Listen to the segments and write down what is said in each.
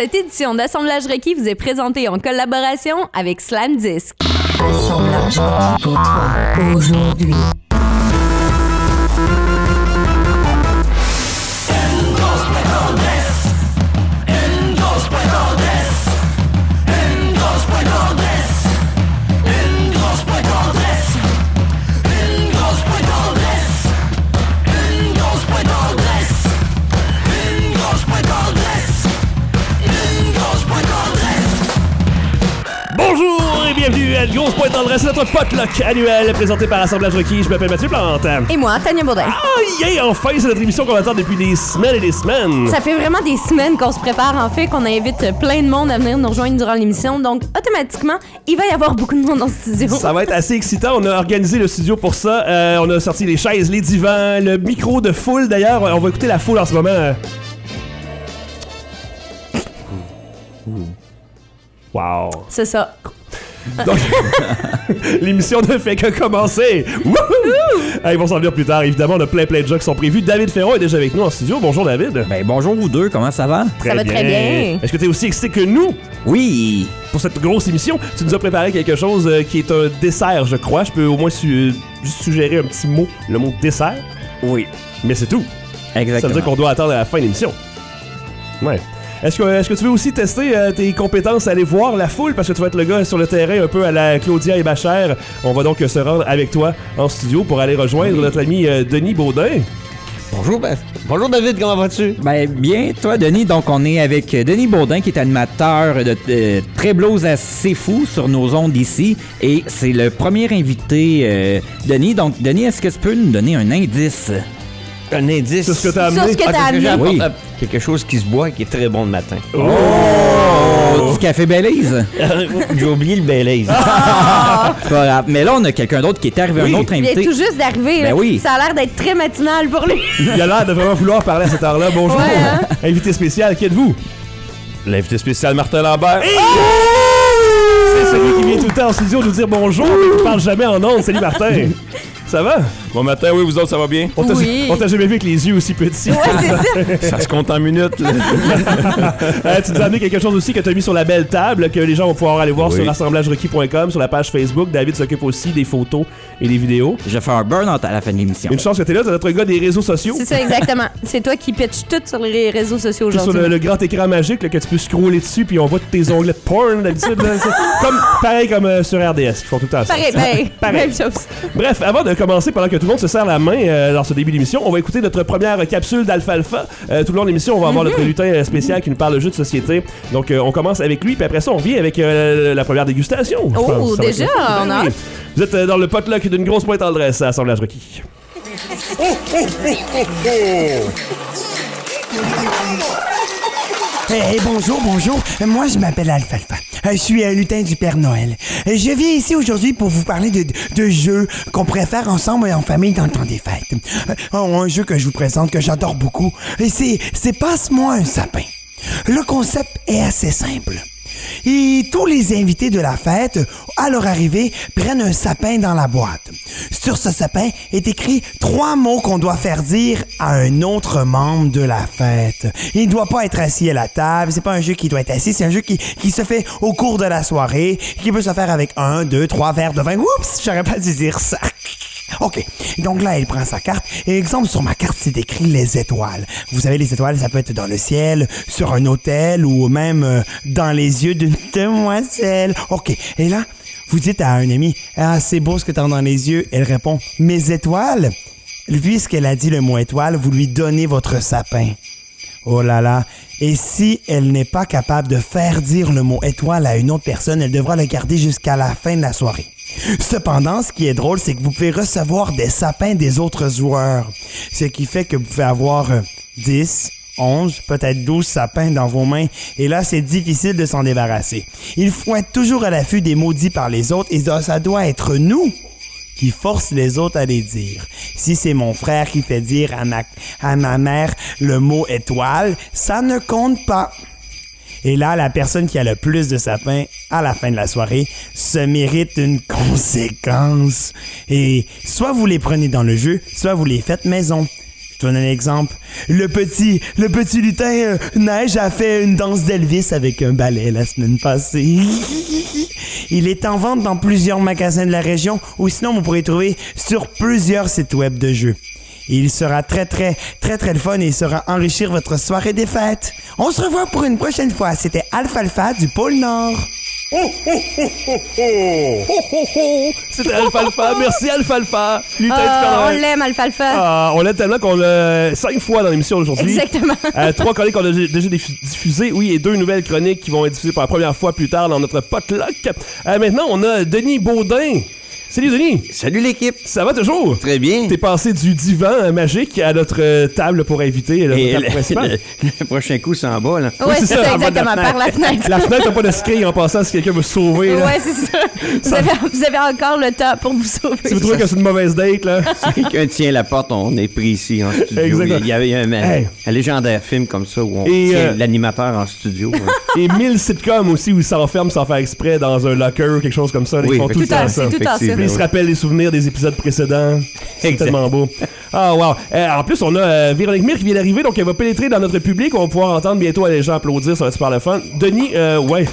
Cette édition d'Assemblage requis vous est présentée en collaboration avec Slam Disc. Assemblage requis pour toi aujourd'hui. Bonjour et bienvenue à Grosse Pointe d'Andresse, notre potluck annuel présenté par Assemblage requis. Je m'appelle Mathieu Plante. Et moi, Tania Bourdin. Ah, yeah, enfin, c'est notre émission qu'on attend depuis des semaines et des semaines. Ça fait vraiment des semaines qu'on se prépare, en fait, qu'on invite plein de monde à venir nous rejoindre durant l'émission. Donc, automatiquement, il va y avoir beaucoup de monde dans le studio. Ça va être assez excitant. On a organisé le studio pour ça. On a sorti les chaises, les divans, le micro de foule. D'ailleurs, on va écouter la foule en ce moment. Wow. C'est ça. Donc, l'émission ne fait que commencer. Ils vont s'en venir plus tard. Évidemment, on a plein de gens qui sont prévus. David Ferron est déjà avec nous en studio. Bonjour, David. Ben, bonjour vous deux. Comment ça va? Ça va très bien. Est-ce que tu es aussi excité que nous? Oui. Pour cette grosse émission, tu nous as préparé quelque chose qui est un dessert, je crois. Je peux au moins juste suggérer un petit mot, le mot dessert. Oui. Mais c'est tout. Exactement. Ça veut dire qu'on doit attendre à la fin de l'émission. Ouais. Est-ce que tu veux aussi tester tes compétences, aller voir la foule, parce que tu vas être le gars sur le terrain un peu à la Claudia et Bachère. On va donc se rendre avec toi en studio pour aller rejoindre notre ami Denis Baudin. Bonjour, bonjour David, comment vas-tu? Ben, bien, toi, Denis. Donc, on est avec Denis Baudin, qui est animateur de Très Blues assez fou sur nos ondes ici. Et c'est le premier invité, Denis. Donc, Denis, est-ce que tu peux nous donner un indice? Un indice. C'est ce que t'as amené. C'est ce que t'as amené. Oui. Quelque chose qui se boit et qui est très bon le matin. Oh! Du café Baileys? J'ai oublié le Baileys. C'est pas grave. Mais là, on a quelqu'un d'autre qui est arrivé, Oui. un autre Il invité. vient tout juste d'arriver. Ben là. oui. Ça a l'air d'être très matinal pour lui. Il a l'air de vraiment vouloir parler à cette heure-là. Bonjour. Ouais, hein? Invité spécial, qui êtes-vous? L'invité spécial Martin Lambert. C'est celui qui vient tout le temps en studio nous dire bonjour, mais qui parle jamais en ondes. Salut Martin. Ça va? Bon matin, oui, vous autres, ça va bien? On t'a Oui. on t'a jamais vu avec les yeux aussi petits. Ouais, c'est ça. Ça se compte en minutes, là. Tu nous as amené quelque chose aussi que tu as mis sur la belle table, que les gens vont pouvoir aller voir Oui. sur assemblagerequis.com, sur la page Facebook. David s'occupe aussi des photos et des vidéos. Je vais faire un burn-out à la fin de l'émission. Une chance que t'es là, t'es notre gars des réseaux sociaux. C'est ça, exactement. C'est toi qui pitches tout sur les réseaux sociaux Puis sur aujourd'hui. le grand écran magique là, que tu peux scroller dessus, puis on voit tous tes onglets de porn d'habitude. Là. Pareil comme sur RDS, qui font tout le temps ça. Pareil. Pareil. Même chose. Bref, avant de commencer, pendant que tout le monde se serre la main dans ce début d'émission, on va écouter notre première capsule d'Alfalfa. Tout le long de l'émission, on va avoir notre lutin spécial qui nous parle de jeux de société. Donc, on commence avec lui, puis après ça, on revient avec la première dégustation. je Oh, pense. Ça va être déjà, le fun. on a hâte. Vous êtes dans le potluck d'une grosse pointe Andresse à Assemblage requis. Hey, bonjour. Moi, je m'appelle Alfalfa. Je suis un lutin du Père Noël. Je viens ici aujourd'hui pour vous parler de jeux qu'on pourrait faire ensemble et en famille dans le temps des fêtes. Un jeu que je vous présente, que j'adore beaucoup, c'est Passe-moi un sapin. Le concept est assez simple. Et tous les invités de la fête, à leur arrivée, prennent un sapin dans la boîte. Sur ce sapin est écrit 3 mots qu'on doit faire dire à un autre membre de la fête. Il ne doit pas être assis à la table, c'est pas un jeu qui doit être assis, c'est un jeu qui se fait au cours de la soirée, qui peut se faire avec 1, 2, 3 verres de vin. Oups, j'aurais pas dû dire ça. OK. Donc là, il prend sa carte. Et exemple, sur ma carte, c'est écrit les étoiles. Vous savez, les étoiles, ça peut être dans le ciel, sur un hôtel ou même dans les yeux d'une demoiselle. OK. Et là, vous dites à un ami, « Ah, c'est beau ce que t'as dans les yeux. » Elle répond, « Mes étoiles? » Puisqu'elle a dit le mot étoile, vous lui donnez votre sapin. Oh là là. Et si elle n'est pas capable de faire dire le mot étoile à une autre personne, elle devra le garder jusqu'à la fin de la soirée. Cependant, ce qui est drôle, c'est que vous pouvez recevoir des sapins des autres joueurs. Ce qui fait que vous pouvez avoir 10, 11, peut-être 12 sapins dans vos mains. Et là, c'est difficile de s'en débarrasser. Il faut être toujours à l'affût des mots dits par les autres et ça doit être nous qui force les autres à les dire. Si c'est mon frère qui fait dire à ma mère le mot étoile, ça ne compte pas. Et là, la personne qui a le plus de sapins à la fin de la soirée se mérite une conséquence. Et soit vous les prenez dans le jeu, soit vous les faites maison. te donne un exemple. Le petit lutin Neige a fait une danse d'Elvis avec un ballet la semaine passée. Il est en vente dans plusieurs magasins de la région ou sinon vous pourrez le trouver sur plusieurs sites web de jeux. Il sera très le fun et il saura enrichir votre soirée des fêtes. On se revoit pour une prochaine fois. C'était Alfalfa du pôle Nord. C'était Alfalfa. Merci Alfalfa. Lutin du Père On Noël. l'aime, Alfalfa. Ah, on l'aime tellement qu'on l'a 5 fois dans l'émission aujourd'hui. Exactement. 3 chroniques qu'on a déjà diffusées, oui, et 2 nouvelles chroniques qui vont être diffusées pour la première fois plus tard dans notre potluck. Maintenant, on a Denis Baudin. Salut Denis. Salut l'équipe. Ça va toujours? Très bien. T'es passé du divan magique à notre table pour inviter, notre Et table principale. le prochain coup, c'est en bas, là. Ouais, c'est c'est ça, ça, en bas de la exactement, par la fenêtre. La fenêtre n'a pas de screen en passant si quelqu'un veut se sauver. Là. Ouais, c'est ça. Vous avez encore le temps pour vous sauver. Si vous trouvez que c'est une mauvaise date, là. Si quelqu'un tient la porte, on est pris ici en studio. Exactement. Il y avait Hey. un légendaire film comme ça où on Et, tient l'animateur en studio. Et 1000 sitcoms aussi où ils s'enferment sans faire exprès dans un locker ou quelque chose comme ça. Là, ils font tout le temps ça. tout le temps ça. Puis ils se rappellent les souvenirs des épisodes précédents. C'est Exact. tellement beau. Ah, wow. En plus, on a Véronique Mire qui vient d'arriver, donc elle va pénétrer dans notre public. On va pouvoir entendre bientôt les gens applaudir. Ça va être super le fun. Denis, ouais.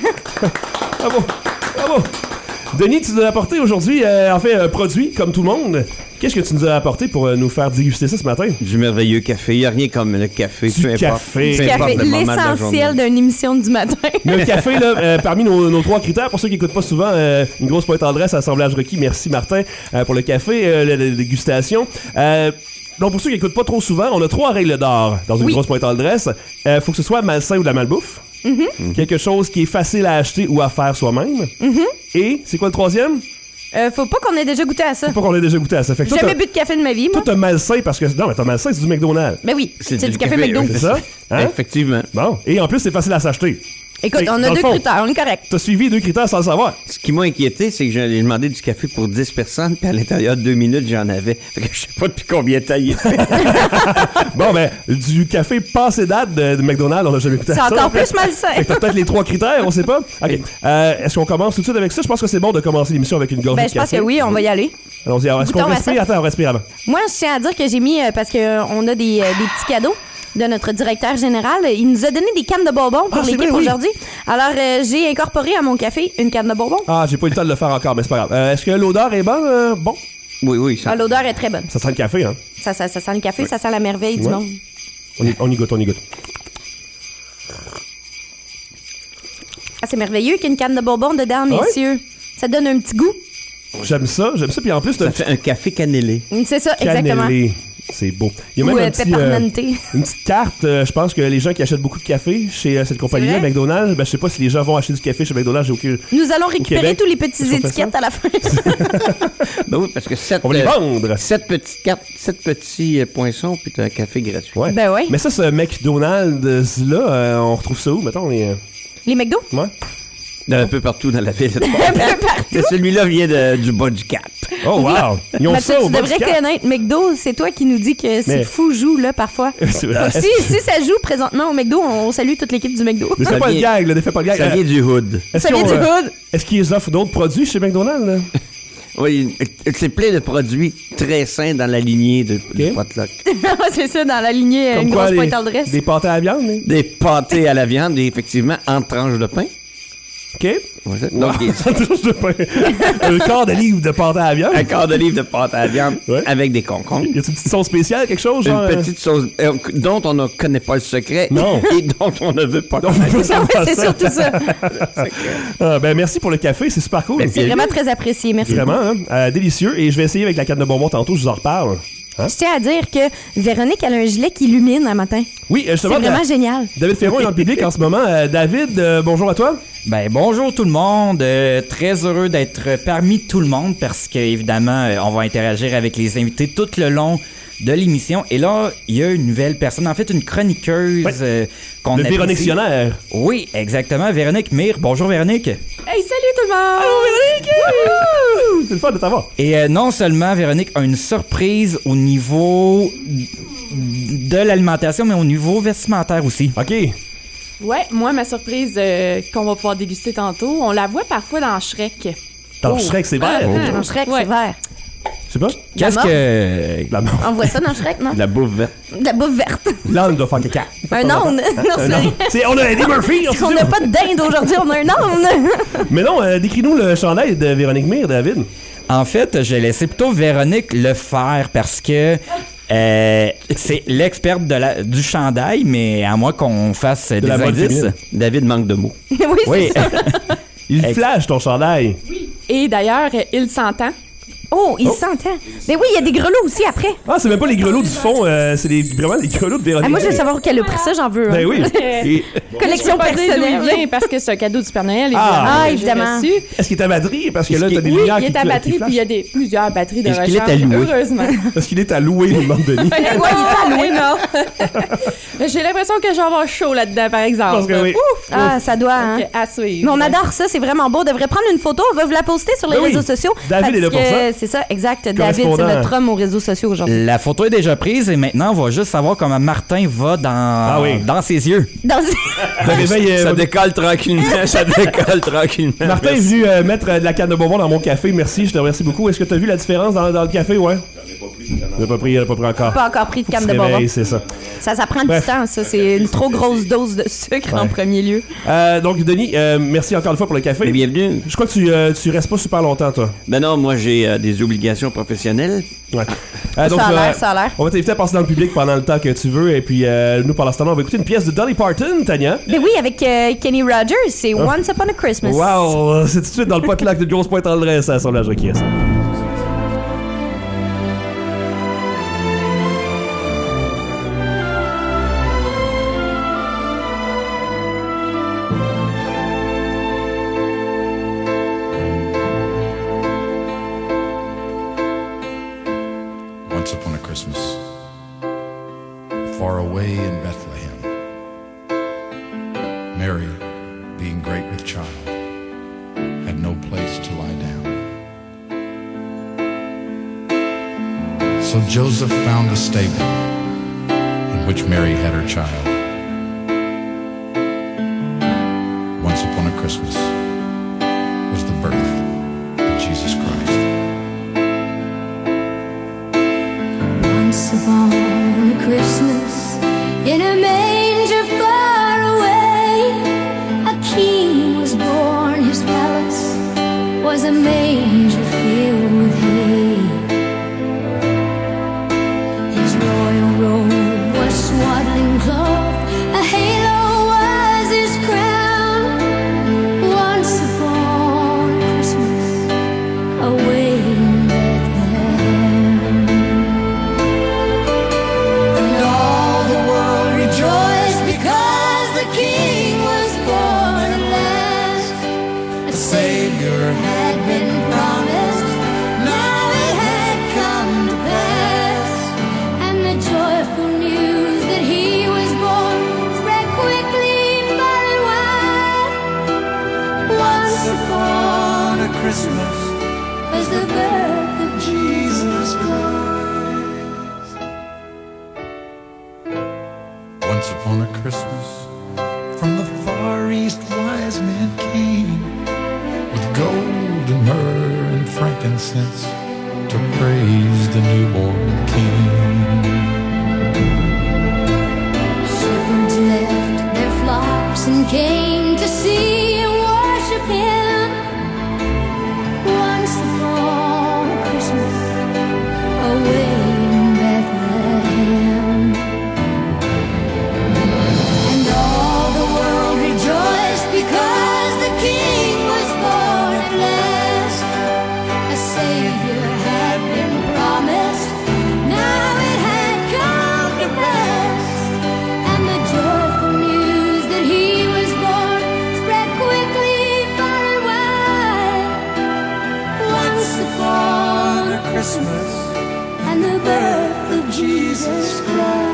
Bravo. Bravo. Denis, tu nous as apporté aujourd'hui, en fait, un produit, comme tout le monde. Qu'est-ce que tu nous as apporté pour nous faire déguster ça ce matin? Du merveilleux café. Il n'y a rien comme le café. Du peu importe. café. Peu importe le moment de la L'essentiel journée. d'une émission du matin. Mais le café, là, parmi nos 3 critères, pour ceux qui n'écoutent pas souvent, une grosse pointe tendresse, assemblage requis. Merci Martin pour le café, la dégustation. Donc pour ceux qui n'écoutent pas trop souvent, on a 3 règles d'or dans une grosse pointe tendresse. Faut que ce soit malsain ou de la malbouffe. Quelque chose qui est facile à acheter ou à faire soi-même. Et c'est quoi le troisième? Faut pas qu'on ait déjà goûté à ça. Faut pas qu'on ait déjà goûté à ça. Fait que J'ai jamais bu de café de ma vie, moi. toi, t'as malsain parce que... Non, mais t'as malsain, c'est du McDonald's. Ben oui, C'est c'est du du café café, McDo. oui. C'est ça? Hein? Effectivement. Bon. Et en plus, c'est facile à s'acheter. Écoute, Fait, on dans a le 2 fond, critères, on est correct. T'as suivi 2 critères sans le savoir. Ce qui m'a inquiété, c'est que j'ai demandé du café pour 10 personnes, puis à l'intérieur de 2 minutes, j'en avais. Fait que je sais pas depuis combien de temps il était. Bon, ben, du café passé date de McDonald's, on a jamais goûté à C'est ça. encore plus malsain. Fait que t'as peut-être les 3 critères, on sait pas. OK. Est-ce qu'on commence tout de suite avec ça? Je pense que c'est bon de commencer l'émission avec une gorgée Ben, de je pense café. que oui, on va y aller. Allons-y. Alors, est-ce qu'on Goûtons à respire? ça. Attends, on respire avant. Moi, je tiens à dire que j'ai mis, parce qu'on a des petits cadeaux de notre directeur général. Il nous a donné des cannes de bonbons pour Ah, c'est l'équipe vrai, oui. aujourd'hui. Alors, j'ai incorporé à mon café une canne de bonbons. Ah, j'ai pas eu le temps de le faire encore, mais c'est pas grave. Est-ce que l'odeur est bonne? Bon. Oui, ça. Ah, l'odeur est très bonne. Ça sent le café, hein? Ça sent le café, ça sent la merveille du Ouais. monde. On y goûte. Ah, c'est merveilleux qu'il y ait une canne de bonbons dedans, ouais? messieurs. Ça donne un petit goût. J'aime ça. Puis en plus, t'as Ça fait un café cannelé. C'est ça, exactement. cannelé. C'est beau. Il y a Ou même un petit, peppermint. une petite carte. Je pense que les gens qui achètent beaucoup de café chez cette compagnie-là, vrai? McDonald's, ben, je sais pas si les gens vont acheter du café chez McDonald's. J'ai aucune... Nous allons récupérer Québec, tous les petites ils ont fait étiquettes ça? à la fin. Ben oui, parce que 7 On va les vendre. 7 petites cartes, 7 petits poinçons, puis t'as un café gratuit. Ouais. Ben ouais. Mais ça, ce McDonald's-là, on retrouve ça où? Mettons, Les McDo? ouais. Un peu partout dans la ville. Un peu partout. Mais celui-là vient du bas du cap. Oh, wow! Ils ont Mathieu, ça au tu bas devrais du cap. connaître McDo. C'est toi qui nous dis que c'est Mais- fou joue, là, parfois. C'est vrai. Si ça joue présentement au McDo, on salue toute l'équipe du McDo. Ne fais Ça pas le vient- gag, là. Ne fais pas le gag. Ça vient du hood. Est-ce Ça vient qu'ils du ont, hood. Est-ce qu'ils offrent d'autres produits chez McDonald's, là? Oui, c'est plein de produits très sains dans la lignée du potluck. C'est ça, dans la lignée, Comme une quoi, grosse les- pointe à l'adresse. Des pâtés à la viande, là? Des pâtés à la viande et effectivement en tranches de pain. OK? Voilà. Non, Donc, de pain. Un quart de livre de pâté à la viande. un quart de livre de pâte à la viande Ouais. avec des concombres. Y a-t-il une petite sauce spéciale, quelque chose? Genre, Une petite sauce dont on ne connaît pas le secret Non. et dont on ne veut pas on connaître. peut savoir Ouais, c'est ça. surtout ça. Ah, ben, merci pour le café, c'est super cool. Ben, C'est vraiment très apprécié. Merci. Vraiment, hein? Délicieux. Et je vais essayer avec la canne de bonbons tantôt, je vous en reparle. Hein? Je tiens à dire que Véronique, elle a un gilet qui illumine un matin. Oui, C'est justement, vraiment génial. David Ferron est dans le public en ce moment. David, bonjour à toi. Ben bonjour tout le monde, très heureux d'être parmi tout le monde parce que évidemment on va interagir avec les invités tout le long de l'émission et là il y a une nouvelle personne, en fait une chroniqueuse qu'on Le apprécie. Véronictionnaire. Oui, exactement, Véronique Mire. Bonjour Véronique. Hey, salut tout le monde! Wouhou! C'est le fun de t'avoir. Et non seulement Véronique a une surprise au niveau de l'alimentation mais au niveau vestimentaire aussi. OK. Ouais, moi, ma surprise qu'on va pouvoir déguster tantôt, on la voit parfois dans Shrek. Dans Oh. Shrek, c'est vert. Dans Shrek, Ouais. c'est vert. Je sais pas. Qu'est-ce mort. que... La mort. On voit ça dans Shrek, non? La bouffe verte. De la bouffe verte. L'âne doit faire caca. Un âne. Non, c'est vrai. On a Eddie Murphy. Parce qu'on n'a pas de dinde aujourd'hui, on a un âne. Mais non, décris-nous le chandail de Véronique Mire, David. En fait, j'ai laissé plutôt Véronique le faire parce que c'est l'experte du chandail, mais à moins qu'on fasse des la mode indices. féminine. David manque de mots. Oui, Oui. c'est ça. Il flash ton chandail. Et d'ailleurs, il s'entend. Oh, il s'entend. Mais oui, il y a des grelots aussi après. Ah, c'est même pas les grelots du fond, c'est vraiment les grelots de Véronique. Ah, moi, je veux Mire. savoir quel a pris ça, j'en veux. Ben oui. Et Collection Je peux pas dire d'où personnelle. il vient parce que c'est un cadeau du Père Noël. Ah, que j'ai évidemment. reçu. est-ce qu'il est à batterie? Parce que là, Est-ce t'as des Oui, lumières il est à batterie, puis il y a plusieurs batteries de Est-ce recharge. qu'il est alloué? Heureusement. Est-ce qu'il est à louer, nous demande Denis? Ouais, il est alloué, non. Mais j'ai l'impression que je vais avoir chaud là-dedans, par exemple. Je pense que oui. Ouf! Ah, ça doit, hein. Ok, à suivre. Mais on adore ça, c'est vraiment beau. On devrait prendre une photo, on va vous la poster sur les Ben oui. réseaux sociaux. David est là pour Parce que ça. C'est ça, exact. David, c'est Correspondant. notre homme aux réseaux sociaux aujourd'hui. La photo est déjà prise et maintenant, on va juste savoir comment Martin va dans ses yeux. Dans... Le réveil, Ça décolle tranquillement, ça décolle tranquillement. Martin est venu mettre de la canne de bonbons dans mon café. Merci, je te remercie beaucoup. Est-ce que tu as vu la différence dans le café, ouais? Il n'a pas pris encore. Pas encore pris de canne Se de bonbons. réveille, c'est ça. Ça prend Bref. du temps, ça. C'est une trop grosse dose de sucre en Ouais. premier lieu. Donc, Denis, merci encore une fois pour le café. Mais bienvenue. Je crois que tu restes pas super longtemps, toi. Ben non, moi j'ai des obligations professionnelles. Ouais. Ça a l'air. On va t'inviter à passer dans le public pendant le temps que tu veux. Et puis, nous, pendant ce temps-là, on va écouter une pièce de Dolly Parton, Tania. Mais oui, avec Kenny Rogers, c'est Once Upon a Christmas. Wow! C'est tout de suite dans le potluck de Grosse Pointe en le ça sur la jockey. Once upon a Christmas, far away in Bethlehem, Mary, being great with child, had no place to lie down. So Joseph found a stable in which Mary had her child. Once upon a Christmas was the birth of Jesus Christ. Once upon a Christmas, in a manger far away, a king was born. His palace was a manger filled with hay. His royal robe was swaddling cloth, a halo was his crown. Once upon a Christmas, away in Bethlehem. And all the world rejoiced because the King was born at last. A Savior had been promised, now it had come to pass. And the joyful news that he was born spread quickly far and wide. Once upon a Christmas was the birth of Jesus Christ. Once upon a Christmas, from the far east wise men came, with gold and myrrh and frankincense, to praise the newborn King. Shepherds left their flocks and came to see and worship him. Once upon a Christmas, away in Bethlehem. And all the world rejoiced because the King was born at last. A Savior had been promised, now it had come to pass. And the joyful news that he was born spread quickly far and wide. Once upon a Christmas, and the birth of Jesus Christ.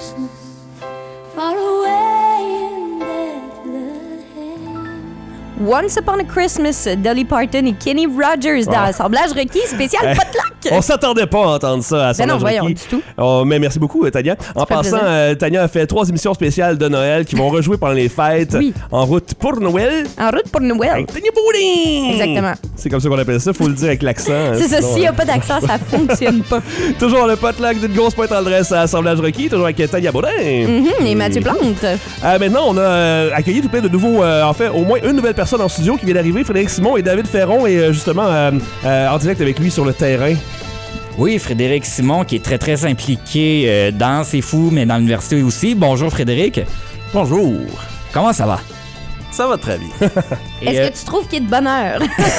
Christmas far away in Bethlehem. Once Upon a Christmas, Dolly Parton et Kenny Rogers dans Assemblage requis spécial potluck. On s'attendait pas à entendre ça à Ben non, Assemblage voyons, requis. du tout. Oh, mais merci beaucoup, Tania. En fait passant, Tania a fait 3 émissions spéciales de Noël qui vont rejouer pendant les fêtes. Oui. En route pour Noël. En route pour Noël. Avec Tania Boudin! Exactement. C'est comme ça qu'on appelle ça, faut le dire avec l'accent. C'est ça, sinon, s'il n'y a pas d'accent, ça fonctionne pas. Toujours le potluck d'une grosse pointe en dresse à Assemblage requis, toujours avec Tania Boudin. Et Mathieu Plante. Maintenant, on a accueilli tout plein de nouveaux, en fait, au moins une nouvelle personne en studio qui vient d'arriver, Frédéric Simon et David Ferron, et justement en direct avec lui sur le terrain. Oui, Frédéric Simon, qui est très, très impliqué dans C'est Fou, mais dans l'université aussi. Bonjour, Frédéric. Bonjour. Comment ça va? Ça va très bien. Est-ce que tu trouves qu'il est de bonne heure?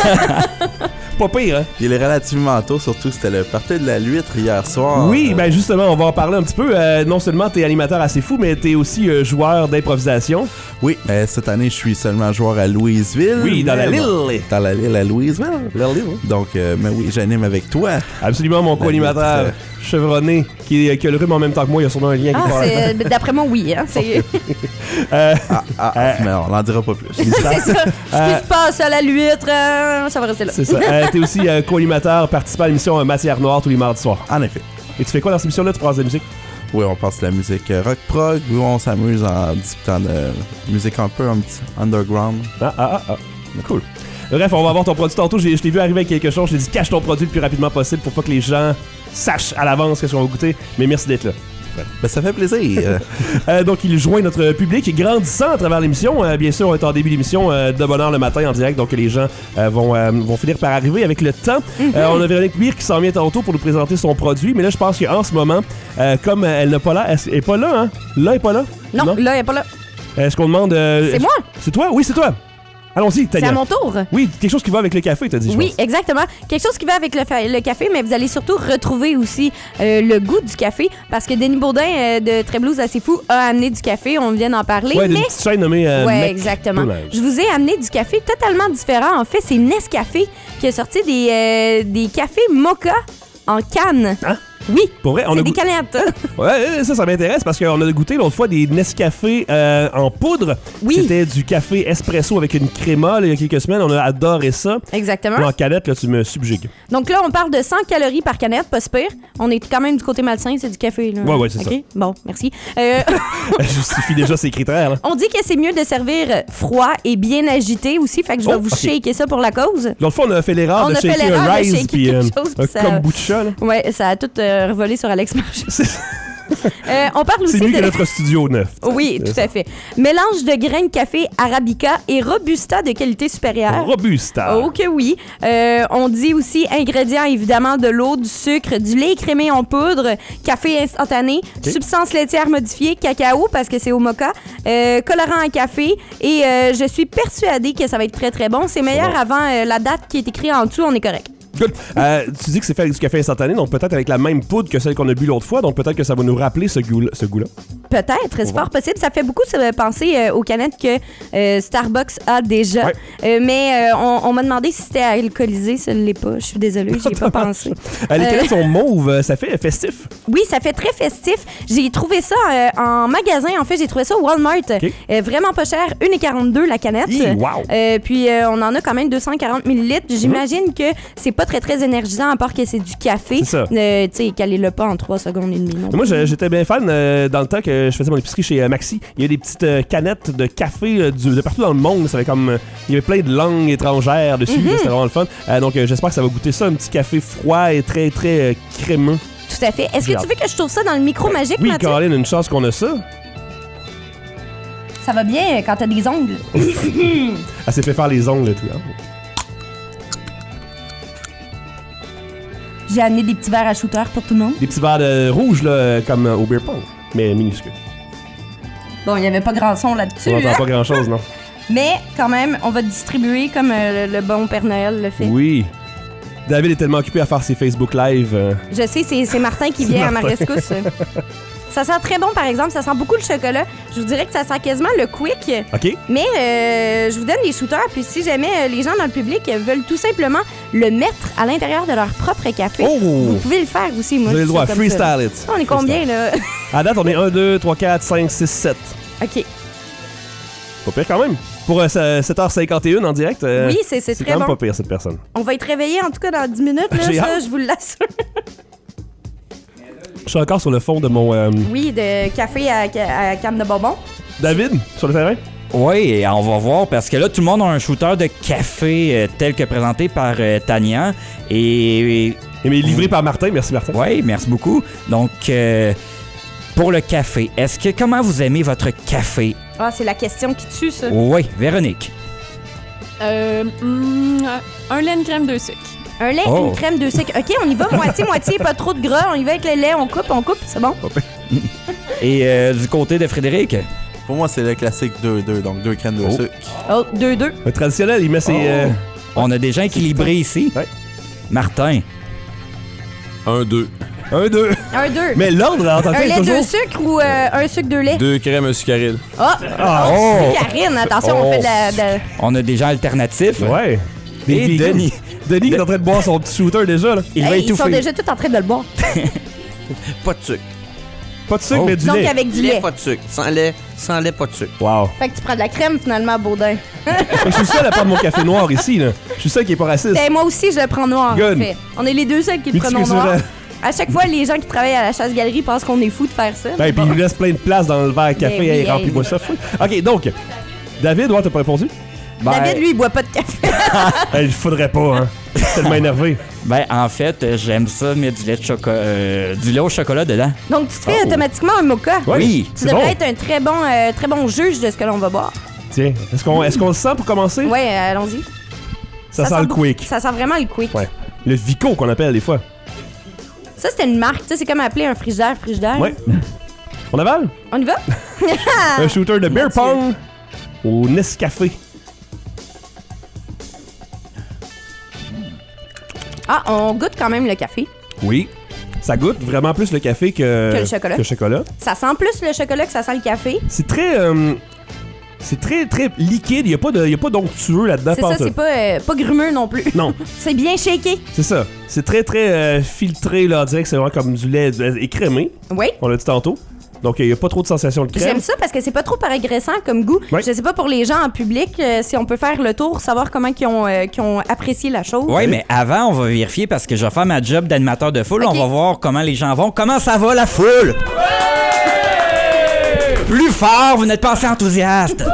Pas pire, hein? Il est relativement tôt, surtout c'était le party de la Luître hier soir. Oui, ben justement, on va en parler un petit peu. Non seulement t'es animateur assez fou, mais t'es aussi joueur d'improvisation. Oui, cette année, je suis seulement joueur à Louisville. Oui, dans la Lille. Dans la Lille à Louisville. Lille. Donc, mais oui, j'anime avec toi. Absolument, mon co-animateur chevronné qui a le rhume en même temps que moi. Il y a sûrement un lien. D'après moi, oui. Hein, c'est... mais on n'en dira pas plus. c'est ça. Ce qui se passe à la Luître, ça va rester là. C'est ça. T'es aussi co-animateur, participant à l'émission Matière Noire tous les mardis soirs. En effet. Et tu fais quoi dans cette émission-là? Tu passes de la musique? Oui, on passe de la musique rock prog, où on s'amuse en discutant de musique un peu un petit underground. Cool. Bref, on va voir ton produit tantôt. Je t'ai vu arriver avec quelque chose. Je t'ai dit cache ton produit le plus rapidement possible pour pas que les gens sachent à l'avance qu'est-ce qu'on va goûter. Mais merci d'être là. Ben, ça fait plaisir. Donc, il joint notre public grandissant à travers l'émission. Bien sûr, on est en début d'émission de bonne heure le matin en direct, donc les gens vont finir par arriver avec le temps. On a Véronique Mire qui s'en vient tantôt pour nous présenter son produit, mais là, je pense qu'en ce moment, comme elle n'a pas l'air, elle est pas là, hein? Là, elle est pas là? Non, là, elle n'est pas là. Est-ce qu'on demande... c'est moi? C'est toi? Oui, c'est toi. Allons-y, Tania. C'est à mon tour. Oui, quelque chose qui va avec le café, t'as dit, je Oui, pense. exactement. Quelque chose qui va avec le café, mais vous allez surtout retrouver aussi le goût du café, parce que Denis Baudin de Très Blues Assez Fou a amené du café, on vient d'en parler. Ouais, mais... d'une petite chaîne nommée ouais, exactement. Je vous ai amené du café totalement différent. En fait, c'est Nescafé qui a sorti des cafés mocha en canne. Hein? Oui, pour vrai, c'est des canettes. Ouais, ça m'intéresse parce qu'on a goûté l'autre fois des Nescafé en poudre. Oui. C'était du café espresso avec une créma là, il y a quelques semaines. On a adoré ça. Exactement. Puis en canette, là, tu me subjugues. Donc là, on parle de 100 calories par canette, pas super. On est quand même du côté malsain, c'est du café. Là. Ouais, c'est okay? Ça. Bon, merci. Je justifie déjà ces critères. Là. On dit que c'est mieux de servir froid et bien agité aussi, fait que je vais vous shaker ça pour la cause. L'autre fois, on a fait l'erreur de shaker un rice puis un kombucha. Ouais, ça a tout revolé sur Alex Marchand. On parle aussi c'est mieux que notre studio neuf. Oui, tout à fait. Mélange de grains de café Arabica et Robusta de qualité supérieure. Robusta. Oh que oui. On dit aussi ingrédients, évidemment, de l'eau, du sucre, du lait écrémé en poudre, café instantané, substance laitière modifiée, cacao, parce que c'est au mocha, colorant à café, et je suis persuadée que ça va être très, très bon. C'est meilleur avant la date qui est écrite en dessous, on est correct. Good. Tu dis que c'est fait avec du café instantané, donc peut-être avec la même poudre que celle qu'on a bu l'autre fois, donc peut-être que ça va nous rappeler ce goût-là. Peut-être, c'est fort possible. Ça fait beaucoup penser aux canettes que Starbucks a déjà. Ouais. Mais on m'a demandé si c'était alcoolisé, ça ne l'est pas. Je suis désolée, j'y ai pas pensé. Les canettes sont mauves, ça fait festif. Oui, ça fait très festif. J'ai trouvé ça en magasin. En fait, j'ai trouvé ça au Walmart. Okay. Vraiment pas cher, 1,42 la canette. Wow. Puis on en a quand même 240 ml. J'imagine que c'est pas très, très énergisant, à part que c'est du café. C'est ça. Tu sais, calez-le pas en 3 secondes et demie. Moi, j'étais bien fan dans le temps que je faisais mon épicerie chez Maxi. Il y avait des petites canettes de café de partout dans le monde. Ça avait comme... il y avait plein de langues étrangères dessus. C'était vraiment le fun. Donc, j'espère que ça va goûter ça. Un petit café froid et très, très crémeux. Tout à fait. Est-ce que tu veux que je trouve ça dans le micro magique, oui, Mathieu? Caroline, une chance qu'on a ça. Ça va bien quand t'as des ongles. Elle s'est fait faire les ongles, tout. Hein? J'ai amené des petits verres à shooter pour tout le monde. Des petits verres de rouge, là, comme au beer pong, mais minuscules. Bon, il n'y avait pas grand son là-dessus. On n'entend pas grand-chose, non. Mais quand même, on va distribuer comme le bon Père Noël le fait. Oui. David est tellement occupé à faire ses Facebook Live. Je sais, c'est Martin qui vient à ma rescousse. Ça sent très bon, par exemple. Ça sent beaucoup le chocolat. Je vous dirais que ça sent quasiment le quick. OK. Mais je vous donne des shooters. Puis si jamais les gens dans le public veulent tout simplement le mettre à l'intérieur de leur propre café, vous pouvez le faire aussi. Moi, Vous avez le droit. Freestyle it. On est combien, là? À date, on est 1, 2, 3, 4, 5, 6, 7. OK. Pas pire quand même. Pour 7h51 en direct. Oui, c'est très quand même bon. pas pire, cette personne. On va être réveillés, en tout cas, dans 10 minutes. Là, J'ai ça, hâte. je vous l'assure. Je suis encore sur le fond de mon... Oui, de café à canne de bonbons. David, sur le terrain? Oui, et on va voir parce que là, tout le monde a un shooter de café tel que présenté par Tania. Et mais livré par Martin. Merci, Martin. Oui, merci beaucoup. Donc, pour le café, comment vous aimez votre café? Ah, c'est la question qui tue, ça. Oui, Véronique. Un lait, une crème, 2 sucres. Un lait, une crème, 2 sucres. OK, on y va moitié-moitié, pas trop de gras. On y va avec le lait, on coupe, c'est bon. Et du côté de Frédéric? Pour moi, c'est le classique 2-2, donc 2 crèmes, 2 sucres. Oh, 2-2. Le traditionnel, il met ses... On a des gens équilibrés ici. Ouais. Martin. 1-2. 1-2. 1-2. Mais l'ordre, en tant que Un tel, lait, toujours... 2 sucres ou un sucre, 2 laits? 2 crèmes, un sucaril. Karine, attention, on fait de la... On a des gens alternatifs. Ouais. Et Denis. Denis qui est en train de boire son petit shooter déjà, là. Il va Ils sont étouffer. déjà tous en train de le boire. Pas de sucre. Pas de sucre, mais du Donc, lait. avec du lait. Pas de sucre. Sans lait, pas de sucre. Wow. Fait que tu prends de la crème, finalement, Baudin. Je suis seul à prendre mon café noir ici, là. Je suis seul qui est pas raciste. Ben, moi aussi, je le prends noir, Good. en fait. On est les deux seuls qui le prenons Multiculturel. noir. À chaque fois, les gens qui travaillent à la chasse-galerie pensent qu'on est fous de faire ça. Ben, puis il nous laisse plein de place dans le verre à café. Ben oui, Hey, hey. remplis-moi ça. Fou. OK, donc, David, ouais, t'as pas répondu? David, lui, il boit pas de café. Il faudrait pas, hein. Tellement énervé. Ben, en fait, j'aime ça mettre du lait de chocolat, du lait au chocolat dedans. Donc, tu te fais automatiquement un mocha. Ouais, Oui. Tu c'est devrais bon. être un très bon juge de ce que l'on va boire. Tiens, est-ce qu'on le sent pour commencer? Ouais, allons-y. Ça sent le quick. Ça sent vraiment le quick. Ouais. Le Vico qu'on appelle des fois. Ça, c'était une marque. Tu sais, c'est comme appeler un frigidaire. Ouais. On avale? On y va? Un shooter de beer pong au Nescafé. Ah, on goûte quand même le café. Oui. Ça goûte vraiment plus le café que le chocolat. que le chocolat. Ça sent plus le chocolat que ça sent le café. C'est très... c'est très, très liquide. Il n'y a pas d'onctueux là-dedans. C'est ça, pantoute. c'est pas grumeux non plus. Non. C'est bien shaké. C'est ça. C'est très, très filtré, là. On dirait que c'est vraiment comme du lait écrémé. Oui. On l'a dit tantôt. Donc, il n'y a pas trop de sensation de crème. J'aime ça parce que c'est pas trop agressant comme goût. Ouais. Je sais pas pour les gens en public si on peut faire le tour, savoir comment ils ont apprécié la chose. Oui, mais avant, on va vérifier parce que je vais faire ma job d'animateur de foule. Ok. On va voir comment les gens vont. Comment ça va, la foule? Plus fort, vous n'êtes pas assez enthousiaste.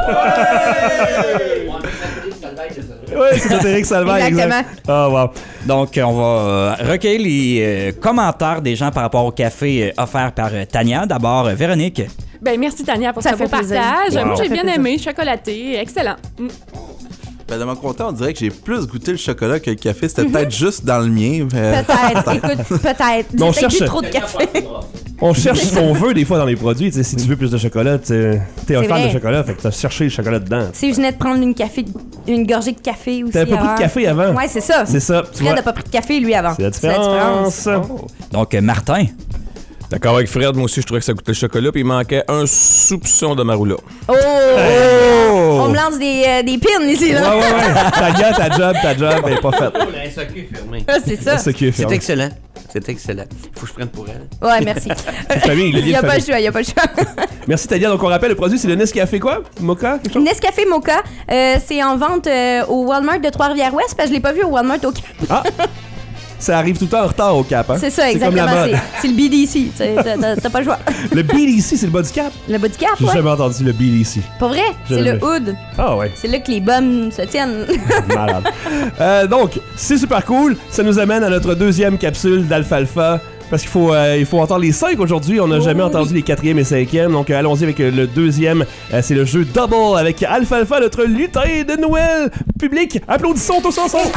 Oui, c'est notre Éric Salvaire, Exactement. exact. Ah, wow. Donc, on va recueillir les commentaires des gens par rapport au café offert par Tania. D'abord, Véronique. Ben, merci Tania pour Ça ce fait beau plaisir. partage. Wow. Moi, Ça j'ai fait bien plaisir. aimé, chocolaté, excellent. Ben, de mon côté, on dirait que j'ai plus goûté le chocolat que le café. C'était peut-être juste dans le mien. Mais... Peut-être, écoute, peut-être. Mais on J'ai peut-être bu cherche- trop de café. On cherche ce qu'on veut des fois dans les produits. Tu sais, si tu veux plus de chocolat, t'es un fan vrai. de chocolat, fait que t'as cherché le chocolat dedans. Si je venais de prendre une gorgée de café aussi. T'avais pas pris de café avant? Ouais, c'est ça. C'est ça. Tu Fred vois, n'a pas pris de café, lui, avant. c'est la différence. Donc, Martin. D'accord avec Fred, moi aussi, je trouvais que ça goûtait le chocolat, puis il manquait un soupçon de maroula. Oh! On me lance des pins ici, Ouais, là. ouais, ouais. Ta job est pas faite. La SAQ est fermée. Ah, c'est ça. C'est ce qui est C'est fermé. excellent. C'est excellent. Faut que je prenne pour elle. Ouais, merci. C'est famille, le Il lien n'y a de pas le famille. choix, il n'y a pas le choix. Merci Tania. Donc on rappelle, le produit c'est le Nescafé quoi? Mocha? Quelque chose? Nescafé Mocha, c'est en vente au Walmart de Trois-Rivières-Ouest, parce que je l'ai pas vu au Walmart au Cap. Ah! Ça arrive tout le temps en retard au Cap, hein? C'est ça, comme la exactement. mode. C'est le BDC. tu sais, T'as pas le choix. Le BDC, c'est le bas du Cap? Le bas du Cap, J'ai ouais. jamais entendu le BDC. Pour vrai, c'est Jamais. le hood. Ah ouais. C'est là que les bums se tiennent. Malade. Donc, c'est super cool. Ça nous amène à notre deuxième capsule d'Alfalfa. Parce qu'il faut entendre les 5 aujourd'hui. On n'a jamais entendu les 4e et 5e. Donc, allons-y avec le deuxième. C'est le jeu Double avec Alfalfa, notre lutin de Noël. Public, applaudissons tous ensemble.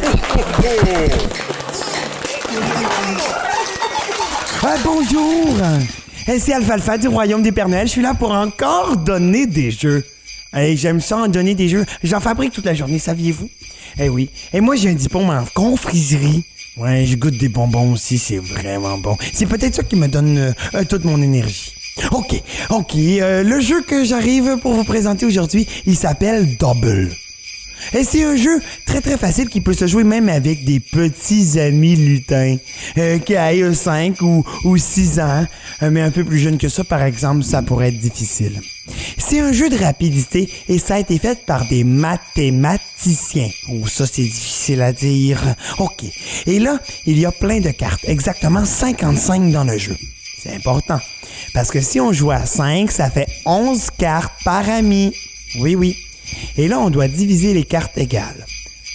Ah, bonjour! C'est Alfalfa du Royaume des Pères Noël. Je suis là pour encore donner des jeux. Hey, j'aime ça en donner des jeux. J'en fabrique toute la journée, saviez-vous? Eh oui. Et moi, j'ai un diplôme en confiserie. Ouais, je goûte des bonbons aussi, c'est vraiment bon. C'est peut-être ça qui me donne toute mon énergie. OK. Le jeu que j'arrive pour vous présenter aujourd'hui, il s'appelle Double. Et c'est un jeu très très facile qui peut se jouer même avec des petits amis lutins qui aient 5 ou 6 ans, mais un peu plus jeunes que ça, par exemple, ça pourrait être difficile. C'est un jeu de rapidité et ça a été fait par des mathématiciens. Oh, ça c'est difficile à dire. OK. Et là, il y a plein de cartes, exactement 55 dans le jeu. C'est important, parce que si on joue à 5, ça fait 11 cartes par ami. Oui. Et là, on doit diviser les cartes égales.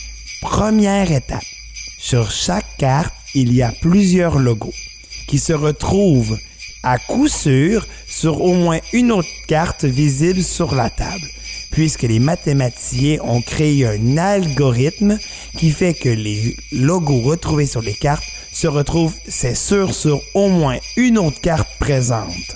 Première étape. Sur chaque carte, il y a plusieurs logos qui se retrouvent à coup sûr sur au moins une autre carte visible sur la table, puisque les mathématiciens ont créé un algorithme qui fait que les logos retrouvés sur les cartes se retrouvent, c'est sûr, sur au moins une autre carte présente.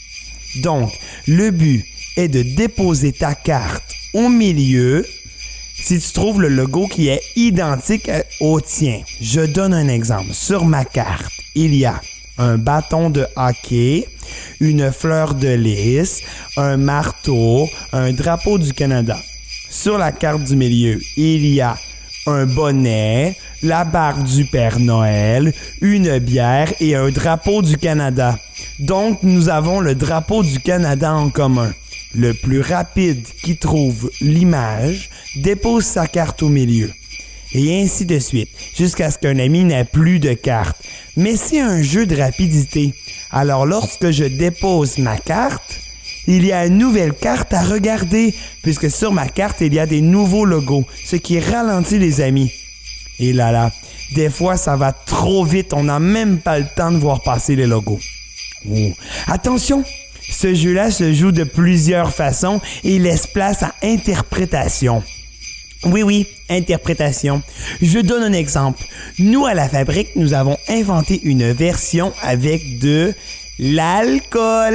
Donc, le but est de déposer ta carte au milieu si tu trouves le logo qui est identique au tien. Je donne un exemple. Sur ma carte, il y a un bâton de hockey, une fleur de lys, un marteau, un drapeau du Canada. Sur la carte du milieu, il y a un bonnet, la barre du Père Noël, une bière et un drapeau du Canada. Donc, nous avons le drapeau du Canada en commun. Le plus rapide qui trouve l'image dépose sa carte au milieu. Et ainsi de suite, jusqu'à ce qu'un ami n'ait plus de cartes. Mais c'est un jeu de rapidité. Alors lorsque je dépose ma carte, il y a une nouvelle carte à regarder, puisque sur ma carte, il y a des nouveaux logos, ce qui ralentit les amis. Et là, des fois, ça va trop vite, on n'a même pas le temps de voir passer les logos. Oh. Attention! Ce jeu-là se joue de plusieurs façons et laisse place à interprétation. Oui, interprétation. Je donne un exemple. Nous, à la fabrique, nous avons inventé une version avec de l'alcool.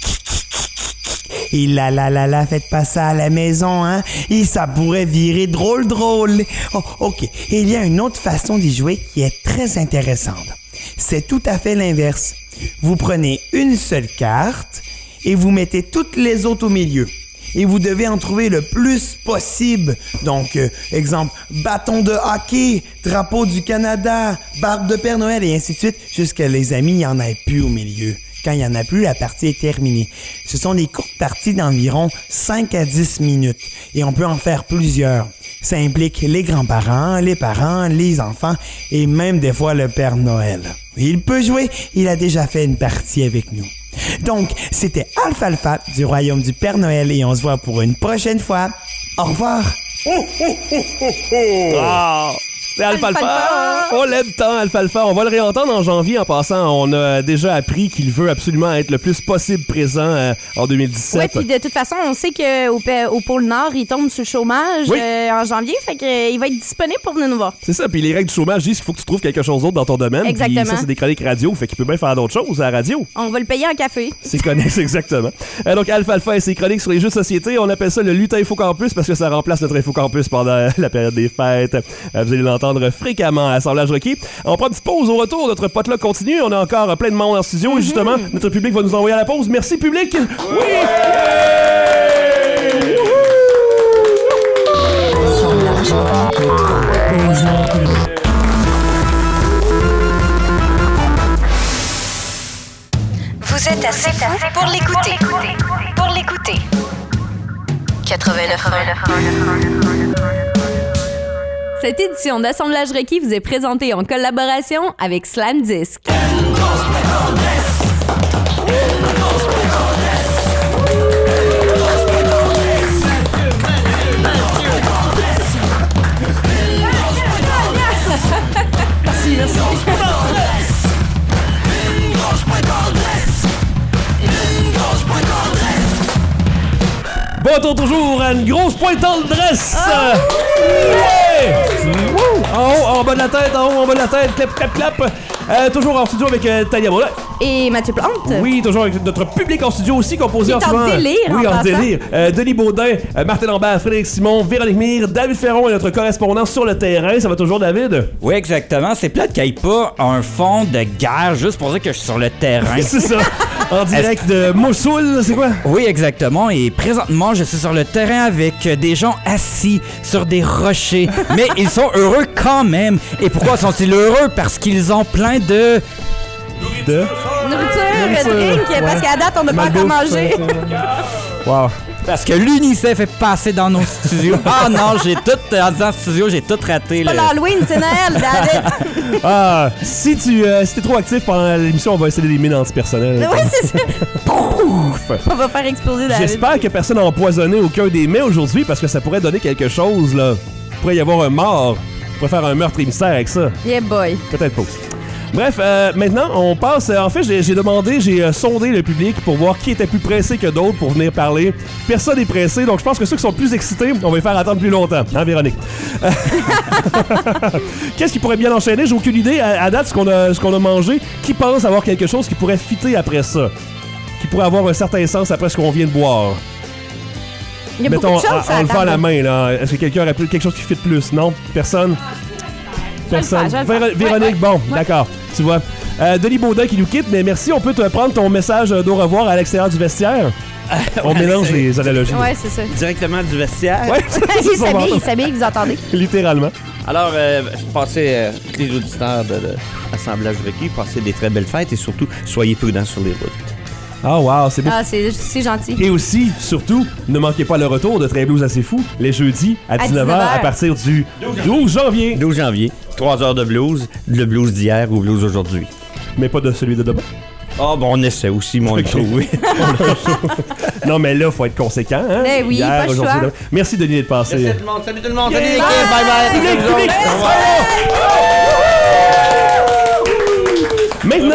Et là, faites pas ça à la maison, hein? Et ça pourrait virer drôle. Oh, OK. Et il y a une autre façon d'y jouer qui est très intéressante. C'est tout à fait l'inverse. Vous prenez une seule carte et vous mettez toutes les autres au milieu. Et vous devez en trouver le plus possible. Donc, exemple, bâton de hockey, drapeau du Canada, barbe de Père Noël et ainsi de suite, jusqu'à les amis, il n'y en ait plus au milieu. Quand il n'y en a plus, la partie est terminée. Ce sont des courtes parties d'environ 5 à 10 minutes. Et on peut en faire plusieurs. Ça implique les grands-parents, les parents, les enfants et même des fois le Père Noël. Il peut jouer, il a déjà fait une partie avec nous. Donc, c'était Alfalfa du Royaume du Père Noël et on se voit pour une prochaine fois. Au revoir! Ah! C'est Alfalfa! On l'aime tant, Alfalfa. On va le réentendre en janvier en passant. On a déjà appris qu'il veut absolument être le plus possible présent en 2017. Oui, puis de toute façon, on sait qu'au pôle Nord, il tombe sur le chômage en janvier. Fait qu'il va être disponible pour venir nous voir. C'est ça. Puis les règles du chômage disent qu'il faut que tu trouves quelque chose d'autre dans ton domaine. Exactement. Puis ça, c'est des chroniques radio. Fait qu'il peut bien faire d'autres choses à la radio. On va le payer en café. C'est connexe, exactement. Donc, Alfalfa et ses chroniques sur les jeux de société, on appelle ça le lutin Infocampus parce que ça remplace notre Infocampus pendant la période des fêtes. Vous allez l'entendre fréquemment à Assemblage Rocky. On prend une petite pause. Au retour, notre potluck continue. On a encore plein de monde en studio et justement, notre public va nous envoyer à la pause. Merci, public! Oui! Vous êtes assez fou pour l'écouter. Pour l'écouter. 89.1. Cette édition d'Assemblage Requis vous est présentée en collaboration avec Slam Disc. Bon retour toujours à une grosse pointe en dresse! En haut, en bas de la tête, en haut, en bas de la tête, clap, clap, clap! Toujours en studio avec Tania Baudin. Et Mathieu Plante. Oui, toujours avec notre public en studio aussi, composé Qui est en ce moment. en délire, Oui, en en passant. délire. Denis Baudin, Martin Lambert, Frédéric Simon, Véronique Mire, David Ferron est notre correspondant sur le terrain. Ça va toujours, David? Oui, exactement. C'est plate qu'il n'y ait pas un fond de guerre juste pour dire que je suis sur le terrain. C'est ça. En direct de Mossoul, c'est quoi? Oui, exactement. Et présentement, je suis sur le terrain avec des gens assis sur des rochers. Mais ils sont heureux quand même. Et pourquoi sont-ils heureux? Parce qu'ils ont plein de... Nourriture, drink, ouais. parce qu'à date, on n'a pas encore mangé. Wow. Parce que l'UNICEF est passé dans nos studios. Ah non, en disant studio, j'ai tout raté. C'est pas l'Halloween, c'est Noël, David. Ah, si t'es trop actif pendant l'émission, on va essayer d'éliminer antipersonnel. Oui, c'est ça. On va faire exploser David. J'espère que personne n'a empoisonné aucun des mets aujourd'hui parce que ça pourrait donner quelque chose, là. Il pourrait y avoir un mort. On pourrait faire un meurtre et mystère avec ça. Yeah, boy. Peut-être pas aussi. Bref, maintenant, on passe... en fait, j'ai sondé le public pour voir qui était plus pressé que d'autres pour venir parler. Personne n'est pressé, donc je pense que ceux qui sont plus excités, on va les faire attendre plus longtemps. Hein, Véronique? Qu'est-ce qui pourrait bien enchaîner? J'ai aucune idée. À date, ce qu'on a mangé, qui pense avoir quelque chose qui pourrait fitter après ça? Qui pourrait avoir un certain sens après ce qu'on vient de boire? Il y a Mettons, beaucoup de choses en à le fait à la table. main, là. Est-ce que quelqu'un aurait quelque chose qui fit plus? Non? Personne? Personne. Je vais le faire. Véronique, bon, d'accord. Tu vois. Denis Baudin qui nous quitte, mais merci. On peut te prendre ton message d'au revoir à l'extérieur du vestiaire. On mélange les analogies. Ouais, c'est ça. Directement du vestiaire. Ouais, Il s'habille, vous entendez. littéralement. Alors, passez, tous les auditeurs de l'Assemblage Requis, passez des très belles fêtes et surtout, soyez prudents sur les routes. Ah, wow, c'est beau. Ah, c'est gentil. Et aussi, surtout, ne manquez pas le retour de Très Blues assez fou, les jeudis à 19h à partir du 12 janvier. 12 janvier, 3 heures de blues, le blues d'hier ou blues aujourd'hui. Mais pas de celui de demain. Ah, bon, on essaie aussi, mon Ok. oui. Non, mais là, faut être conséquent. Hein? Ben oui, pas le choix. demain. Merci, Denis, d'être passé. Salut tout le monde, salut tout le monde, salut Yeah. l'équipe, bye bye. Public, Salut, public. au revoir. Maintenant!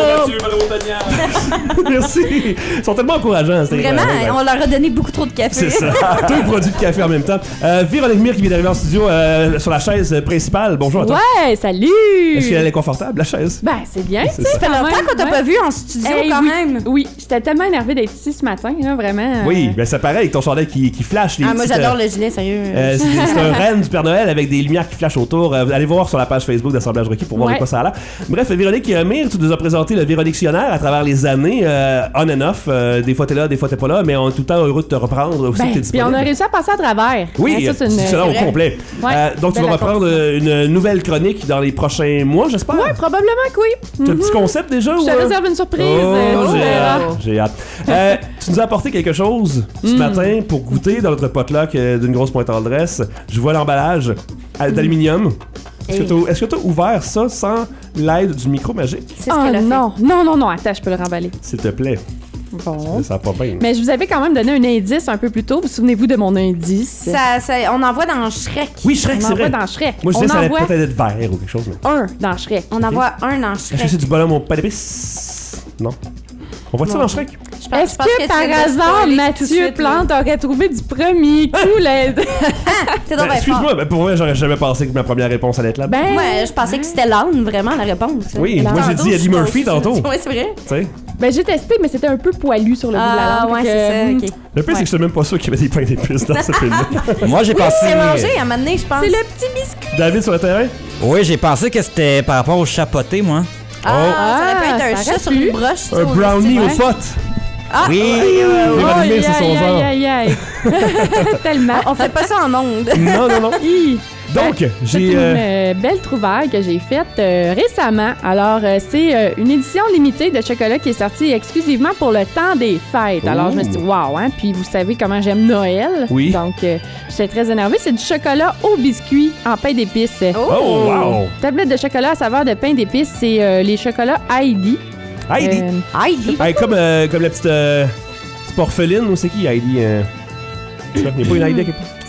Merci! Ils sont tellement encourageants. c'était Vraiment, on leur a donné beaucoup trop de café. C'est ça. Deux produits de café en même temps. Véronique Mire qui vient d'arriver en studio sur la chaise principale. Bonjour à toi. Ouais, salut! Est-ce qu'elle est confortable, la chaise? Ben, c'est bien, C'est tu sais. ça. Ça fait quand longtemps même, qu'on t'a ouais. pas vu en studio, Hey, quand oui, même. Oui, j'étais tellement énervée d'être ici ce matin, là, vraiment. Oui, ben c'est pareil, avec ton chandail qui flash. Les Ah, moi, petites, j'adore le gilet, sérieux. c'est un renne du Père Noël avec des lumières qui flashent autour. Allez voir sur la page Facebook d'Assemblage Requis pour voir de Ouais. quoi ça a l'air. Bref, Véronique Mire, tu nous as présenté le Véronictionnaire à travers les années, on and off. Des fois t'es là, des fois t'es pas là, mais on est tout le temps heureux de te reprendre aussi. Ben, que t'es puis on disponible. a réussi à passer à travers. Oui, Hein, ça, c'est une- c'est au c'est vrai. complet. Ouais, Donc tu belle vas reprendre une nouvelle chronique dans les prochains mois, j'espère. Ouais, probablement que oui. Tu as un petit concept déjà? Je ou, te réserve une surprise. Oh, tu j'ai verras. hâte. J'ai hâte. Tu nous as apporté quelque chose ce matin pour goûter dans notre potluck d'une grosse pointe en dresse. Je vois l'emballage d'aluminium. Est-ce que tu as ouvert ça sans l'aide du micro magique? C'est ce Oh qu'elle a fait. non, attends, je peux le remballer. S'il te plaît. Bon. Ça va pas bien. Mais je vous avais quand même donné un indice un peu plus tôt. Vous souvenez-vous de mon indice? On en voit dans Shrek. Oui, Shrek, On c'est en voit vrai. dans Shrek. Moi, je On disais que ça en allait voit peut-être être vert ou quelque chose. Mais... un dans Shrek. On en voit un dans Est-ce que Shrek. c'est du bonhomme au pain d'épices? Non. On voit ça Non. dans Shrek? Est-ce je pense que tu par viens de hasard, spoiler tout de Mathieu suite, là. Plante aurait trouvé du premier coup l'aide? T'es donc bien Excuse-moi, fort. mais pour vrai, j'aurais jamais pensé que ma première réponse allait être là. Ben, Ouais, je pensais que c'était l'âne, vraiment, la réponse. Oui, moi j'ai dit Eddie Murphy tantôt. Ouais, c'est vrai. Tu sais. ben j'ai testé, mais c'était un peu poilu sur le bout de la Ah, langue. ouais, fait c'est que, ça, ok. Le pire, c'est que je suis même pas sûr qu'il y avait des pains d'épices dans ce film-là. Moi, j'ai Oui, pensé... c'est mangé à un moment donné, je pense. C'est le petit biscuit. David sur le terrain? Oui, j'ai pensé que c'était par rapport au chapoté, moi. Ah, ça aurait pu Ah, être un ça chat aurait sur pu. une broche. tu sais, Un au brownie aux festival. potes. Ah, Oui. Véronique Mire, c'est son genre. Aïe, aïe. Tellement. on fait pas ça en ondes. Non, non, non. Hi. Donc, C'est j'ai... une belle trouvaille que j'ai faite récemment. Alors, c'est une édition limitée de chocolat qui est sortie exclusivement pour le temps des fêtes. Alors, je me suis dit, waouh, hein? Puis, vous savez comment j'aime Noël. Oui. Donc, j'étais très énervée. C'est du chocolat au biscuit en pain d'épices. Oh, wow. Tablette de chocolat à saveur de pain d'épices, c'est les chocolats Heidi. Heidi. Heidi. Hey, comme la petite... c'est pas orpheline ou c'est qui, Heidi? Il n'y a pas une Heidi quelque part?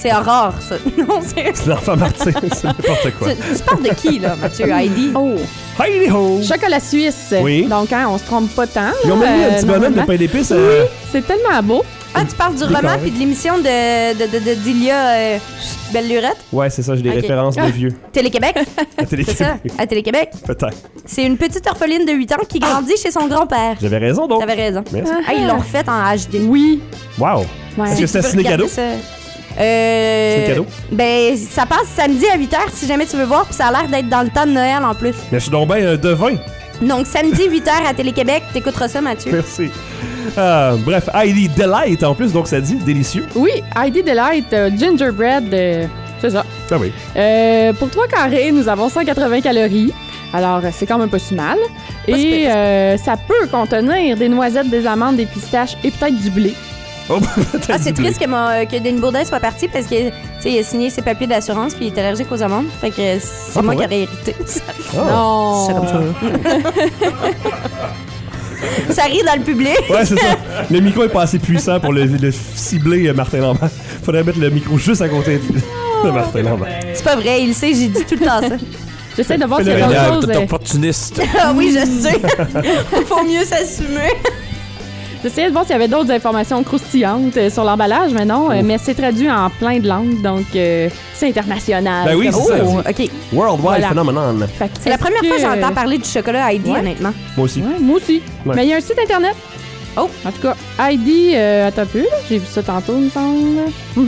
C'est Aurore, ça. Non, c'est L'enfant Martin, c'est n'importe quoi. Tu parles de qui, là, Mathieu? Heidi? Oh! Heidi ho! Chocolat suisse. Oui. Donc, hein, on se trompe pas tant. Ils ont même mis un petit bonhomme de normalement. pain d'épices. Oui, c'est tellement beau. Ah, tu parles du Décoré. roman puis de l'émission d'Ilia Belle Lurette? Ouais, c'est ça, j'ai des Ok. références de vieux. Télé-Québec? À Télé- C'est ça, à Télé-Québec. Peut-être. C'est une petite orpheline de 8 ans qui grandit chez son grand-père. J'avais raison, donc. T'avais raison. Merci. Ah, ils l'ont refait en HD. Oui. Wow. Ouais. Est-ce que c'est Tu peux ciné-cadeau? regarder ça. Ciné-cadeau? Ben, ça passe samedi à 8h si jamais tu veux voir, puis ça a l'air d'être dans le temps de Noël en plus. Mais je suis donc bien un devin. Donc, samedi 8h à Télé-Québec, t'écouteras ça, Mathieu. Merci. Bref, Heidi Delight en plus, donc ça dit délicieux. Oui, Heidi Delight, gingerbread, c'est ça. Ah oui. Pour 3 carrés, nous avons 180 calories. Alors, c'est quand même pas si mal. Pas si Et pire. ça peut contenir des noisettes, des amandes, des pistaches et peut-être du blé. Oh, peut-être Ah, c'est du blé. triste que Denis Bourdin soit parti parce que, tu sais, il a signé ses papiers d'assurance puis il est allergique aux amandes. Fait que c'est Ah, moi pour qui vrai? aurais hérité. Oh. Non! C'est comme ça. Ça rit dans le public. Ouais, c'est ça. Le micro est pas assez puissant pour le cibler Martin Lambert. Faudrait mettre le micro juste à côté de Martin Lambert. C'est pas vrai, il le sait, j'ai dit tout le temps ça. J'essaie de voir s'il y a Fais-le d'autres Regarde, choses. t'es opportuniste. Ah oui, je sais. Faut mieux s'assumer. J'essayais de voir s'il y avait d'autres informations croustillantes sur l'emballage, mais non. Mais c'est traduit en plein de langues, donc c'est international. Ben oui, Comme- c'est ça. Oh, OK. Worldwide Voilà. phenomenon. Fait que C'est la est-ce première fois que que- j'entends parler du chocolat Heidi, Ouais. honnêtement. Moi aussi. Ouais, moi aussi. Ouais. Mais il y a un site internet. Oh. En tout cas, Heidi, attends un peu, là. J'ai vu ça tantôt, il me semble.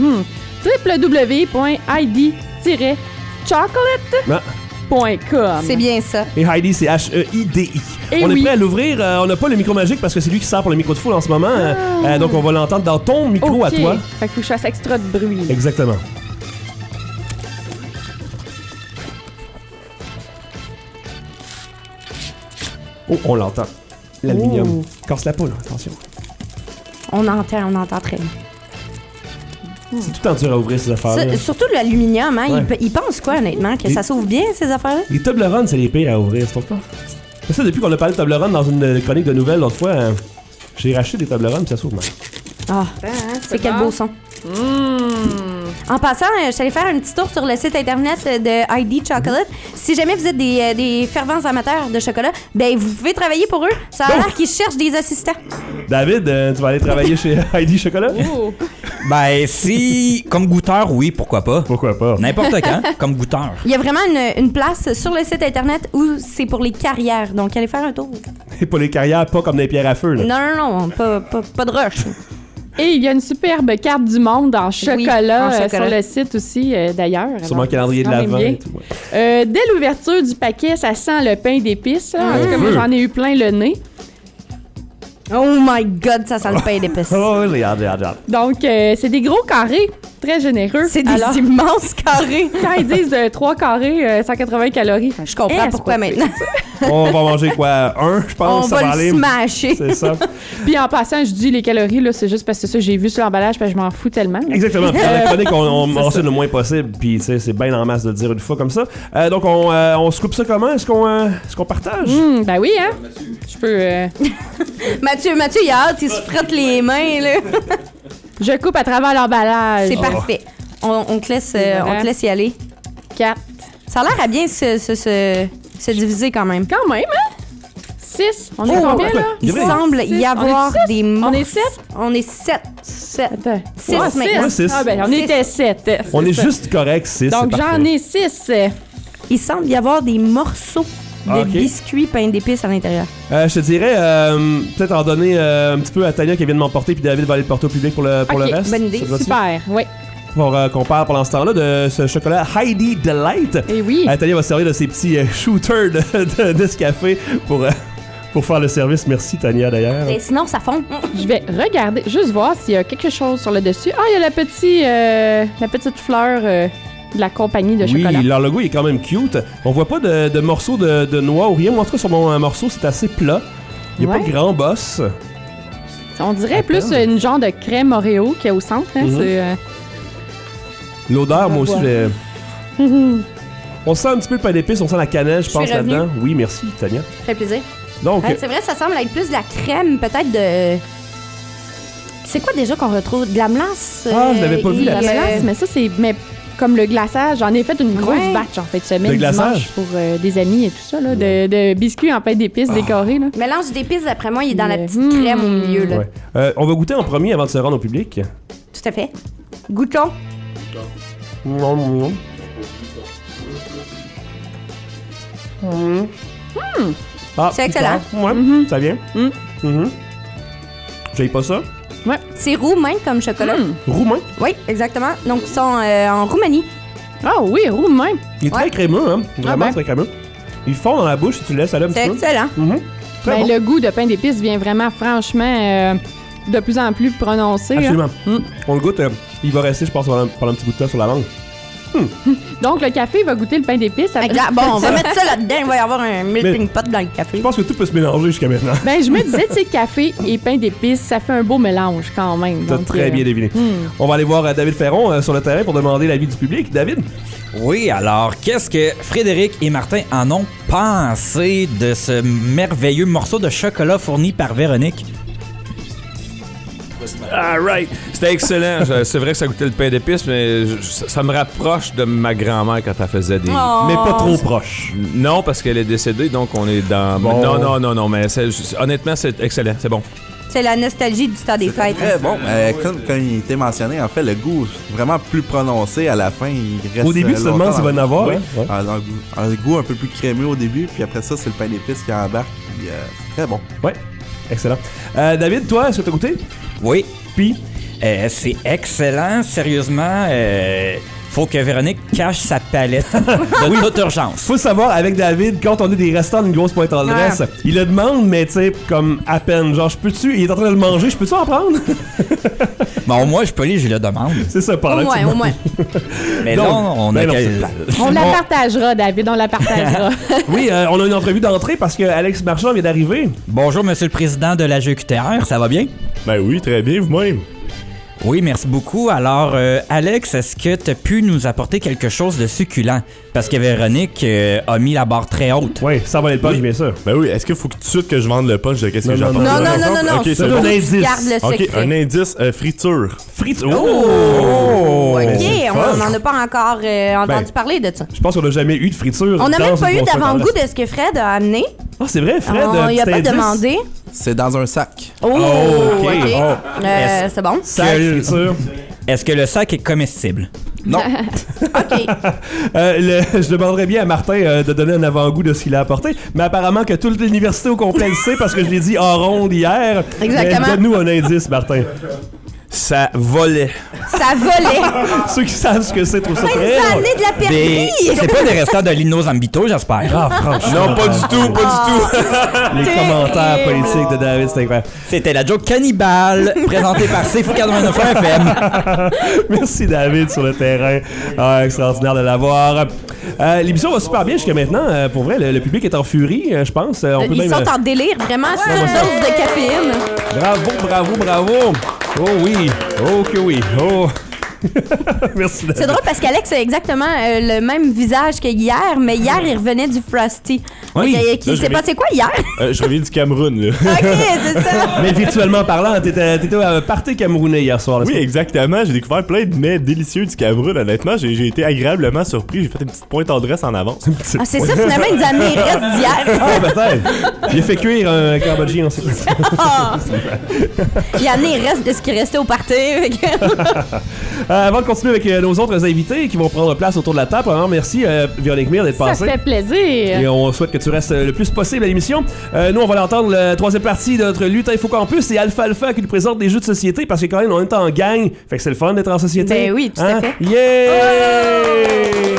www.heidi-chocolate.com. Ah. C'est bien ça. Et Heidi, c'est H-E-I-D-I. Eh On est oui. prêt à l'ouvrir. On n'a pas le micro magique parce que c'est lui qui sert pour le micro de foule en ce moment. Donc, on va l'entendre dans ton micro à Ok. toi. Fait qu'il faut que je fasse extra de bruit. Exactement. Oh, on l'entend. L'aluminium. Casse la poule, attention. On entend très bien. C'est tout le temps dur à ouvrir ces affaires-là. Surtout l'aluminium, hein? Ouais. Il pense quoi, honnêtement? Que Et- ça s'ouvre bien, ces affaires-là? Les Toblerone, c'est les pires à ouvrir, tu trouves pas? C'est ça, depuis qu'on a parlé de Toblerone dans une chronique de nouvelles l'autre fois, j'ai racheté des Toblerone puis ça s'ouvre mal. Ah, c'est quel bon. beau son. En passant, je suis allée faire un petit tour sur le site internet de Heidi Chocolate. Si jamais vous êtes des fervents amateurs de chocolat, ben vous pouvez travailler pour eux. Ça a l'air qu'ils cherchent des assistants. David, tu vas aller travailler chez Heidi Chocolat? Ben, si. Comme goûteur, oui, pourquoi pas. Pourquoi pas? N'importe quand, comme goûteur. Il y a vraiment une place sur le site internet où c'est pour les carrières. Donc, allez faire un tour. Et pour les carrières, pas comme des pierres à feu, là. Non, pas de rush. Et il y a une superbe carte du monde en chocolat, en chocolat. sur le site aussi, d'ailleurs. Sûrement Alors, calendrier de quand même l'Avent bien. et tout, ouais. Dès l'ouverture du paquet, ça sent le pain d'épices. Là. En tout cas, moi, j'en ai eu plein le nez. Oh my God, ça sent le pain d'épices. Oh, regarde. Donc, c'est des gros carrés, très généreux. C'est des Alors, immenses carrés. quand ils disent 3 carrés, 180 calories. Je comprends c'est pourquoi pas pire. maintenant. On va manger quoi? Un, je pense. On ça va aller. le smasher. C'est ça. Puis en passant, je dis les calories, là, c'est juste parce que ça, j'ai vu sur l'emballage, parce que je m'en fous tellement. là. Exactement. Puis dans la chronique, on c'est mentionne ça. le moins possible. Puis, tu sais, c'est bien en masse de le dire une fois comme ça. Donc, on se coupe ça comment? Est-ce qu'on partage? Ben oui, hein? Je peux... Mathieu, il a hâte, il se frotte les mains, là. je coupe à travers l'emballage. C'est parfait. On te laisse y aller. 4. Ça a l'air à bien se diviser quand même. Quand même, hein? 6. On est Oh, combien, là? Il Vrai. semble Six. y avoir On est des On morceaux. est 7? On est 7. 7. Attends. Six Ah, maintenant. Ouais, six. Ah, ben, on Six. était 7. On est juste correct, 6. Donc, j'en ai 6. Il semble y avoir des morceaux de Ah, ok. biscuits pain d'épices à l'intérieur. Je te dirais, peut-être en donner un petit peu à Tania qui vient de m'emporter, puis David va aller le porter au public pour le Ok, reste. bonne idée. Ça te va-tu? Super, oui. Pour qu'on parle pendant ce temps-là de ce chocolat Heidi Delight. Et oui. Tania va se servir de ses petits shooters de Nescafé pour faire le service. Merci Tania d'ailleurs. Et sinon, ça fond. Je vais regarder, juste voir s'il y a quelque chose sur le dessus. Ah, il y a la petite fleur de la compagnie de Oui, chocolat. leur logo est quand même cute. On voit pas de morceaux de noix ou rien. Moi, en tout cas, sur mon morceau, c'est assez plat. Il n'y a Ouais. pas de grand boss. On dirait Attends. plus une genre de crème Oreo qu'il y a au centre. Hein, Mhm. c'est, L'odeur, moi aussi, voir. j'ai... On sent un petit peu le pain d'épices, on sent la cannelle, je Je pense, suis revenue. là-dedans. Oui, merci, Tania. Ça fait plaisir. Donc, C'est vrai, ça semble être plus de la crème, peut-être de C'est quoi déjà qu'on retrouve? De la melasse? Ah, je l'avais pas vu, La mélasse, mais ça, c'est comme le glaçage. J'en ai fait une grosse Ouais. batch en fait semaine De glaçage? dimanche pour des amis et tout ça, là, de biscuits en pâte d'épices décorés. Là. Mélange d'épices, d'après moi, il est dans la Ouais. petite crème au milieu. Là. Ouais. On va goûter en premier avant de se rendre au public. Tout à fait. Goûtons. Ah, C'est excellent. Ouais, ça vient. J'aille pas ça. C'est roumain comme chocolat. Roumain. Oui, exactement. Donc, ils sont en Roumanie. Ah oui, roumain. Il est très crémeux, hein. Vraiment ben. très crémeux. Il fond dans la bouche si tu le laisses aller un petit C'est peu. excellent. Très Ben, bon. le goût de pain d'épices vient vraiment, franchement, de plus en plus prononcé. là. Absolument. On le goûte. Il va rester, je pense, pendant un petit bout de temps sur la langue. Donc, le café va goûter le pain d'épices. Exact. Bon, on va mettre ça là-dedans. Il va y avoir un melting pot dans le café. Je pense que tout peut se mélanger jusqu'à maintenant. Ben, je me disais, tu sais, café et pain d'épices, ça fait un beau mélange quand même. T'as Donc, très bien deviné. On va aller voir David Ferron sur le terrain pour demander l'avis du public. David? Oui, alors, qu'est-ce que Frédéric et Martin en ont pensé de ce merveilleux morceau de chocolat fourni par Véronique? All right. C'était excellent. C'est vrai que ça goûtait le pain d'épices, mais ça me rapproche de ma grand-mère quand elle faisait des... Oh. Mais pas trop proche. Non, parce qu'elle est décédée, donc on est dans... Bon. Non, mais honnêtement, c'est excellent. C'est bon. C'est la nostalgie du temps des fêtes. Très bon. Comme il était mentionné, en fait, le goût vraiment plus prononcé à la fin. Il reste Au début, tu te longtemps demandes s'il va en avoir. Oui. Hein? Ouais. Un goût un peu plus crémeux au début, puis après ça, c'est le pain d'épices qui embarque. Puis, c'est très bon. Ouais. Excellent. David, toi, est-ce que t'as goûté? Oui. Puis? C'est excellent, sérieusement. Faut que Véronique cache sa palette de toute urgence. Faut savoir, avec David, quand on est des restants d'une grosse pointe en dresse, il le demande, mais tu sais, comme à peine. Genre, il est en train de le manger, je peux-tu en prendre? Bon, moi, je peux aller, je le demande. C'est ça, par là. Au moins. Mais Donc, là, on a... ben non, quel- c'est plate. On la partagera, David, on la partagera. Oui, on a une entrevue d'entrée parce que Alex Marchand vient d'arriver. Bonjour, monsieur le président de la GQTR, ça va bien? Ben oui, très bien, vous-même. Oui, merci beaucoup. Alors, Alex, est-ce que tu as pu nous apporter quelque chose de succulent? Parce que Véronique a mis la barre très haute. Oui, ça va être pas, bien sûr. Ben oui, est-ce qu'il faut tout de suite que je vende le punch de qu'est-ce que Non, j'ai non, apporté? non. Ok, C'est c'est un bon. indice. Garde le Ok, secret. un indice, friture. Friture. Oh! Ben, OK, c'est on fun. n'en a pas encore entendu parler de ça. Je pense qu'on n'a jamais eu de friture. On n'a dans même une pas eu grosse pointe en d'avant-goût dresse. de ce que Fred a amené. Ah, c'est vrai, Fred. On lui a petit pas indice. demandé. C'est dans un sac. Oh, ok. OK. Oh. C'est bon. Sac, friture. Est-ce que le sac est comestible? Non. OK. Je demanderais bien à Martin de donner un avant-goût de ce qu'il a apporté, mais apparemment que toute l'université au complet le sait parce que je l'ai dit en ronde hier. Exactement. Mais donne-nous un indice, Martin. Ça volait. Ça volait. Ceux qui savent ce que c'est trouvent ça Ça nous très a drôle. amené de la perdrix. C'est pas des restants de Lino Zambito, j'espère. Ah, franchement. Non, pas du tout, pas du tout. Les commentaires politiques de David, c'est incroyable. C'était la joke cannibale, présentée par CFU 89 FM. Merci David sur le terrain. Ah, extraordinaire de l'avoir. L'émission va super bien jusqu'à maintenant. Pour vrai, le public est en furie, je pense. On peut Ils même, sont en délire, vraiment, surdose de caféine. Bravo. Oh oui. Oh que oui. Oh. Merci David. C'est drôle parce qu'Alex a exactement le même visage que hier, mais hier, il revenait du Frosty. Oui. Qui s'est passé quoi hier? Je reviens du Cameroun, là. OK, c'est ça. Mais virtuellement parlant, t'étais à un party camerounais hier soir. Oui, exactement. J'ai découvert plein de mets délicieux du Cameroun. Honnêtement, j'ai été agréablement surpris. J'ai fait une petite pointe en dresse en avance. Ah, c'est ça, finalement, il nous a amené les restes d'hier. Ah, peut-être. Il a fait cuire un cambodgien aussi. Il a amené les restes de ce qui restait au party. Fait que- Avant de continuer avec nos autres invités qui vont prendre place autour de la table, vraiment merci Véronique Mire d'être Ça passée. fait plaisir. Et on souhaite que tu restes le plus possible à l'émission. Nous, on va l'entendre la troisième partie de notre lutte Info Campus. C'est Alpha Alpha qui nous présente des jeux de société parce que quand même, on est en gang. Fait que c'est le fun d'être en société. Ben oui, tout à fait. Yeah!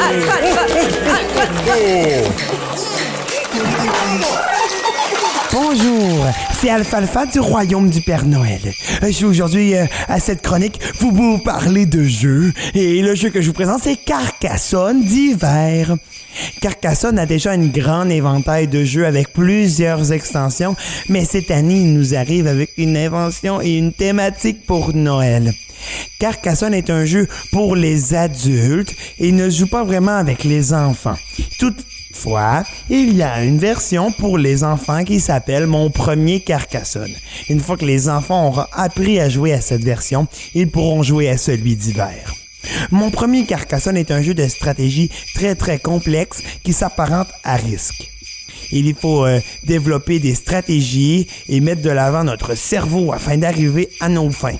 Bonjour, c'est Alfalfa du Royaume du Père Noël. Je suis aujourd'hui à cette chronique vous parler de jeux. Et le jeu que je vous présente, c'est Carcassonne d'hiver. Carcassonne a déjà une grande éventail de jeux avec plusieurs extensions, mais cette année, il nous arrive avec une invention et une thématique pour Noël. Carcassonne est un jeu pour les adultes et ne joue pas vraiment avec les enfants. Toutefois, il y a une version pour les enfants qui s'appelle Mon premier Carcassonne. Une fois que les enfants auront appris à jouer à cette version, ils pourront jouer à celui d'hiver. Mon premier Carcassonne est un jeu de stratégie très très complexe qui s'apparente à Risque. Il faut développer des stratégies et mettre de l'avant notre cerveau afin d'arriver à nos fins.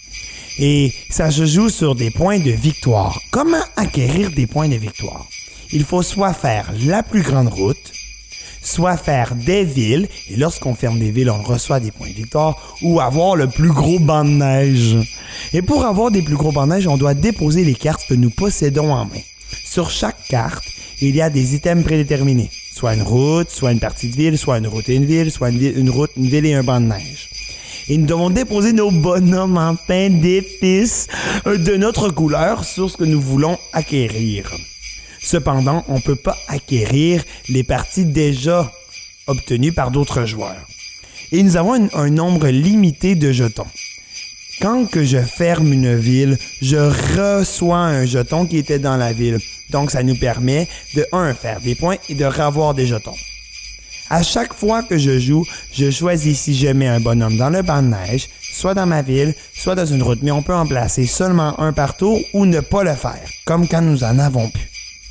Et ça se joue sur des points de victoire. Comment acquérir des points de victoire? Il faut soit faire la plus grande route, soit faire des villes, et lorsqu'on ferme des villes, on reçoit des points de victoire, ou avoir le plus gros banc de neige. Et pour avoir des plus gros bancs de neige, on doit déposer les cartes que nous possédons en main. Sur chaque carte, il y a des items prédéterminés. Soit une route, soit une partie de ville, soit une route et une ville, soit une route, une ville et un banc de neige. Et nous devons déposer nos bonhommes en pain d'épices de notre couleur sur ce que nous voulons acquérir. Cependant, on ne peut pas acquérir les parties déjà obtenues par d'autres joueurs. Et nous avons un nombre limité de jetons. Quand que je ferme une ville, je reçois un jeton qui était dans la ville. Donc, ça nous permet de, faire des points et de revoir des jetons. À chaque fois que je joue, je choisis si je mets un bonhomme dans le banc de neige, soit dans ma ville, soit dans une route. Mais on peut en placer seulement un par tour ou ne pas le faire, comme quand nous en avons plus.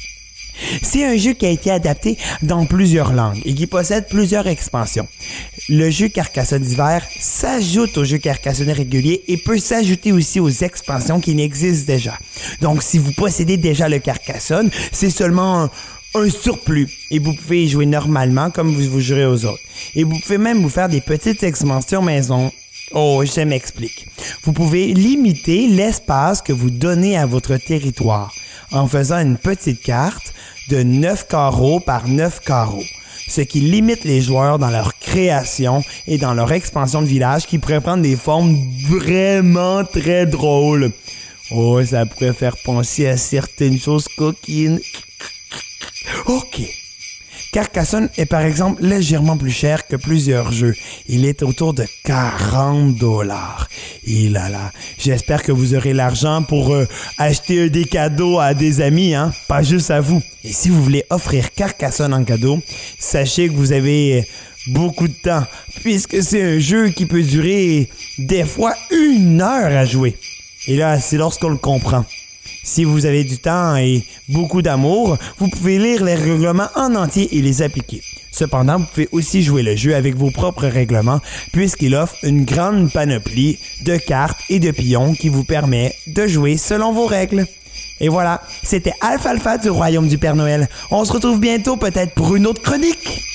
C'est un jeu qui a été adapté dans plusieurs langues et qui possède plusieurs expansions. Le jeu Carcassonne d'hiver s'ajoute au jeu Carcassonne régulier et peut s'ajouter aussi aux expansions qui n'existent déjà. Donc, si vous possédez déjà le Carcassonne, c'est seulement un surplus et vous pouvez y jouer normalement comme vous jouerez aux autres. Et vous pouvez même vous faire des petites expansions maison. Oh, je m'explique. Vous pouvez limiter l'espace que vous donnez à votre territoire en faisant une petite carte de 9 carreaux par 9 carreaux, ce qui limite les joueurs dans leur création et dans leur expansion de village qui pourrait prendre des formes vraiment très drôles. Oh, ça pourrait faire penser à certaines choses coquines. OK. Carcassonne est par exemple légèrement plus cher que plusieurs jeux. Il est autour de 40$. Et là là, j'espère que vous aurez l'argent pour acheter des cadeaux à des amis, hein, pas juste à vous. Et si vous voulez offrir Carcassonne en cadeau, sachez que vous avez beaucoup de temps, puisque c'est un jeu qui peut durer des fois 1 heure à jouer. Et là, c'est lorsqu'on le comprend. Si vous avez du temps et beaucoup d'amour, vous pouvez lire les règlements en entier et les appliquer. Cependant, vous pouvez aussi jouer le jeu avec vos propres règlements puisqu'il offre une grande panoplie de cartes et de pions qui vous permet de jouer selon vos règles. Et voilà, c'était Alfalfa du Royaume du Père Noël. On se retrouve bientôt peut-être pour une autre chronique.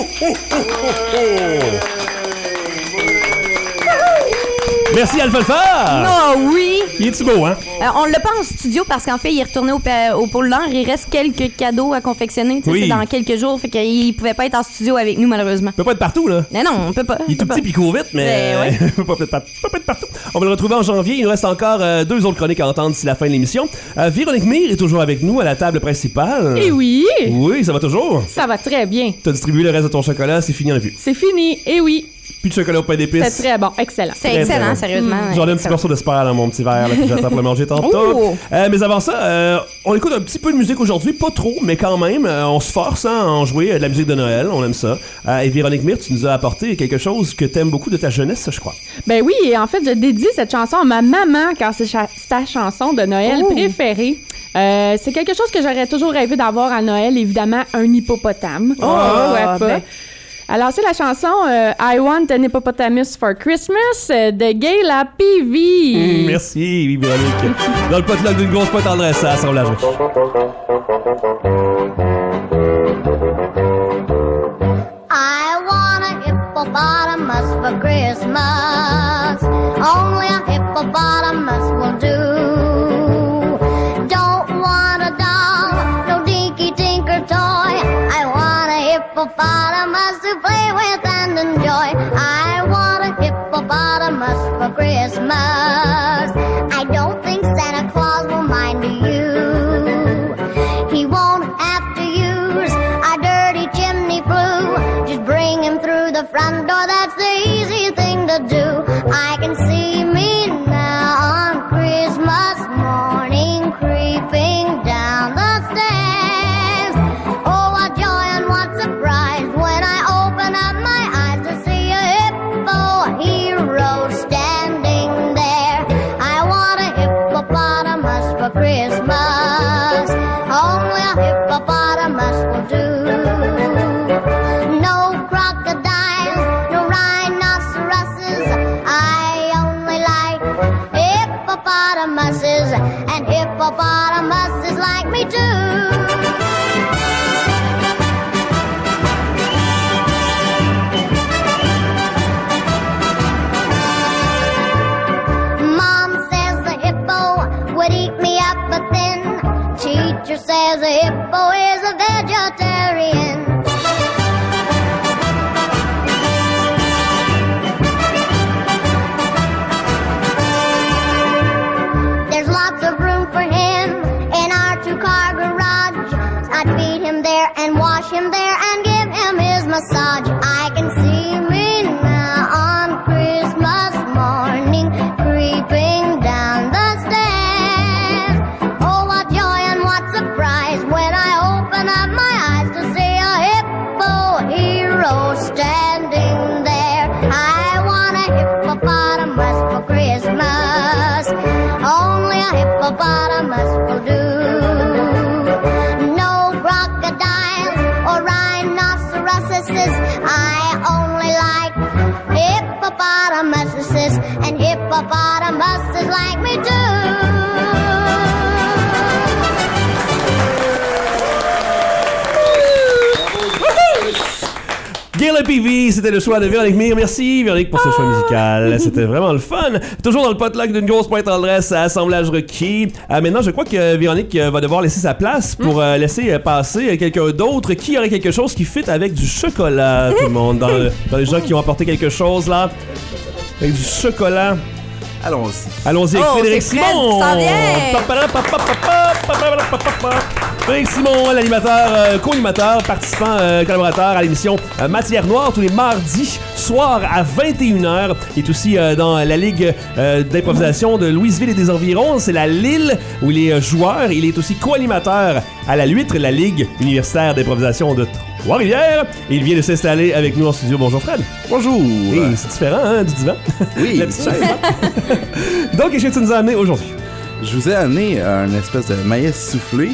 Merci Alfalfa! Oh oui! Il est-tu beau, hein? On l'a pas en studio parce qu'en fait, il est retourné au pôle Nord. Il reste quelques cadeaux à confectionner. Oui. C'est dans quelques jours. Fait qu'il pouvait pas être en studio avec nous, malheureusement. Il peut pas être partout, là. Mais non, on peut pas. Il est tout petit puis il court vite, mais ouais. il peut pas être partout. On va le retrouver en janvier. Il nous reste encore 2 autres chroniques à entendre d'ici la fin de l'émission. Véronique Mire est toujours avec nous à la table principale. Eh oui! Oui, ça va toujours? Ça va très bien. T'as distribué le reste de ton chocolat, c'est fini, on a plus. C'est fini, eh oui. Plus de chocolat au pain d'épices. C'est très bon, excellent. C'est excellent, sérieusement. J'en ai un petit morceau d'espoir dans mon petit verre là, que j'attends pour le manger tantôt. Mais avant ça, on écoute un petit peu de musique aujourd'hui, pas trop, mais quand même, on se force à en jouer de la musique de Noël, on aime ça. Et Véronique Mire, tu nous as apporté quelque chose que t'aimes beaucoup de ta jeunesse, je crois. Ben oui, et en fait, je dédie cette chanson à ma maman car c'est sa chanson de Noël préférée. C'est quelque chose que j'aurais toujours rêvé d'avoir à Noël, évidemment, un hippopotame. Pourquoi pas? Alors, c'est la chanson I Want an Hippopotamus for Christmas de Gail Peavy. Merci, Véronique. Dans le potluck d'une grosse pote tendresse, ça ressemble à jouer. I want a hippopotamus for Christmas. Only a hippopotamus will do. Don't want a doll, no dinky tinker toy. I want a hippopotamus to play with and enjoy. I want a hippopotamus for Christmas. I don't think Santa Claus will mind you. He won't have to use a dirty chimney flue. Just bring him through the front door, that's the easy thing to do. I can see me now on Christmas morning creeping down the stairs. Oh, what joy and hippopotamuses and hippopotamuses like me too. Would eat me up, but then teacher says a hippo is a vegetarian. There's lots of room for him in our two-car garage. I'd feed him there and wash him there and give him his massage. I can see me now on Christmas morning creeping down the stairs. Oh, what joy and what surprise when I open up my eyes to see a hippo hero standing there. I want a hippopotamus for Christmas. Only a hippopotamus will do. No crocodiles or rhinoceroses. I only like hippopotamuses and hippopotamuses like me too. Gail PV, c'était le choix de Véronique Mire. Merci Véronique pour ce choix musical. C'était vraiment le fun. Toujours dans le potluck d'une grosse pointe tendresse à assemblage requis. Maintenant, je crois que Véronique va devoir laisser sa place pour laisser passer quelqu'un d'autre qui aurait quelque chose qui fit avec du chocolat. Tout le monde, dans les gens qui ont apporté quelque chose là, avec du chocolat. Allons-y. Allons-y avec Frédéric Simon. Frédéric Simon, l'animateur, co-animateur, participant, collaborateur à l'émission Matière Noire tous les mardis soirs à 21h. Il est aussi dans la Ligue d'improvisation de Louisville et des environs. C'est la Lille où il est joueur. Il est aussi co-animateur à la L'Huître, la Ligue universitaire d'improvisation de Trois-Rivières. Et il vient de s'installer avec nous en studio. Bonjour Fred. Bonjour. Oui, c'est différent hein, du divan. Oui. La petite chaise. Donc, qu'est-ce que tu nous as amené aujourd'hui? Je vous ai amené un espèce de maïs soufflé.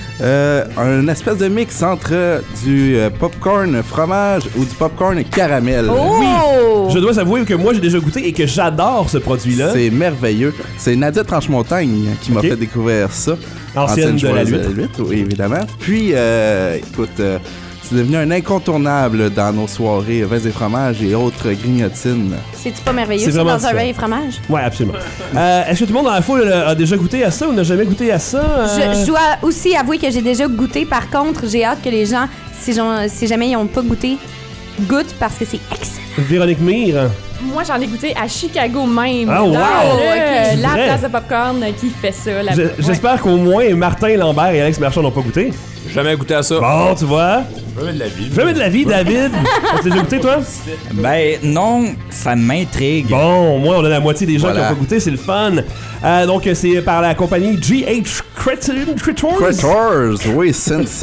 Un espèce de mix entre du popcorn fromage ou du popcorn caramel. Oh! Oui, je dois avouer que moi j'ai déjà goûté et que j'adore ce produit-là. C'est merveilleux. C'est Nadia Tranche-Montagne qui m'a fait découvrir ça. Ancienne de la L'Huître. Oui, évidemment. Puis, écoute, c'est devenu un incontournable dans nos soirées vins et fromages et autres grignotines. C'est-tu pas merveilleux, C'est ça, vraiment dans un ça. vin et fromage? Ouais, absolument. Est-ce que tout le monde dans la foule a déjà goûté à ça ou n'a jamais goûté à ça? Je dois aussi avouer que j'ai déjà goûté. Par contre, j'ai hâte que les gens, si jamais ils n'ont pas goûté, goûtent parce que c'est excellent. Véronique Mire. Moi, j'en ai goûté à Chicago même. Ah, wow! La Vrai? place de popcorn qui fait ça. J'espère qu'au moins Martin Lambert et Alex Marchand n'ont pas goûté. Jamais goûté à ça. Bon, tu vois. Jamais de la vie. Jamais de la vie, David. As-tu déjà goûté, toi? Ben non, ça m'intrigue. Bon, moi, on a la moitié des gens Voilà. qui n'ont pas goûté, c'est le fun. Donc, c'est par la compagnie GH Critters. Critters, oui, since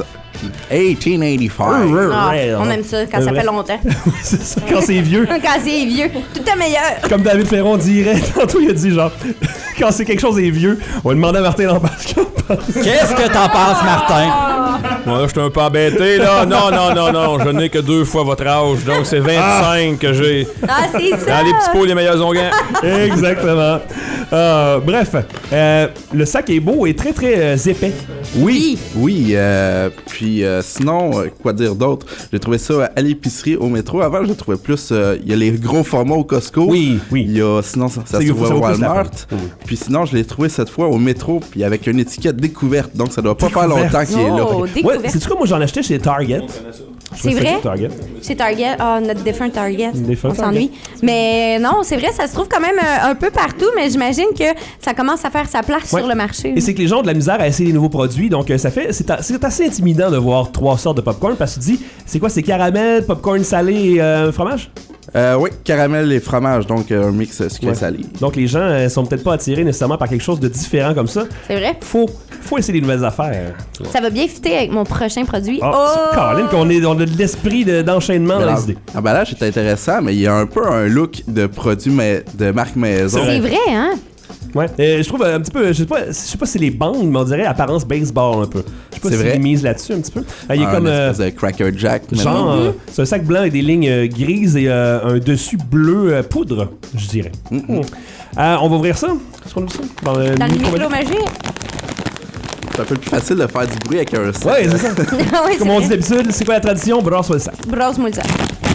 1885. Ah, on aime ça quand ça fait longtemps. C'est ça, quand c'est vieux. Quand c'est vieux, tout est meilleur. Comme David Ferron dirait, tantôt il a dit genre, quand c'est quelque chose est vieux, on va demander à Martin Lambert ce qu'il en pense. Qu'est-ce que t'en penses, Martin? Moi, là, je suis un peu embêté, là. Non. Je n'ai que 2 fois votre âge, donc c'est 25 que j'ai. Ah, c'est ça. Dans les petits pots, les meilleurs onguents. Exactement. Bref, le sac est beau et très très épais. Oui. Puis sinon, quoi dire d'autre? J'ai trouvé ça à l'épicerie, au métro. Avant, je le trouvais plus... Il y a les gros formats au Costco. Oui. Il y a, sinon, ça se trouve au Walmart. Puis sinon, je l'ai trouvé cette fois au métro, puis avec une étiquette découverte. Donc, ça doit pas faire longtemps qu'il est là. Ouais, c'est-tu quoi, moi j'en achetais chez Target. C'est vrai? Chez Target. Ah, notre défunt Target. On s'ennuie. Mais non, c'est vrai, ça se trouve quand même un peu partout, mais j'imagine que ça commence à faire sa place sur le marché. Et c'est que les gens ont de la misère à essayer les nouveaux produits, donc c'est assez intimidant de voir 3 sortes de popcorn parce que tu te dis, c'est quoi, c'est caramel, popcorn salé et fromage? Oui, caramel et fromage, donc un mix sucré-salé. Donc les gens sont peut-être pas attirés nécessairement par quelque chose de différent comme ça. C'est vrai. Faut essayer des nouvelles affaires. Ça va bien fitter avec mon prochain produit. Colin, qu'on a de l'esprit d'enchaînement dans les idées. L'emballage est intéressant, mais il y a un peu un look de produit de marque maison. C'est vrai, hein? Ouais. Je trouve un petit peu, je sais pas si c'est les bandes, mais on dirait apparence baseball un peu. Je sais pas C'est si vrai. ils misent là-dessus un petit peu. Il est comme une espèce de Cracker Jack. genre, c'est un sac blanc avec des lignes grises et un dessus bleu poudre, je dirais. On va ouvrir ça. Est-ce qu'on ouvre ça? Dans le micro magique? C'est un peu plus facile de faire du bruit avec un sac. Ouais, c'est ça. Oui, Comme on dit d'habitude, c'est quoi la tradition? Brasse-moi le sac. Brasse-moi le sac.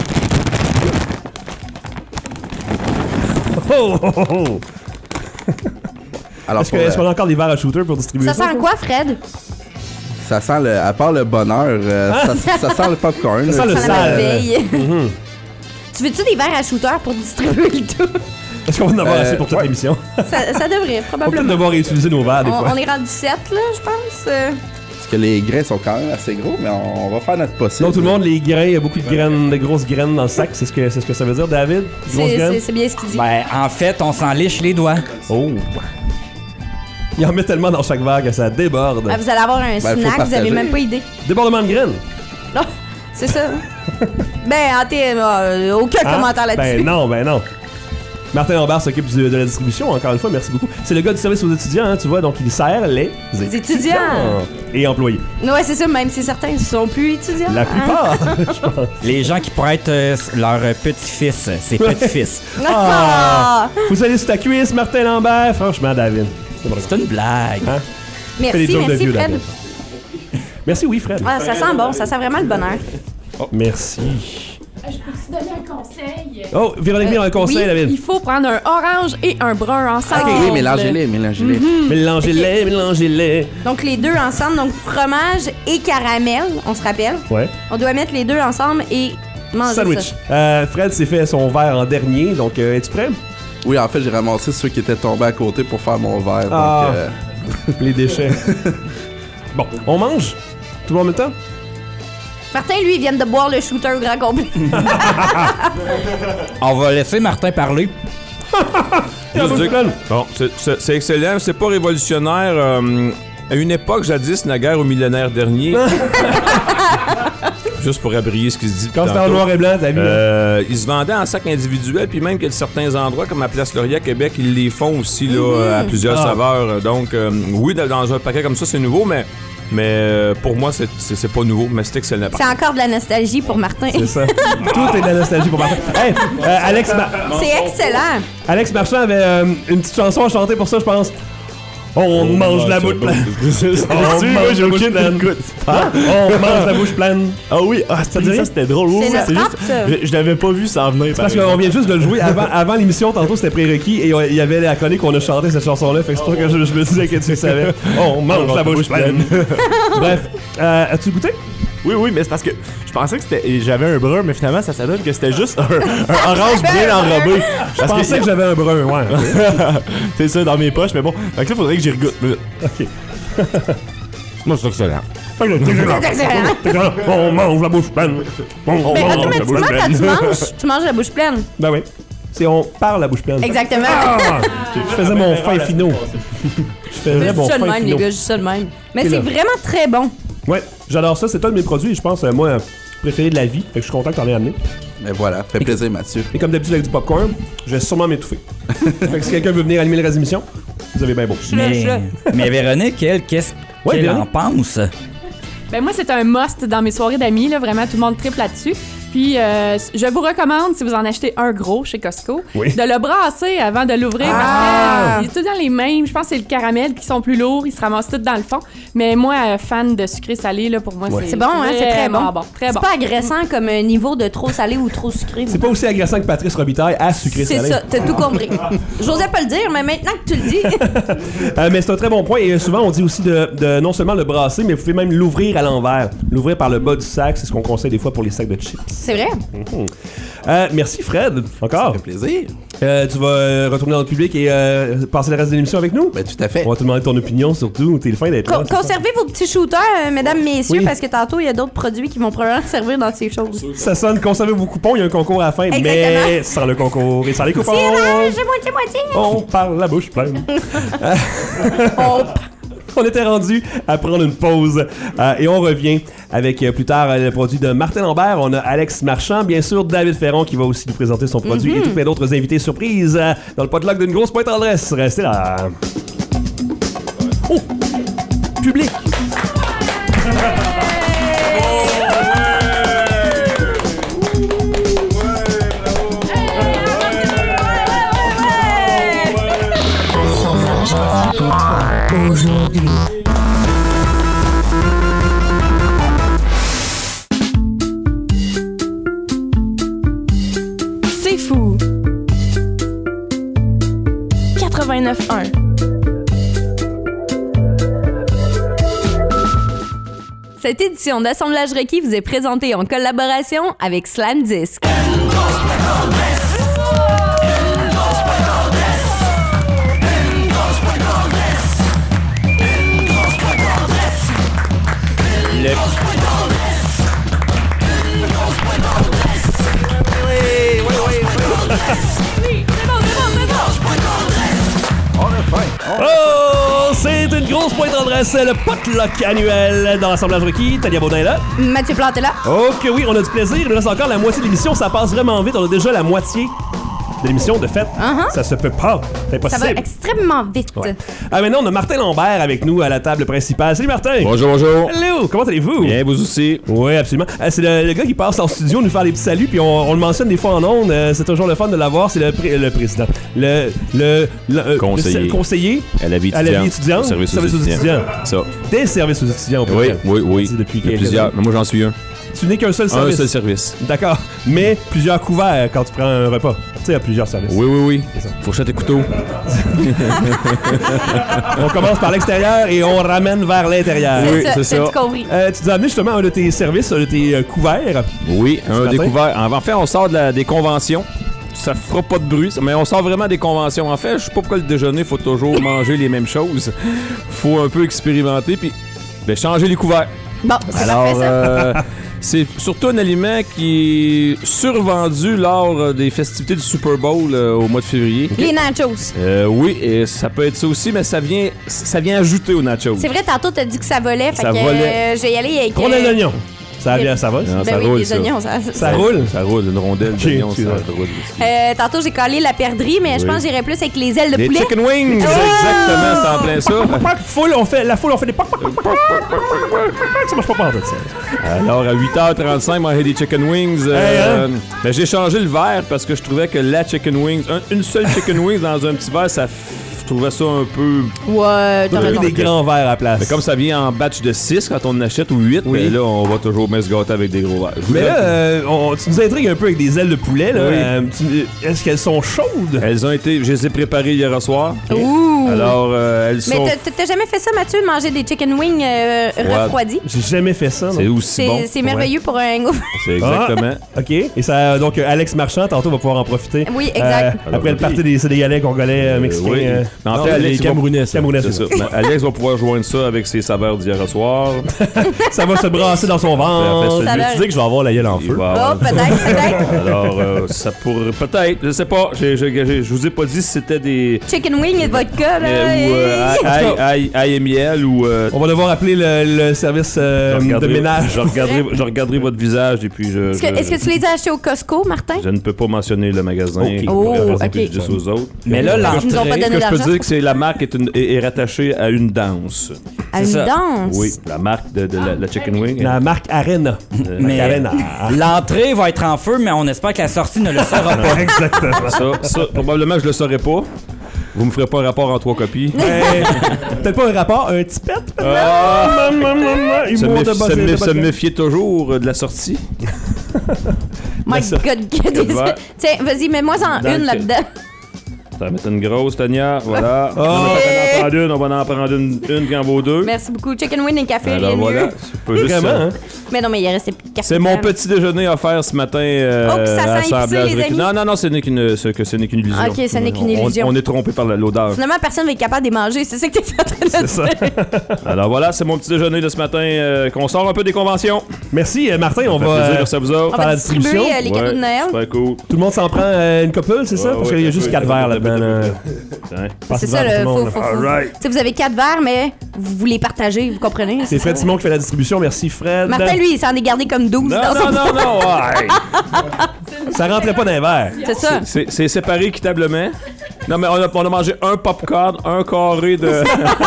Alors, est-ce qu'on a encore des verres à shooter pour distribuer Ça ça? sent quoi, Fred? Ça sent à part le bonheur, ça sent le popcorn. Ça sent le Ça sent la sale. veille. Tu veux-tu des verres à shooter pour distribuer le tout? Est-ce qu'on va en avoir assez pour toute l'émission? Ça devrait, On va peut-être probablement. devoir réutiliser nos verres des fois. On est rendu 7, là, je pense. Parce que les grains sont quand même assez gros, mais on va faire notre possible. Donc tout le monde, les grains, il y a beaucoup de graines, de grosses graines dans le sac. C'est ce que ça veut dire, David? Grosses graines? C'est bien ce qu'il dit. Ben, en fait, on s'en liche les doigts. Oh! Il en met tellement dans chaque verre que ça déborde. Ah, vous allez avoir un faut snack, vous partager. avez même pas idée. Débordement de graines? Non, c'est ça. Aucun commentaire là-dessus. Ben non. Martin Lambert s'occupe de la distribution, encore une fois, merci beaucoup. C'est le gars du service aux étudiants, hein, tu vois, donc il sert les étudiants. Et employés. Ouais, c'est ça, même si certains ne sont plus étudiants. La plupart, je pense. Les gens qui pourraient être leur petit-fils, ses petits-fils. Vous allez sur ta cuisse, Martin Lambert? Franchement, David. C'est une blague. Hein? Fais des Merci, jokes de merci, vieux, Fred. David. Merci, oui, Fred. Ah, ça sent bon, ça sent vraiment le bonheur. Merci. Je peux-tu donner un conseil? Oh, Véronique, un conseil, oui, David. il faut prendre un orange et un brun ensemble. Ok, oui, mélangez-les. Mélangez-les. Donc, les deux ensemble, donc fromage et caramel, on se rappelle. Ouais. On doit mettre les deux ensemble et manger Sandwich. ça. Fred s'est fait son verre en dernier, donc es-tu prêt? Oui, en fait, j'ai ramassé ceux qui étaient tombés à côté pour faire mon verre. Ah. Donc, Les déchets. Bon, on mange? Tout le monde en même temps? Martin, lui, il vient de boire le shooter au grand complet. On va laisser Martin parler. Juste dire que- Bon, c'est excellent. C'est pas révolutionnaire. À une époque, jadis, naguère au millénaire dernier. Juste pour abrier ce qui se dit. Quand c'était en tantôt. noir et blanc, t'as vu? Ils se vendaient en sac individuel, puis même qu'il y a certains endroits, comme à Place Laurier à Québec, ils les font aussi là, à plusieurs saveurs. Donc, oui, dans un paquet comme ça, c'est nouveau, mais pour moi, c'est pas nouveau, mais c'est excellent. C'est encore de la nostalgie pour Martin. C'est ça. Tout est de la nostalgie pour Martin. Hey, Alex, C'est excellent. Alex Marchand avait une petite chanson à chanter pour ça, je pense. On mange la bouche pleine. Moi, j'ai aucune écoute. On mange la bouche pleine. Ah oui, ça c'était drôle. C'est Oui, notre c'est rap, juste- ça. Je l'avais pas vu s'en venir. Parce qu'on vient juste de le jouer avant l'émission, tantôt c'était prérequis et il y avait la chronique qu'on a chanté cette chanson-là, fait que c'est pour ça que je me disais que tu le savais. On mange la bouche pleine. Bref, as-tu goûté? Oui, mais c'est parce que je pensais que j'avais un brun, mais finalement, ça donne que c'était juste un orange bien enrobé. Je pensais que j'avais un brun, ouais. C'est ça, dans mes poches, mais bon. Donc là, faudrait que j'y regoute. Ok. Moi, c'est excellent. On mange la bouche pleine. On Mais mange la automatiquement, bouche quand pleine. tu manges la bouche pleine. Ben oui. C'est on parle la bouche pleine. Exactement. Ah, je faisais mon fin finaux. Je faisais Je mon dis ça de fin même, les finaux. gars, je dis ça de même. Mais Et c'est là. vraiment très bon. Ouais, j'adore ça. C'est un de mes produits, je pense, moi, préféré de la vie. Fait que je suis content que t'en aies amené. Mais voilà, fait plaisir, Mathieu. Et comme d'habitude avec du popcorn, je vais sûrement m'étouffer. Fait que si quelqu'un veut venir animer le reste de l'émission, vous avez bien beau. Mais Véronique, elle, qu'est-ce Ouais, qu'elle en Véronique. pense? Ben moi, c'est un must dans mes soirées d'amis. Là, vraiment, tout le monde triple là-dessus. Puis, je vous recommande, si vous en achetez un gros chez Costco, Oui. de le brasser avant de l'ouvrir. Parce que il est tout dans les mêmes. Je pense que c'est le caramel qui sont plus lourds. Ils se ramassent tous dans le fond. Mais moi, fan de sucré salé, là, pour moi, Ouais. C'est bon, hein? C'est très bon. Très C'est bon. pas agressant comme un niveau de trop salé ou trop sucré. C'est pas aussi agressant que Patrice Robitaille à sucré C'est salé. ça, t'as tout compris. J'osais pas le dire, mais maintenant que tu le dis. Mais c'est un très bon point. Et souvent, on dit aussi de non seulement le brasser, mais vous pouvez même l'ouvrir à l'envers. L'ouvrir par le bas du sac, c'est ce qu'on conseille des fois pour les sacs de chips. C'est vrai. Merci Fred, encore. Ça fait plaisir. Tu vas retourner dans le public et passer le reste de l'émission avec nous? Ben, tout à fait. On va te demander ton opinion surtout. T'es le fin d'être là. Conservez vos petits shooters, mesdames, messieurs, Oui. parce que tantôt, il y a d'autres produits qui vont probablement servir dans ces choses. Ça sonne conservez vos coupons, il y a un concours à la fin, Exactement. mais sans le concours et sans les coupons. Tirage, moitié-moitié. On parle la bouche pleine. On était rendu à prendre une pause et on revient avec plus tard le produit de Martin Lambert. On a Alex Marchand, bien sûr, David Ferron qui va aussi nous présenter son produit et tout plein d'autres invités surprises dans le potluck d'une grosse pointe tendresse. Restez là. Oh! Public! Aujourd'hui. C'est fou. 89.1. Cette édition d'Assemblage requis vous est présentée en collaboration avec Slam Disc. Oh, c'est une grosse pointe d'adresse, le potluck annuel dans l'Assemblage requis. Tania Baudin est là. Mathieu Plante est là. Ok, oui, on a du plaisir. Il nous reste encore la moitié de l'émission. Ça passe vraiment vite. On a déjà la moitié de l'émission, de fait. Ça se peut pas. C'est impossible. Ça va extrêmement vite. Ouais. Maintenant, on a Martin Lambert avec nous à la table principale. Salut Martin! Bonjour, bonjour. Hello! Comment allez-vous? Bien, vous aussi. Oui, absolument. C'est le gars qui passe en studio nous faire des petits saluts, puis on le mentionne des fois en ondes. C'est toujours le fun de l'avoir. C'est le président. Le conseiller à la vie étudiante. Service aux étudiants. Ça. Des services aux étudiants. Oui. Depuis il y a plusieurs. Mais moi, j'en suis un. Tu n'es qu'un seul service. Un seul service. D'accord. Mais plusieurs couverts quand tu prends un repas. Tu sais, il y a plusieurs services. Oui. Fourchette et couteau. On commence par l'extérieur et on ramène vers l'intérieur. Oui, c'est ça. Tu nous as amené justement un de tes services, un de tes couverts. Oui, un des couverts. En fait, on sort des conventions. Ça fera pas de bruit, mais on sort vraiment des conventions. En fait, je sais pas pourquoi le déjeuner, faut toujours manger les mêmes choses. Faut un peu expérimenter, puis changer les couverts. Bon, c'est parfait, ça. C'est surtout un aliment qui est survendu lors des festivités du Super Bowl au mois de février. Les nachos. Oui, et ça peut être ça aussi, mais ça vient ajouter aux nachos. C'est vrai, tantôt, t'as dit que ça volait. Ça volait. Je vais y aller avec... Rondelle d'oignon. Ça va? Non, ça roule, les oignons, ça roule? Ça roule, une rondelle d'oignon, ça roule. Tantôt, j'ai collé la perdrix, mais je pense que j'irais plus avec les ailes de poulet. Les chicken wings! Exactement, c'est en plein ça. La foule, on fait des poc. Ça marche pas par ça. Alors, à 8h35, on a des chicken wings. J'ai changé le verre parce que je trouvais que la chicken wings, une seule chicken wings dans un petit verre, je trouvais ça un peu... Ouais, t'as raison. Des grands verres à la place. Mais comme ça vient en batch de 6 quand on en achète, ou 8, mais là, on va toujours bien se gâter avec des gros verres. Mais là, tu nous intrigues un peu avec des ailes de poulet. Là. Est-ce qu'elles sont chaudes? Elles ont été... Je les ai préparées hier soir. Ouh! Alors, elles sont... Mais t'as jamais fait ça, Mathieu, de manger des chicken wings refroidis? J'ai jamais fait ça. C'est aussi bon. C'est merveilleux pour un hangover. C'est exactement. OK. Et ça, donc, Alex Marchand, tantôt, va pouvoir en profiter. Oui, exact. Après le party des Sénégalais, Congolais, Mexicains. En fait, les Camerounais, c'est ça. Alex va pouvoir joindre ça avec ses saveurs d'hier soir. Ça va se brasser dans son ventre. Tu dis que je vais avoir la gueule en feu. Oh, peut-être. Alors, ça pourrait... Peut-être, je sais pas. Je vous ai pas dit si c'était des... Chicken wing et vodka, là. Ou ail et miel, ou... On va devoir appeler le service de ménage. Je regarderai votre visage et puis je... Est-ce que tu les as achetés au Costco, Martin? Je ne peux pas mentionner le magasin. OK. Juste aux autres. Mais là, ils nous ont pas donné je d'argent. peux dire que la marque est rattachée à une danse. À une danse? Oui, la marque de la Chicken Wing. La marque Arena. Mais l'entrée va être en feu, mais on espère que la sortie ne le sera pas. Exactement. Ça, probablement, je le saurais pas. Vous me ferez pas un rapport en 3 copies. Peut-être pas un rapport, un petit pet. Se méfier toujours de la sortie. My God. Tiens, vas-y, mets-moi-en une là-dedans. Ça va mettre une grosse, Tania. Voilà. On va en prendre une qui en vaut 2. Merci beaucoup. Chicken wing et café, alors rien voilà. mieux. C'est pas juste ça. Hein? Mais non, mais il restait plus de café. C'est mon petit déjeuner offert ce matin ça sent épicé, les amis. Non, ce n'est qu'une illusion. OK, ce n'est qu'une illusion. On est trompé par l'odeur. Finalement, personne va être capable de les manger. C'est ça que tu es en train de dire. C'est ça. Alors voilà, c'est mon petit déjeuner de ce matin. Qu'on sort un peu des conventions. Merci, Martin. On va faire la distribution. Les cadeaux de Noël. Super cool. Tout le monde s'en prend une copule, c'est ça? Parce qu'il y a juste 4 verres là-dedans. là. C'est ça, faut. Vous avez 4 verres, mais vous les partagez, vous comprenez? C'est Fred Simon qui fait la distribution. Merci, Fred. Martin, lui, il s'en est gardé comme 12 dans son Non, ouais. Ça rentrait pas dans les verres. C'est ça. C'est séparé équitablement. Non, mais on a mangé un popcorn, un carré de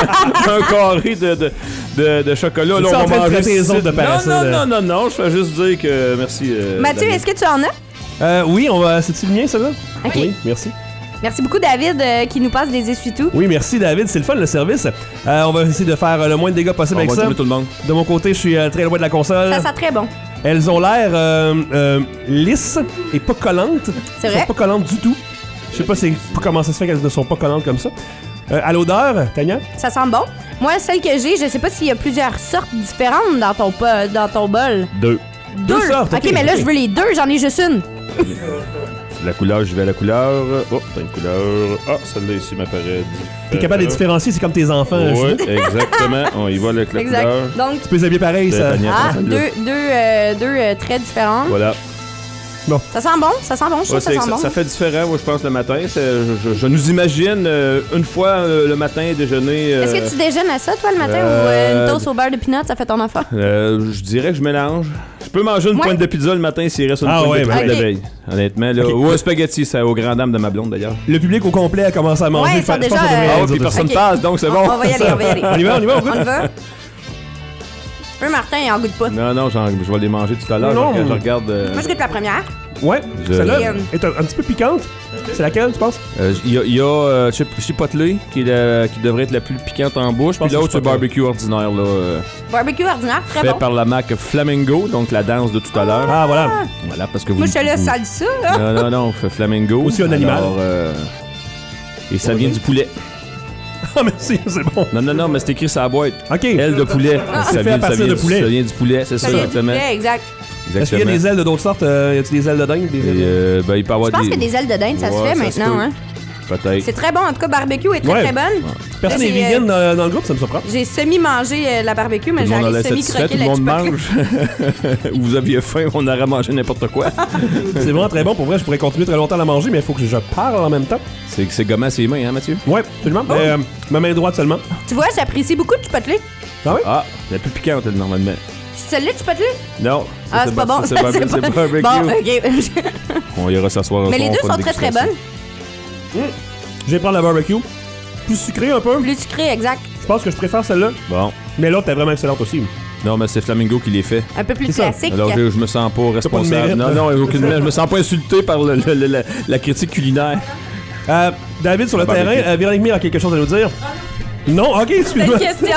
de chocolat. Là, on va manger les autres de parasite. Non, je fais juste dire que merci. Mathieu, est-ce que tu en as? Oui, on va. C'est-tu le mien, ça, là? OK. Oui, merci. Merci beaucoup, David, qui nous passe des essuie-tout. Oui, merci, David. C'est le fun, le service. On va essayer de faire le moins de dégâts possible avec ça. Tout le monde. De mon côté, je suis très loin de la console. Ça sent très bon. Elles ont l'air lisses et pas collantes. C'est vrai? Elles sont pas collantes du tout. Je sais pas comment ça se fait qu'elles ne sont pas collantes comme ça. À l'odeur, Tania? Ça sent bon. Moi, celle que j'ai, je sais pas s'il y a plusieurs sortes différentes dans ton bol. Deux sortes. OK, mais là, je veux les deux. J'en ai juste une. La couleur, je vais à la couleur. Oh, t'as une couleur. Ah, celle-là ici m'apparaît. T'es capable de les différencier, c'est comme tes enfants. Oui, exactement. On y va avec la exact. couleur. Donc, tu peux les habiller pareil, ça. Deux traits différents. Voilà. Bon. Ça sent bon, ça sent bon, je trouve que ça sent bon. Ça fait différent, moi, je pense, le matin. Je nous imagine une fois le matin déjeuner. Est-ce que tu déjeunes à ça, toi, le matin, ou une toast au beurre de peanut, ça fait ton affaire? Je dirais que je mélange. Je peux manger une pointe de pizza le matin s'il reste une pointe de pizza de la veille. Honnêtement, là. Ou un spaghetti, c'est aux grandes dames de ma blonde, d'ailleurs. Le public au complet a commencé à manger. Ouais, déjà. Puis personne passe, donc c'est bon. On va y aller. On y va, on goûte. On y va. Martin, il en goûte pas. Non, je vais les manger tout à l'heure. Je regarde. Moi, je goûte la première. Ouais, celle-là est un petit peu piquante. C'est laquelle, tu penses? Il y a chipotle qui devrait être la plus piquante en bouche. Puis l'autre, c'est barbecue ordinaire. Là, barbecue ordinaire, très fait bon. par la marque Flamingo, donc la danse de tout à l'heure. Ah, voilà. Voilà, parce que vous. Moi, je te laisse salsa, là. Non, Flamingo. Aussi un animal. Et ça vient du poulet. Ah, merci, c'est bon. Non, mais c'est écrit sur la boîte. OK. Aile de poulet. C'est fait à partir de poulet. Ça vient du poulet, c'est ça, exactement. Exact. Est-ce qu'il y a des ailes de d'autres sortes? Y a-t-il des ailes de dinde? Il peut avoir je pense que des ailes de dinde, ça se fait maintenant, hein? Peut-être. C'est très bon, en tout cas, barbecue est très bonne. Personne n'est vegan dans le groupe, ça me surprend. J'ai semi-mangé la barbecue, mais j'avais semi-croqué la chipotle. Tout le monde mange. Vous aviez faim, on aurait mangé n'importe quoi. C'est vraiment très bon. Pour vrai, je pourrais continuer très longtemps à la manger, mais il faut que je parle en même temps. C'est gommant ses mains, hein, Mathieu? Ouais, absolument. Ma main droite seulement. Tu vois, j'apprécie beaucoup le chipotle. Ah oui? Ah, la plus piquante, normalement. C'est celle-là, chipotle? Non. Ah, c'est pas bon. C'est barbecue. Bon, OK. On ira s'asseoir. Mais les deux sont très, très bonnes. Je vais prendre la barbecue. Plus sucré un peu. Plus sucré, exact. Je pense que je préfère celle-là. Bon. Mais l'autre est vraiment excellente aussi. Non, mais c'est Flamingo qui les fait. Un peu plus classique. Alors, je me sens pas responsable. Non, aucunement. Je me sens pas insulté par la critique culinaire. David, sur le terrain, Véronique Mir a quelque chose à nous dire. Non, ok, excuse-moi. C'est une question.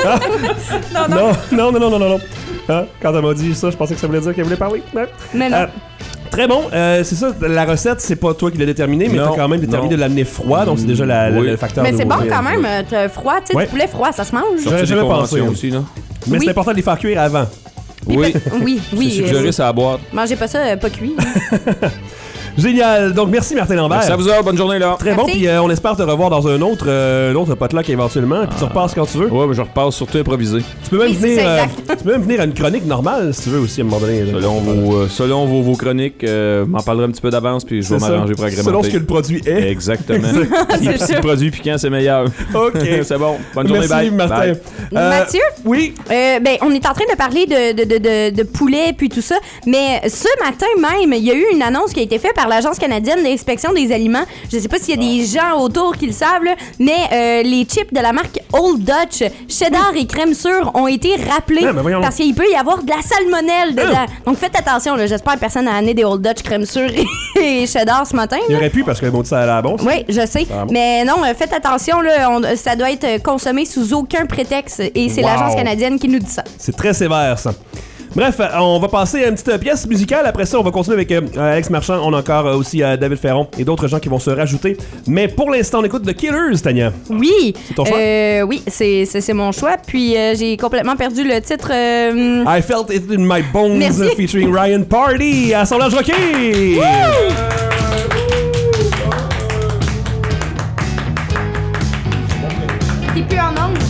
Non. Hein? Quand elle m'a dit ça, je pensais que ça voulait dire qu'elle voulait parler. Mais non. Très bon, c'est ça, la recette, c'est pas toi qui l'as déterminée, mais t'as quand même déterminé de l'amener froid, donc c'est déjà le facteur. Mais c'est bon quand même, froid, tu sais, du poulet froid, ça se mange. J'aurais jamais pensé aussi, là. Mais c'est important de les faire cuire avant. Oui. Oui. C'est suggéré, ça à boire. Mangez pas ça, pas cuit. Génial. Donc, merci Martin Lambert. Merci à vous autres. Bonne journée, là. Très bon. Puis on espère te revoir dans un autre potluck éventuellement. Puis tu repasses quand tu veux. Ouais, mais je repasse surtout improvisé. Tu peux même venir à une chronique normale si tu veux aussi à un moment donné. Selon vos chroniques, m'en parlerai un petit peu d'avance. Puis je vais m'arranger pour agrémenter. Selon ce que le produit est. Exactement. Si le produit piquant, c'est meilleur. OK. C'est bon. Bonne journée, merci, bye. Martin. Bye. Mathieu? Oui. On est en train de parler de poulet puis tout ça. Mais ce matin même, il y a eu une annonce qui a été faite par l'Agence canadienne d'inspection des aliments. Je sais pas s'il y a des gens autour qui le savent, là, mais les chips de la marque Old Dutch, cheddar et crème sûre ont été rappelés parce qu'il peut y avoir de la salmonelle dedans. Donc faites attention, là. J'espère que personne n'a amené des Old Dutch crème sûre et cheddar ce matin. Il aurait pu parce que le mot de ça a l'air bon. Oui, je sais. Mais non, faites attention, là, ça doit être consommé sous aucun prétexte et c'est l'Agence canadienne qui nous dit ça. C'est très sévère, ça. Bref, on va passer à une petite pièce musicale. Après ça, on va continuer avec Alex Marchand. On a encore aussi David Ferron et d'autres gens qui vont se rajouter. Mais pour l'instant, on écoute The Killers, Tania. Oui. C'est ton choix? Oui, c'est mon choix. Puis j'ai complètement perdu le titre. I Felt It in My Bones. Merci. Featuring Ryan Party. Assemblage rocké. T'es plus en onde.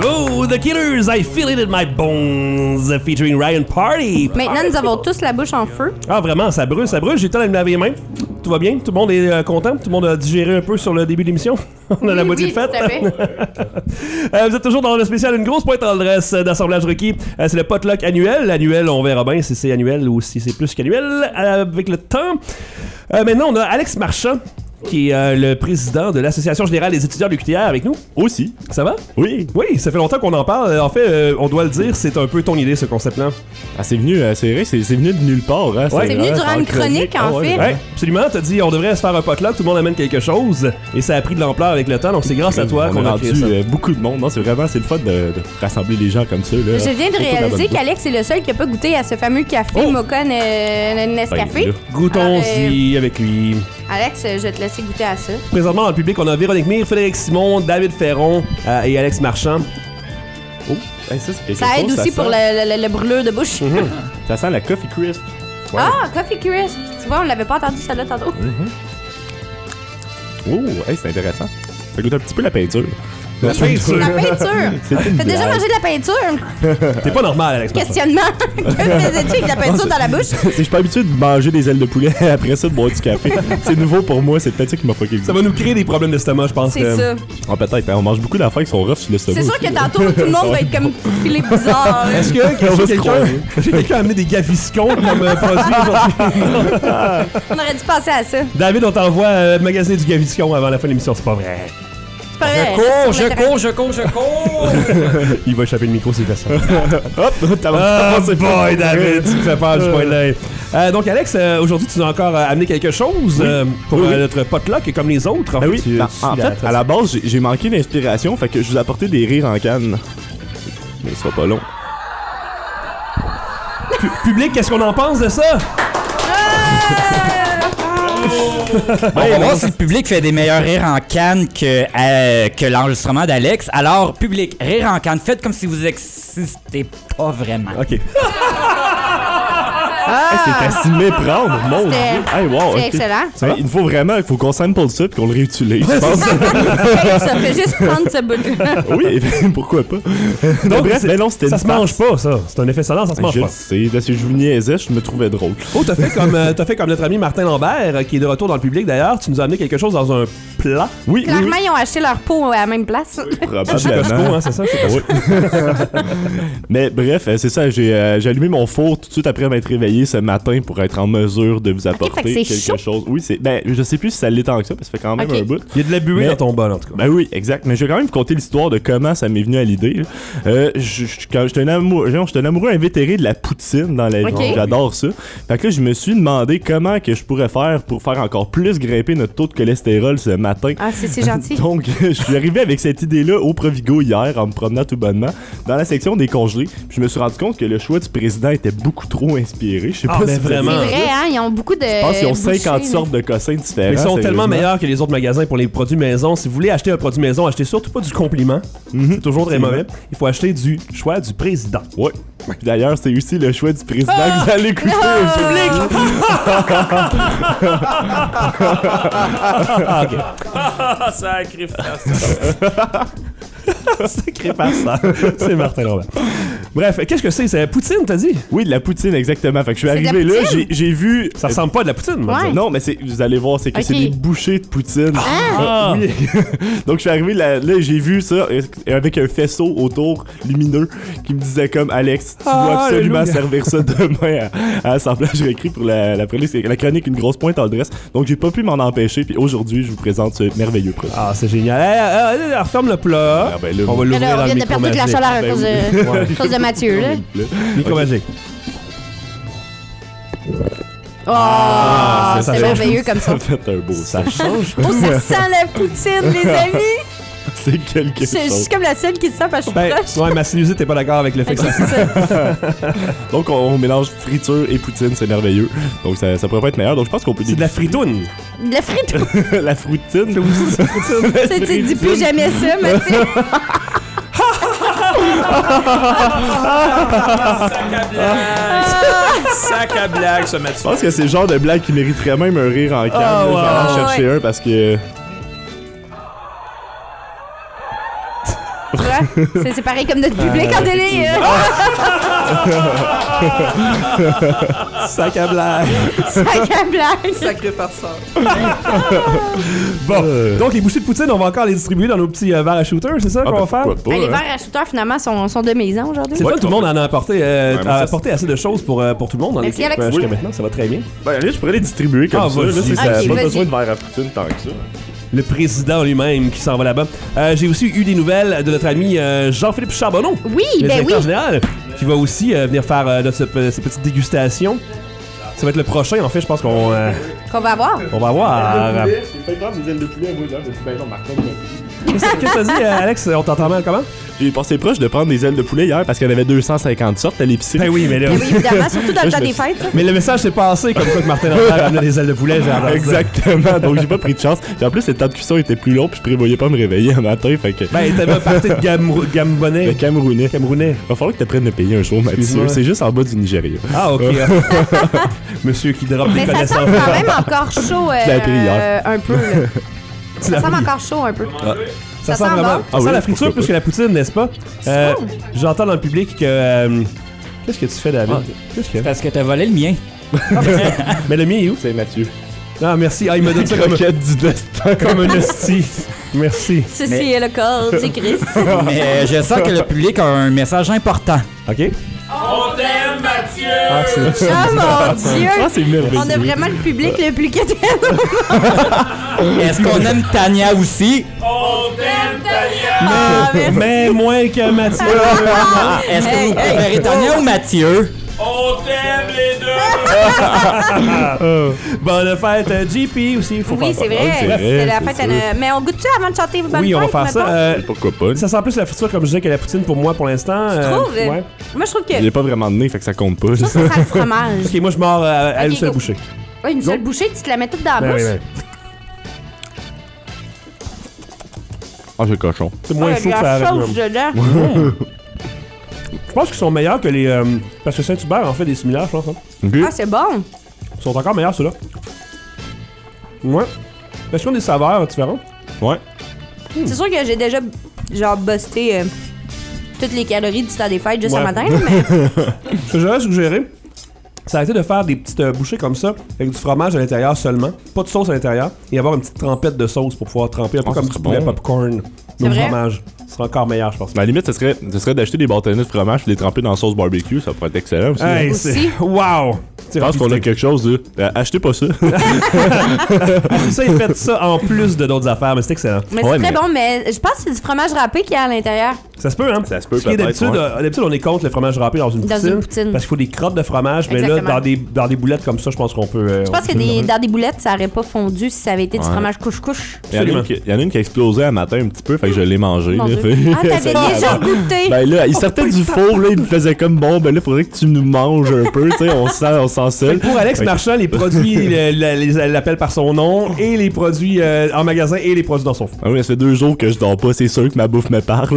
Oh, The Killers, I Feel It in My Bones, featuring Ryan Party. Maintenant, nous avons tous la bouche en feu. Ah, vraiment, ça brûle. J'ai le temps de me laver les mains. Tout va bien? Tout le monde est content? Tout le monde a digéré un peu sur le début de l'émission? On a la moitié de fête. Tout à fait. Vous êtes toujours dans le spécial Une grosse pointe en adresse d'assemblage requis. C'est le potluck annuel. Annuel, on verra bien si c'est annuel ou si c'est plus qu'annuel avec le temps. Maintenant, on a Alex Marchand, qui est le président de l'Association générale des étudiants de l'UQTR avec nous. Aussi. Ça va? Oui. Oui, ça fait longtemps qu'on en parle. En fait, on doit le dire, c'est un peu ton idée, ce concept-là. Ah, c'est venu, c'est vrai, c'est venu de nulle part. Hein, c'est venu durant une chronique, en fait. Ouais, absolument. T'as dit, on devrait se faire un potluck, tout le monde amène quelque chose. Et ça a pris de l'ampleur avec le temps, donc c'est grâce à toi qu'on a créé ça. Beaucoup de monde. Non, c'est le fun de rassembler les gens comme ça. Là. Je viens de réaliser qu'Alex est le seul qui n'a pas goûté à ce fameux café Mocha Nescafé. Ben, goûtons-y avec lui. Alex, je vais te laisser goûter à ça. Présentement, dans le public, on a Véronique Mire, Frédéric Simon, David Ferron et Alex Marchand. Oh, ça, c'est quelque ça aide chose, aussi ça pour le brûleur de bouche. Ça sent la Coffee Crisp. Ouais. Ah, Coffee Crisp. Tu vois, on l'avait pas entendu celle-là tantôt. Oh, c'est intéressant. Ça goûte un petit peu la peinture. La peinture. La peinture. T'as déjà mangé de la peinture? T'es pas normal, Alex. Questionnement. Que faisais-tu avec de la peinture dans la bouche? Je suis pas habitué de manger des ailes de poulet après ça de boire du café. C'est nouveau pour moi, c'est peut-être ça qui m'a fucké. Ça va nous créer des problèmes d'estomac, je pense. C'est ça. Ah, peut-être. On mange beaucoup d'affaires qui sont rough sur l'estomac. C'est sûr que tantôt, tout le monde va être comme filé bizarre. Est-ce que quelqu'un a amené des gaviscons comme produit aujourd'hui? On aurait dû passer à ça. David, on t'envoie magasiner du gaviscon avant la fin de l'émission, c'est pas vrai. Je cours. Il va échapper le micro s'il fait ça. Hop, c'est boy, David, tu me fais peur du point de l'œil. Donc, Alex, aujourd'hui, tu nous as encore amené quelque chose pour notre potluck et comme les autres. En fait, à la base, j'ai manqué d'inspiration, fait que je vous ai apporté des rires en canne. Mais ce sera pas long. Public, qu'est-ce qu'on en pense de ça? On va voir si le public fait des meilleurs rires en canne que l'enregistrement d'Alex. Alors, public, rire en canne, faites comme si vous existez pas vraiment. OK. C'est à s'y méprendre, mon Dieu. Hey, wow, c'est excellent. Il faut vraiment qu'on sample ça et qu'on le réutilise. Je pense. Ça fait juste prendre ce bout-là. Oui, pourquoi pas. Donc, bref, mais non, c'était ça se mange pas, ça. C'est un effet sonore, ça se mange pas. Je sais, si je vous niaisais, je me trouvais drôle. Oh, t'as fait comme notre ami Martin Lambert, qui est de retour dans le public d'ailleurs. Tu nous as amené quelque chose dans un plat. Oui, clairement, ils ont acheté leur pot à la même place. Probablement. C'est ça, oui. Mais bref, c'est ça, j'ai allumé mon four tout de suite après m'être réveillé ce matin pour être en mesure de vous apporter quelque chose. Oui, je sais plus si ça l'est tant que ça, parce que ça fait quand même un bout. Il y a de la buée dans ton bol, en tout cas. Ben oui, exact. Mais je vais quand même vous conter l'histoire de comment ça m'est venu à l'idée. J'étais un amoureux invétéré de la poutine dans la vie. J'adore ça. Fait que là, je me suis demandé comment que je pourrais faire pour faire encore plus grimper notre taux de cholestérol ce matin. Ah, c'est gentil. Donc, je suis arrivé avec cette idée-là au Provigo hier, en me promenant tout bonnement, dans la section des congelés. Puis je me suis rendu compte que le choix du président était beaucoup trop inspiré. Je sais pas si vraiment. C'est vrai, hein? Ils ont beaucoup de. Je pense qu'ils ont 50 sortes de cossins différents. Ils sont tellement meilleurs que les autres magasins pour les produits maison. Si vous voulez acheter un produit maison, achetez surtout pas du compliment. C'est toujours très mauvais. Il faut acheter du choix du président. Ouais. D'ailleurs, c'est aussi le choix du président que vous allez écouter au public. Sacré face. Sacré face, c'est Martin Lambert. Bref, qu'est-ce que c'est? C'est la poutine, t'as dit? Oui, de la poutine, exactement. Fait que je suis arrivé là, j'ai vu... Ça ressemble pas à de la poutine, moi. Non, mais vous allez voir, c'est que c'est des bouchées de poutine. Oui. Donc, je suis arrivé là, j'ai vu ça avec un faisceau autour lumineux qui me disait comme, Alex, tu dois absolument servir ça demain à Assemblage Récrit pour la chronique Une grosse pointe en adresse. Donc, j'ai pas pu m'en empêcher. Puis aujourd'hui, je vous présente ce merveilleux produit. Ah, c'est génial. Referme le plat. Ah, ben là, on va l'ouvrir dans le micro-magique. On vient de perdre toute la chaleur à cause de Mathieu, là. Micro-magique. Oh, c'est merveilleux comme ça. Ça fait un beau ça change. Oh, ça sent la poutine, les amis. C'est quelque chose. Je suis comme la seule qui le sent parce que je suis proche. Ouais, ma sinusite t'es pas d'accord avec le fait que ça sent. Donc, on mélange friture et poutine, c'est merveilleux. Donc, ça pourrait pas être meilleur. Donc, je pense qu'on peut... C'est de la fritoune. De la fritoune. La froutine. Tu dis plus jamais ça, Mathieu. Sac à blague, ce Mathieu. Je pense que c'est le genre de blague qui mériterait même un rire en canne. Je vais en chercher un parce que... Tu vois? C'est pareil comme notre public en télé. Sac à blague. Sac à blague. Sacré farceur. Bon, donc les bouchées de poutine, on va encore les distribuer dans nos petits verres à shooter, c'est ça qu'on va faire? Les verres à shooter, finalement, sont de maison aujourd'hui. C'est fun, tout le monde en a apporté, assez de choses pour tout le monde dans Merci, l'équipe Alex. jusqu'à maintenant, ça va très bien. Ben, allez, je pourrais les distribuer comme ça. Là, vas-y. ça Ok, pas vas-y. besoin de verre à poutine tant que ça. Le président lui-même qui s'en va là-bas. J'ai aussi eu des nouvelles de notre ami Jean-Philippe Charbonneau. Oui, le ben directeur oui. général, qui va aussi venir faire cette petite dégustation. Ça va être le prochain, en fait, je pense qu'on Qu'on va avoir. on va avoir. J'ai fait prendre des ailes de poulet à moi, là. Je me suis bien Martin. Qu'est-ce que t'as dit, Alex? On t'entend mal comment? J'ai passé proche de prendre des ailes de poulet hier parce qu'il y en avait 250 sortes à l'épicerie. Ben oui, mais là. Ben oui, évidemment, surtout dans le Là, temps je des me fêtes. là. Mais le message s'est passé comme quoi que Martin Lambert amenait des ailes de poulet. J'ai entendu ça. Exactement, donc j'ai pas pris de chance. Puis en plus, le temps de cuisson était plus long, puis je prévoyais pas me réveiller un matin, fait que. Ben, t'avais parti de Gambonais. Le Camerounais. Camerounais. Va falloir que t'apprennes à payer un jour, Mathieu. Excuse-moi. C'est juste en bas du Nigeria. Ah, ok. Monsieur qui drop des Mais ça connaissances. semble quand même encore chaud l'ai appris hier. un peu. Là. Ça semble encore chaud un peu. Ça Ça sent sent vraiment. bon. Ça sent la friture plus que la poutine, n'est-ce pas? bon. J'entends dans le public que. Qu'est-ce que tu fais, David? Qu'est-ce qu'il y a? Parce que t'as volé le mien. Mais le mien est où? C'est Mathieu. Ah, merci. Ah, il me donne ça comme, Croquette du destin. comme un hostie. Merci. Ceci est le corps du Christ. Mais je sens que le public a un message important. OK? On t'aime, Mathieu! Ah, c'est. Oh mon Dieu! Ah, c'est merveilleux. On a vraiment le public le plus que Est-ce qu'on aime Tania aussi? On t'aime, Tania! Ah, merci. Mais moins que Mathieu. Est-ce que Hey, vous préférez Tania ou Mathieu? On t'aime les deux! Bonne fête, JP aussi. Il faut Oui, faire c'est ça. vrai. c'est vrai, C'est la c'est fête. ça. Mais on goûte-tu avant de chanter bonne Oui, on va fête, faire ça. mettons? Pourquoi pas? Ça sent plus la friture, comme je disais, que la poutine pour moi pour l'instant. Tu trouves? Ouais. Moi, je trouve que Il est pas vraiment de nez, fait que ça compte pas. ça sent le fromage. Ok, moi je mords à une Ok, seule go. bouchée. Ouais, une seule bouchée, tu te la mets toute dans la Ben bouche. oui, ben. Ah, j'ai le cochon. C'est moins Ah, chaud il y que a ça la arrête. sauce dedans. Je pense qu'ils sont meilleurs que les. Parce que Saint-Hubert en fait des similaires, je pense. Hein. Ah, c'est bon. Ils sont encore meilleurs ceux-là. Ouais. Est-ce qu'ils ont des saveurs différentes? Ouais. C'est sûr que j'ai déjà, genre, busté toutes les calories du temps des fêtes juste Ouais. ce matin, là, mais Ce que j'aurais suggéré, ça a été de faire des petites bouchées comme ça, avec du fromage à l'intérieur seulement, pas de sauce à l'intérieur, et avoir une petite trempette de sauce pour pouvoir tremper un peu Ah, comme ça du serait poulet bon. popcorn. C'est Au vrai? fromage. Ce serait encore meilleur, je pense. Mais à la limite, ce serait d'acheter des bâtonnets de fromage et les tremper dans la sauce barbecue. Ça pourrait être excellent aussi. Hey, Aussi. c'est. Wow! Je pense qu'on a quelque chose de. Achetez pas ça. Ça, ils fait ça en plus de d'autres affaires, mais c'est excellent. mais Ouais, c'est très mais- bon. Mais je pense que c'est du fromage râpé qu'il y a à l'intérieur. Ça se peut, hein? Ça se peut, Parce que peut-être, d'habitude, ouais. d'habitude, on est contre le fromage râpé dans une Dans poutine. une poutine. Parce qu'il faut des crottes de fromage, mais là, Exactement. dans des boulettes comme ça, je pense qu'on peut. Je pense que dans des boulettes, ça aurait pas fondu si ça avait été du Ouais. fromage couche-couche. Il y en a une qui a explosé un matin un petit peu, fait que je l'ai mangé. Mon là. Dieu. Ah, t'avais déjà goûté. Ben là, il sortait du four, là, il me faisait comme bon, ben là, faudrait que tu nous manges un peu, tu sais, on sent seul. Pour Alex Fait que- Marchand, les produits, l'appelle par son nom, et les produits en magasin et les produits dans son four. Ah oui, ça fait 2 jours que je dors pas, c'est sûr que ma bouffe me parle.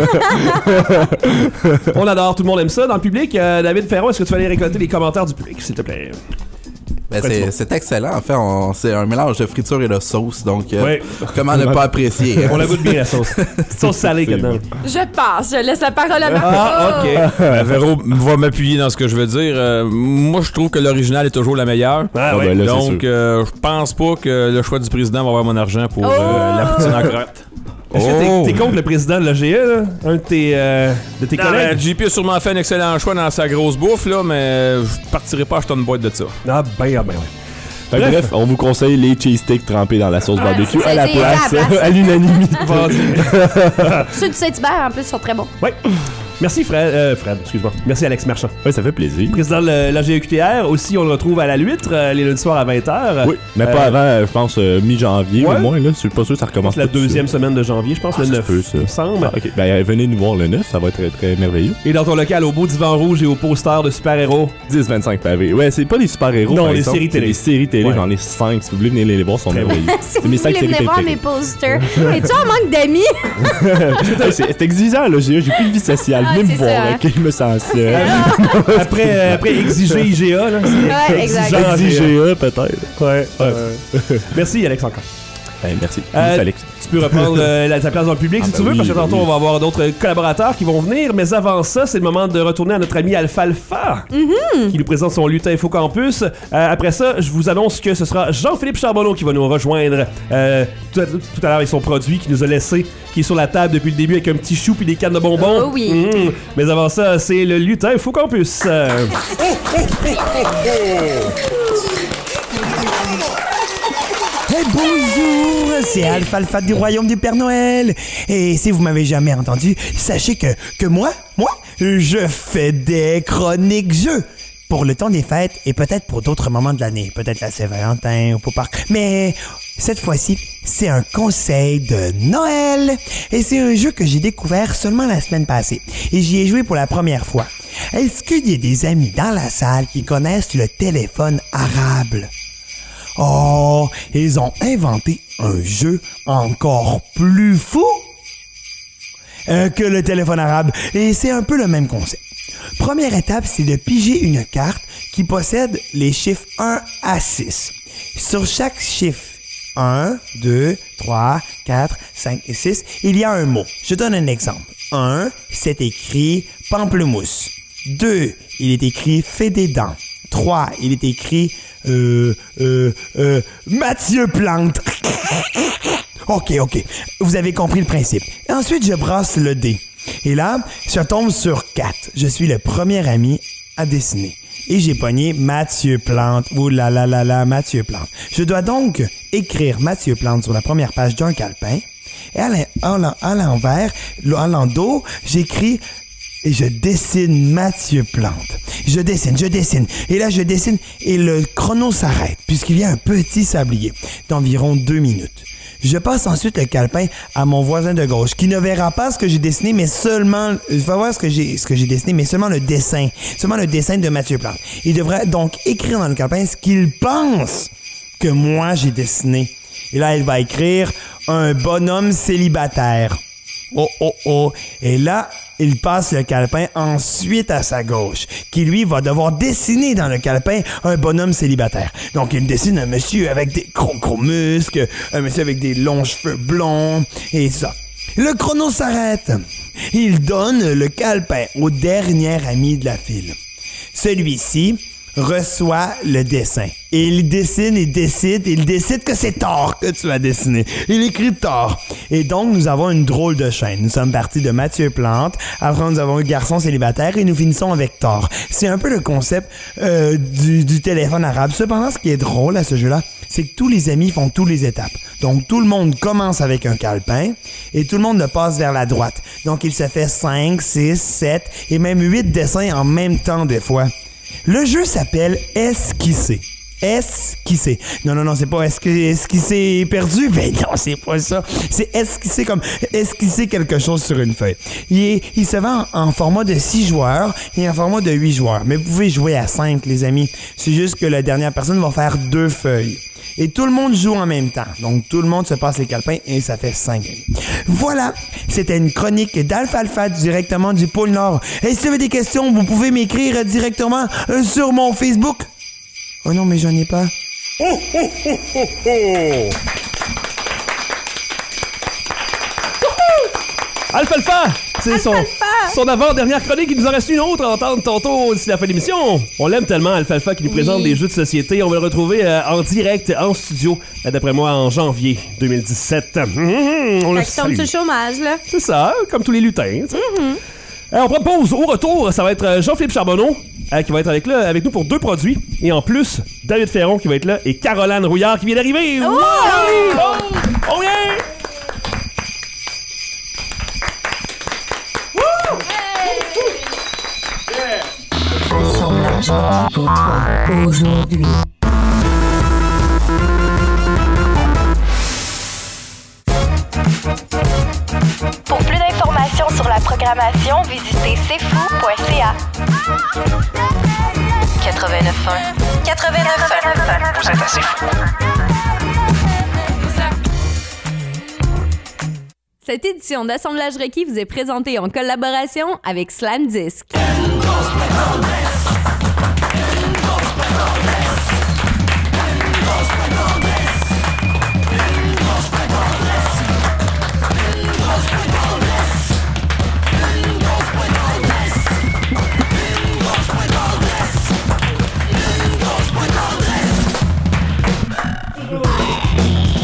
On adore, tout le monde aime ça. Dans le public, David Ferron, est-ce que tu vas aller récolter les commentaires du public, s'il te plaît? Ben, Prête-toi. c'est excellent. En fait, c'est un mélange de friture et de sauce. Donc, Ouais. comment ne pas apprécier? On la goûte bien, la sauce. Petite sauce salée qu'il y a dedans. Je passe, je laisse la parole à Marco. Ah, ok. Véro va m'appuyer dans ce que je veux dire. Moi, je trouve que l'original est toujours la meilleure. Ah, ouais. ben là, c'est Donc, sûr. je pense pas que le choix du président va avoir mon argent pour la poutine en crotte. Est-ce que t'es contre le président de l'AGE, là? Un de tes Non, collègues? JP a sûrement fait un excellent choix dans sa grosse bouffe, là, mais je partirai pas acheter une boîte de ça. Ah, ben, ouais. Fait que bref, on vous conseille les cheesesteaks trempés dans la sauce barbecue c'est- à la c'est à la place, place. à l'unanimité. Ceux du Saint-Hubert, en plus, sont très bons. Ouais. Merci Fred, excuse-moi. Merci Alex Marchand. Ouais, ça fait plaisir. Président de l'AGEQTR. Aussi, on le retrouve à la L'Huître les lundis soirs à 20h. Oui, mais pas avant, je pense, mi-janvier ouais. au moins, là. Je suis pas sûr que ça Je pense recommence la tout de suite. deuxième semaine de janvier, je pense, le ça 9, se peut, ça. il me semble. Ah, ok, ben venez nous voir le 9, ça va être très, très merveilleux. Et dans ton local, au beau divan rouge et au poster de super-héros. 10-25 pavés. Ouais, c'est pas des super-héros. Non, par les exemple, séries télé. c'est des séries télé, Ouais. j'en ai 5. Si vous voulez venir les voir, ils sont merveilleux. Si vous mes voulez 5 séries venir voir préférées. mes posters. Es-tu en manque d'amis? Hey, c'est exigeant, là. J'ai plus de vie sociale. Ah, Venez me c'est voir, ça, hein. ok? Je me sens seul. Après exiger IGA, là. Ouais, exact. Exigeant IGA, peut-être. Ouais. Merci, Alex, encore. Merci. Alex. Tu peux reprendre ta place dans le public si tu veux, parce que tantôt on va avoir d'autres collaborateurs qui vont venir. Mais avant ça, c'est le moment de retourner à notre ami Alfalfa, qui nous présente son lutin Info Campus. Après ça, je vous annonce que ce sera Jean-Philippe Charbonneau qui va nous rejoindre tout à l'heure avec son produit qui nous a laissé, qui est sur la table depuis le début avec un petit chou puis des cannes de bonbons. Oh oui. Mais avant ça, c'est le lutin Info Campus. Hey, bonjour, c'est Alfalfa du Royaume du Père Noël. Et si vous m'avez jamais entendu, sachez que moi, je fais des chroniques jeux. Pour le temps des fêtes et peut-être pour d'autres moments de l'année. Peut-être la Saint-Valentin ou pour Pâques. Mais cette fois-ci, c'est un conseil de Noël. Et c'est un jeu que j'ai découvert seulement la semaine passée. Et j'y ai joué pour la première fois. Est-ce qu'il y a des amis dans la salle qui connaissent le téléphone arabe? Oh, ils ont inventé un jeu encore plus fou que le téléphone arabe. Et c'est un peu le même concept. Première étape, c'est de piger une carte qui possède les chiffres 1 à 6. Sur chaque chiffre 1, 2, 3, 4, 5 et 6, il y a un mot. Je donne un exemple. 1, c'est écrit pamplemousse. 2, il est écrit fée des dents. 3, il est écrit Mathieu Plante. OK. Vous avez compris le principe. Et ensuite, je brasse le dé. Et là, je tombe sur 4. Je suis le premier ami à dessiner. Et j'ai pogné Mathieu Plante. Ouh là là là là, Mathieu Plante. Je dois donc écrire Mathieu Plante sur la première page d'un calepin. Et à l'envers, à l'endos, j'écris et je dessine Mathieu Plante. Je dessine. Et là, je dessine et le chrono s'arrête puisqu'il y a un petit sablier d'environ 2 minutes. Je passe ensuite le calepin à mon voisin de gauche qui ne verra pas ce que j'ai dessiné, mais seulement... Il va voir ce que j'ai dessiné, mais seulement le dessin. Seulement le dessin de Mathieu Plante. Il devrait donc écrire dans le calepin ce qu'il pense que moi j'ai dessiné. Et là, il va écrire un bonhomme célibataire. Oh. Et là, il passe le calepin ensuite à sa gauche, qui lui va devoir dessiner dans le calepin un bonhomme célibataire. Donc, il dessine un monsieur avec des gros muscles, un monsieur avec des longs cheveux blonds, et ça. Le chrono s'arrête. Il donne le calepin au dernier ami de la file. Celui-ci reçoit le dessin. Et il dessine et décide. Il décide que c'est Thor que tu vas dessiner. Il écrit Thor. Et donc, nous avons une drôle de chaîne. Nous sommes partis de Mathieu Plante. Après, nous avons eu Garçon célibataire et nous finissons avec Thor. C'est un peu le concept du téléphone arabe. Cependant, ce qui est drôle à ce jeu-là, c'est que tous les amis font toutes les étapes. Donc, tout le monde commence avec un calepin et tout le monde le passe vers la droite. Donc, il se fait 5, 6, 7 et même 8 dessins en même temps des fois. Le jeu s'appelle Esquisser. Esquisser. Non, c'est pas esquisser perdu. Ben non, c'est pas ça. C'est esquisser comme esquisser quelque chose sur une feuille. Il se vend en format de 6 joueurs et en format de 8 joueurs. Mais vous pouvez jouer à 5, les amis. C'est juste que la dernière personne va faire 2 feuilles. Et tout le monde joue en même temps. Donc, tout le monde se passe les calepins et ça fait 5 amis. Voilà, c'était une chronique d'Alfalfa directement du pôle Nord. Et si vous avez des questions, vous pouvez m'écrire directement sur mon Facebook. Oh non, mais j'en ai pas. Alfalfa! C'est son avant-dernière chronique. Il nous en reste une autre à entendre tantôt d'ici la fin de l'émission. On l'aime tellement, Alfalfa, qui nous présente des jeux de société. On va le retrouver en direct, en studio, d'après moi, en janvier 2017. On le tombe sur le chômage, là. C'est ça, comme tous les lutins. On prend pause. Au retour, ça va être Jean-Philippe Charbonneau qui va être avec nous pour 2 produits. Et en plus, David Ferron qui va être là et Caroline Rouillard qui vient d'arriver. Oh! On vient! Assemblage pour toi aujourd'hui. Pour plus d'informations sur la programmation, visitez cfou.ca. 89.1 Vous êtes assez fou. Cette édition d'Assemblage requis vous est présentée en collaboration avec Slam Disc.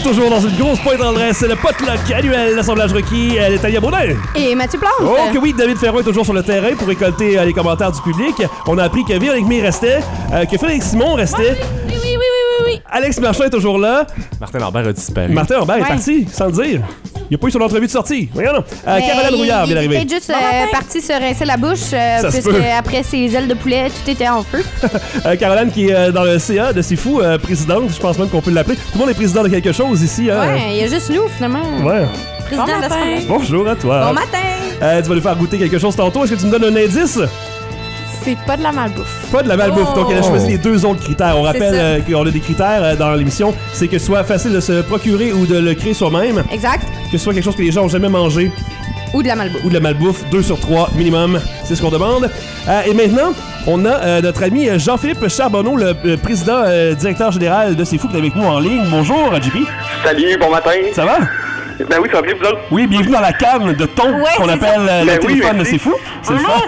toujours dans une grosse pointe en dresse, c'est le potluck annuel d'assemblage requis, Tania Baudin. Et Mathieu Plante. Oh que oui, David Ferron est toujours sur le terrain pour récolter les commentaires du public. On a appris que Véronique May restait, que Frédéric Simon restait. Oui. Alex Marchand est toujours là. Martin Lambert a disparu. Martin Lambert est parti, sans le dire. Il n'a pas eu son entrevue de sortie. Voyons. Caroline Rouillard vient d'arriver. Il était juste parti se rincer la bouche, puisque après ses ailes de poulet, tout était en feu. Caroline qui est dans le CA de C'est Fou, présidente, je pense même qu'on peut l'appeler. Tout le monde est président de quelque chose ici. Hein? Ouais, il y a juste nous, finalement. Ouais. Président de l'Assemblée. Bonjour à toi. Bon matin. Tu vas nous faire goûter quelque chose tantôt. Est-ce que tu me donnes un indice? C'est pas de la malbouffe. Pas de la malbouffe. Donc, elle a choisi les deux autres critères. On rappelle qu'on a des critères dans l'émission. C'est que ce soit facile de se procurer ou de le créer soi-même. Exact. Que ce soit quelque chose que les gens ont jamais mangé. Ou de la malbouffe. Ou de la malbouffe. 2 sur 3 minimum. C'est ce qu'on demande. Et maintenant, on a notre ami Jean-Philippe Charbonneau, le président directeur général de C'est Fou, qui est avec nous en ligne. Bonjour, JP. Salut, bon matin. Ça va? Ben oui, ça va bien, vous autres? Oui, bienvenue dans la canne de thon qu'on appelle le téléphone de C'est Fou. C'est le fun.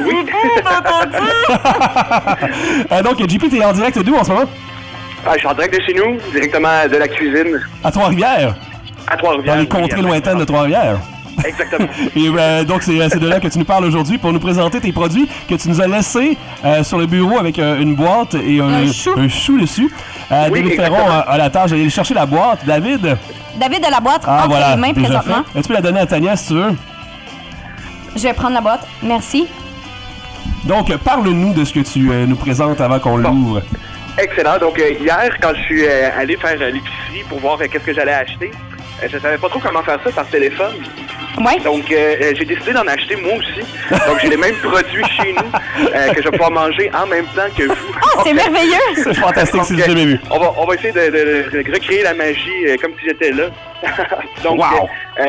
Donc, JP, t'es en direct d'où en ce moment? Je suis en direct de chez nous, directement de la cuisine. À Trois-Rivières? À Trois-Rivières. Dans les contrées lointaines de Trois-Rivières? Exactement. Et donc, c'est de là que tu nous parles aujourd'hui pour nous présenter tes produits que tu nous as laissés sur le bureau avec une boîte et un chou dessus. David Ferron a la tâche d'aller chercher la boîte. David a la boîte entre les mains présentement. Tu peux la donner à Tania si tu veux. Je vais prendre la boîte. Merci. Donc, parle-nous de ce que tu nous présentes avant qu'on l'ouvre. Excellent. Donc, hier, quand je suis allé faire l'épicerie pour voir qu'est-ce que j'allais acheter, je savais pas trop comment faire ça par téléphone. Ouais. Donc, j'ai décidé d'en acheter moi aussi. Donc, j'ai les mêmes produits chez nous que je vais pouvoir manger en même temps que vous. Oh, c'est merveilleux! C'est fantastique, c'est jamais vu. On va essayer de recréer la magie comme si j'étais là. Donc, wow.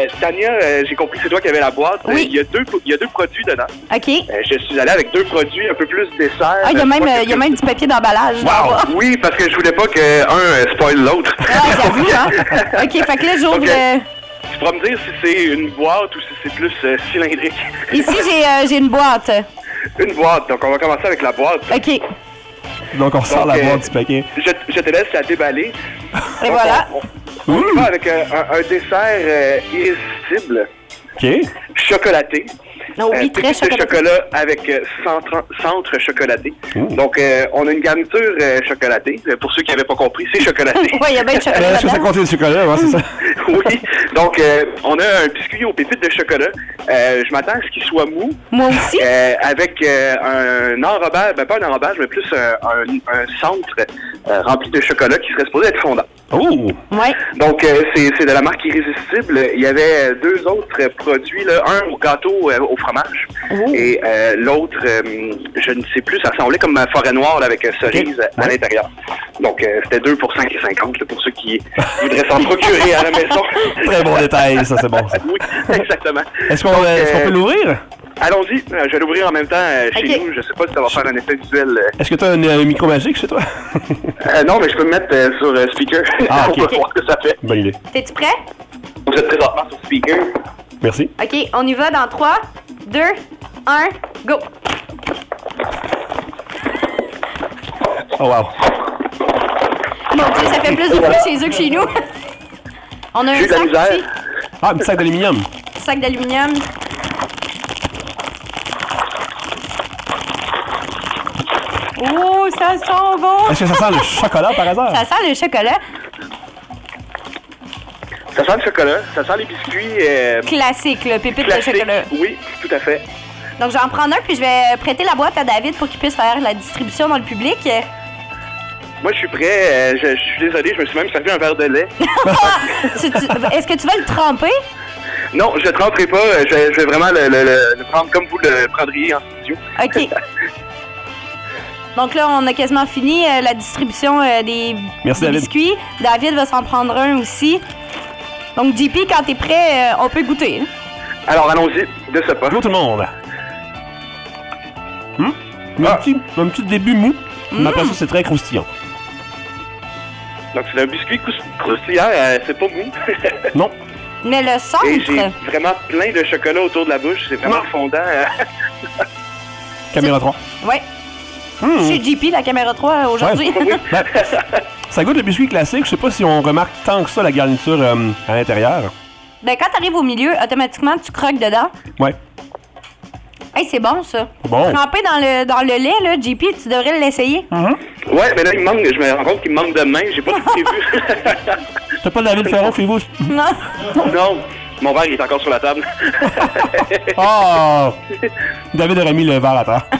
Tania, j'ai compris que c'est toi qui avais la boîte. Oui. Il y a deux produits dedans. OK. Je suis allé avec 2 produits, un peu plus dessert. Ah, il y a même du papier d'emballage. Wow. Oui, parce que je voulais pas qu'un spoil l'autre. Ah, j'avoue, hein? OK, fait que là, j'ouvre le... Tu pourras me dire si c'est une boîte ou si c'est plus cylindrique. Ici, j'ai une boîte. Une boîte, donc on va commencer avec la boîte. OK. Donc, on sort la boîte du paquet. Je te laisse la déballer. Et donc, voilà. On y va avec un dessert irrésistible. OK. Chocolaté. Oh, oui, très chocolaté. Chocolat avec centre chocolaté. Donc, on a une garniture chocolatée. Pour ceux qui n'avaient pas compris, c'est chocolaté. Oui, il y a bien de chocolat. Est-ce que ça contient du chocolat? Ouais, c'est ça. Oui. Donc, on a un biscuit aux pépites de chocolat. Je m'attends à ce qu'il soit mou. Moi aussi. Avec un enrobage, pas un enrobage, mais plus un centre rempli de chocolat qui serait supposé être fondant. Oh! Ouais. Donc, c'est de la marque Irrésistible. Il y avait 2 autres produits, là, un au gâteau au fromage et l'autre, je ne sais plus, ça semblait comme ma forêt noire là, avec cerise à l'intérieur. Donc, c'était 2 pour 5,50 là, pour ceux qui voudraient s'en procurer à la maison. Très bon détail, ça, c'est bon. Ça. Oui, exactement. Est-ce qu'on peut l'ouvrir? Allons-y, je vais l'ouvrir en même temps chez nous. Je sais pas si ça va faire un effet visuel. Est-ce que tu as un micro magique chez toi? Non, mais je peux me mettre sur speaker. Ah, OK. On peut voir ce que ça fait. Bonne idée. T'es-tu prêt? Vous êtes présentement sur speaker. Merci. OK, on y va dans 3, 2, 1, go! Oh, wow. Mon Dieu, ça fait plus de bruit chez eux que chez nous. On a un sac ici. Ah, un petit sac d'aluminium. Sac d'aluminium. Oh, ça sent bon! Est-ce que ça sent le chocolat par hasard? Ça sent le chocolat. Ça sent le chocolat, ça sent les biscuits... Classique, le pépite classique, de chocolat. Oui, tout à fait. Donc, je vais en prendre un, puis je vais prêter la boîte à David pour qu'il puisse faire la distribution dans le public. Moi, je suis prêt. Je suis désolé, je me suis même servi un verre de lait. Est-ce que tu vas le tremper? Non, je ne le tremperai pas. Je vais vraiment le prendre comme vous le prendriez en studio. OK. Donc là, on a quasiment fini la distribution des biscuits. David va s'en prendre un aussi. Donc, JP, quand t'es prêt, on peut goûter. Alors, allons-y, de ce pas. Bonjour tout le monde. Un petit début mou, mais après ça, c'est très croustillant. Donc, c'est un biscuit croustillant, c'est pas mou. Non. Mais le centre... Et j'ai vraiment plein de chocolat autour de la bouche. C'est vraiment fondant. Caméra 3. Ouais. Chez JP, la caméra 3, aujourd'hui. Ouais. Ça goûte le biscuit classique. Je sais pas si on remarque tant que ça la garniture à l'intérieur. Ben, quand t'arrives au milieu, automatiquement, tu croques dedans. Ouais. Hey, c'est bon, ça. Bon. Trempé dans le lait, là, JP, tu devrais l'essayer. Ouais, mais là, je me rends compte qu'il me manque de main. J'ai pas tout prévu. T'as pas David Ferron chez vous? Non. Non. Mon verre, il est encore sur la table. Oh! David aurait mis le verre à terre.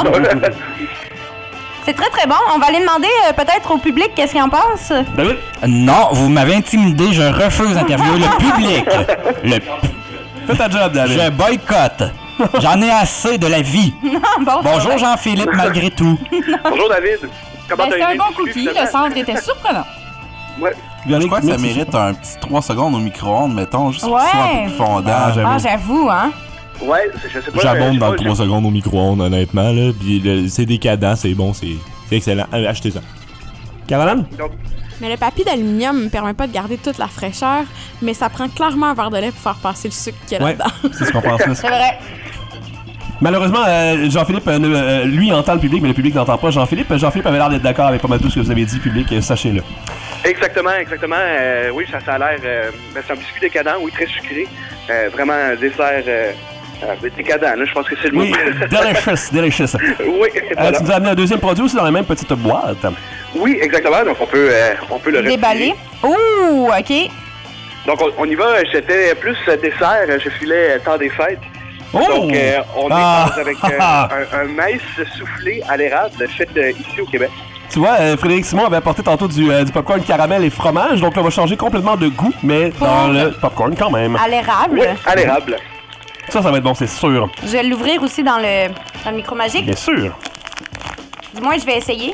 C'est très, très bon. On va aller demander peut-être au public qu'est-ce qu'il en pense. David? Non, vous m'avez intimidé, je refuse d'interviewer le public. Fais ta job, David. Je boycotte. J'en ai assez de la vie. Non, bon. Bonjour Jean-Philippe, malgré tout. Bonjour, David. Comment Ben, t'as c'était un aimé bon le biscuit, cookie. Le centre était surprenant. Ouais. Je crois que ça mérite un petit 3 secondes au micro-ondes, mettons, juste pour Ouais. que ce soit un peu plus fondant. Ah, j'avoue, hein. Ouais, je sais pas. J'abonde dans 3 secondes au micro-ondes, honnêtement. Là. Puis c'est décadent, c'est bon, c'est excellent. Achetez ça. Caroline? Mais le papier d'aluminium ne permet pas de garder toute la fraîcheur, mais ça prend clairement un verre de lait pour faire passer le sucre qu'il y a Ouais, là-dedans. c'est ce qu'on pense là. C'est vrai. Malheureusement, Jean-Philippe, lui entend le public, mais le public n'entend pas Jean-Philippe. Jean-Philippe avait l'air d'être d'accord avec pas mal tout ce que vous avez dit, public, sachez-le. Exactement. Oui, ça a l'air... c'est un biscuit décadent, oui, très sucré. Vraiment un dessert décadent, là, je pense que c'est le mot. Oui, delicious. Oui, voilà. Tu nous as amené un deuxième produit aussi dans la même petite boîte. Oui, exactement. Donc, on peut le Déballer. Ouh, OK. Donc, on y va. J'étais plus dessert. Je filais temps des fêtes. Oh! Donc, on dépasse avec un maïs soufflé à l'érable fait ici au Québec. Tu vois, Frédéric Simon avait apporté tantôt du popcorn caramel et fromage, donc là, on va changer complètement de goût, mais dans le popcorn quand même. À l'érable. Oui, à l'érable. Ça va être bon, c'est sûr. Je vais l'ouvrir aussi dans le micro magique. Bien sûr. Du moins, je vais essayer.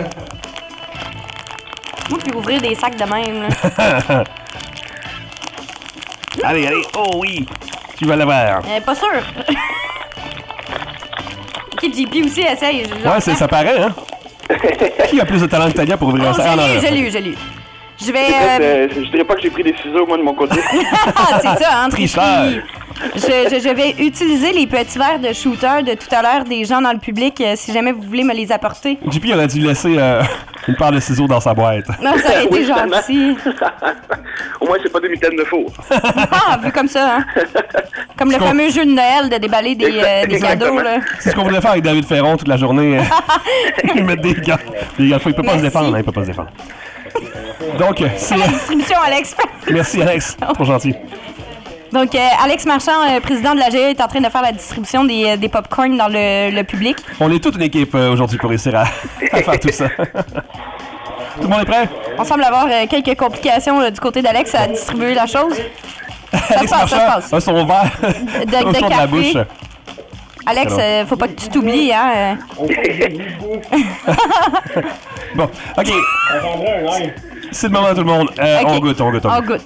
Moi, puis ouvrir des sacs de même, là. Allez, oh oui! Tu vas l'avoir. Pas sûr. OK, JP aussi essaye. Ouais, ça paraît, hein? Qui a plus de talent que Tania pour ouvrir un sac? J'ai lu. Je vais... Je dirais pas que j'ai pris des ciseaux, moi, de mon côté. C'est ça, hein, tricheur. Je vais utiliser les petits verres de shooter de tout à l'heure des gens dans le public, si jamais vous voulez me les apporter. JP aurait dû laisser une paire de ciseaux dans sa boîte. Non, ça aurait été gentil. Au moins, c'est pas des mitaines de faux. Ah, vu comme ça, hein? Comme le fameux jeu de Noël de déballer des cadeaux, là. C'est ce qu'on voulait faire avec David Ferron toute la journée. Il met des gants. Il peut pas se défendre, hein, il peut pas se défendre. Donc, c'est... la distribution, Alex. Merci, Alex. Trop gentil. Donc, Alex Marchand, président de l'AGE, est en train de faire la distribution des pop-corn dans le public. On est toute une équipe aujourd'hui pour réussir à faire tout ça. Tout le monde est prêt? On semble avoir quelques complications du côté d'Alex à distribuer la chose. Alex Marchand a son verre de autour de la bouche. Alex, faut pas que tu t'oublies, hein? Bon, OK. C'est le moment, tout le monde. Okay. On goûte. On goûte.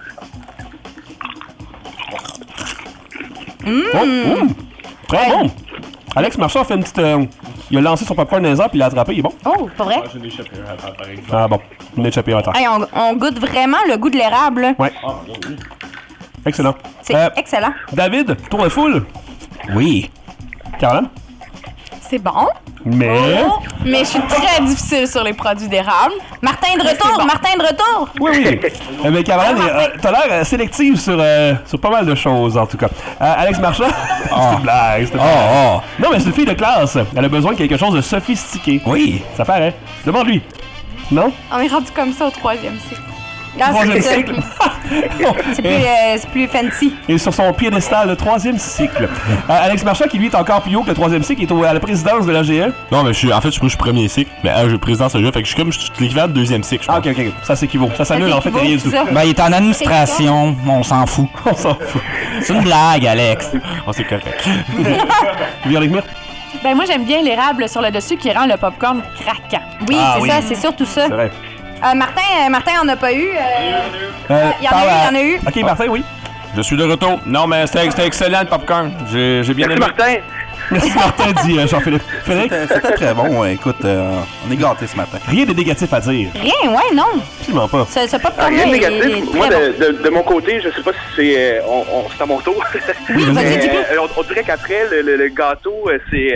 Très bon. Alex Marchand a fait une petite... il a lancé son popcorn dans les airs puis il l'a attrapé, il est bon. Oh, pas vrai? J'en ai échappé un temps, par exemple. Ah bon, on a échappé un temps. Hey, on goûte vraiment le goût de l'érable. Ouais. Excellent. C'est excellent. David, tour de foule. Oui. Caroline? C'est bon. Mais... Mais je suis très difficile sur les produits d'érable. Martin de retour! Oui. Mais Caroline, t'as l'air sélective sur pas mal de choses, en tout cas. Alex Marchand? C'est une blague, Non, mais c'est une fille de classe. Elle a besoin de quelque chose de sophistiqué. Oui. Ça paraît. Demande-lui. Non? On est rendu comme ça au 3e cycle. Troisième cycle. C'est plus fancy. Et sur son piédestal, le 3e cycle. Alex Marchand, qui lui est encore plus haut que le 3e cycle, est à la présidence de l'AGE. Non, mais moi, je suis premier cycle. Mais je suis président de ce jeu. Fait que je suis l'équivalent de 2e cycle, je pense. OK. Ça s'équivaut. Ça s'annule, en fait, rien du tout. Ben, il est en administration. On s'en fout. C'est une blague, Alex. C'est correct. Véronique Mire? Ben, moi, j'aime bien l'érable sur le dessus qui rend le popcorn craquant. Oui, ça, c'est surtout ça. C'est vrai. Martin en a pas eu. Il y en a eu. OK, Martin, oui. Je suis de retour. Non, mais c'était excellent le popcorn. J'ai bien aimé. Martin. Merci Martin, dit Jean-Philippe. Frédéric? C'était très bon. Écoute, on est gâtés ce matin. Rien de négatif à dire. Rien, ouais, non. Absolument pas. Ce popcorn Rien de négatif. Moi, de mon côté, je sais pas si c'est... c'est à mon tour. Oui, vas-y, on dirait qu'après, le gâteau, c'est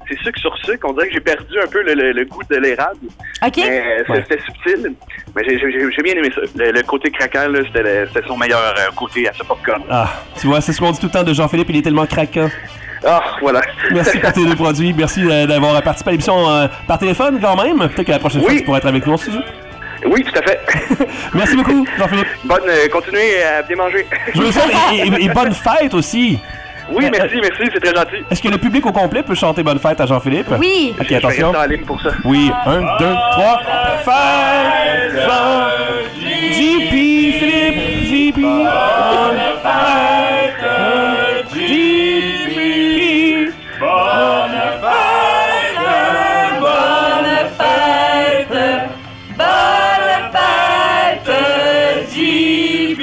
c'est sucre sur sucre. On dirait que j'ai perdu un peu le goût de l'érable. OK. Mais c'était subtil. Mais j'ai bien aimé ça. Le côté craquant, là, c'était son meilleur côté à ce popcorn. Ah, tu vois, c'est ce qu'on dit tout le temps de Jean-Philippe, il est tellement craquant. Ah, voilà. Merci pour tes deux produits. Merci d'avoir participé à l'émission par téléphone quand même. Peut-être que la prochaine fois, tu pourras être avec nous en studio. Oui, tout à fait. Merci beaucoup, Jean-Philippe. Continuez à bien manger. Je veux dire, et bonne fête aussi. Oui, merci, c'est très gentil. Est-ce que le public au complet peut chanter bonne fête à Jean-Philippe? Oui. Ok, attention. Je vais rester en ligne pour ça. Oui, 1, 2, 3. Fête, Jean, JP, Philippe, JP. Bonne fête, JP. Bonne fête, bonne fête. Bonne fête, JP.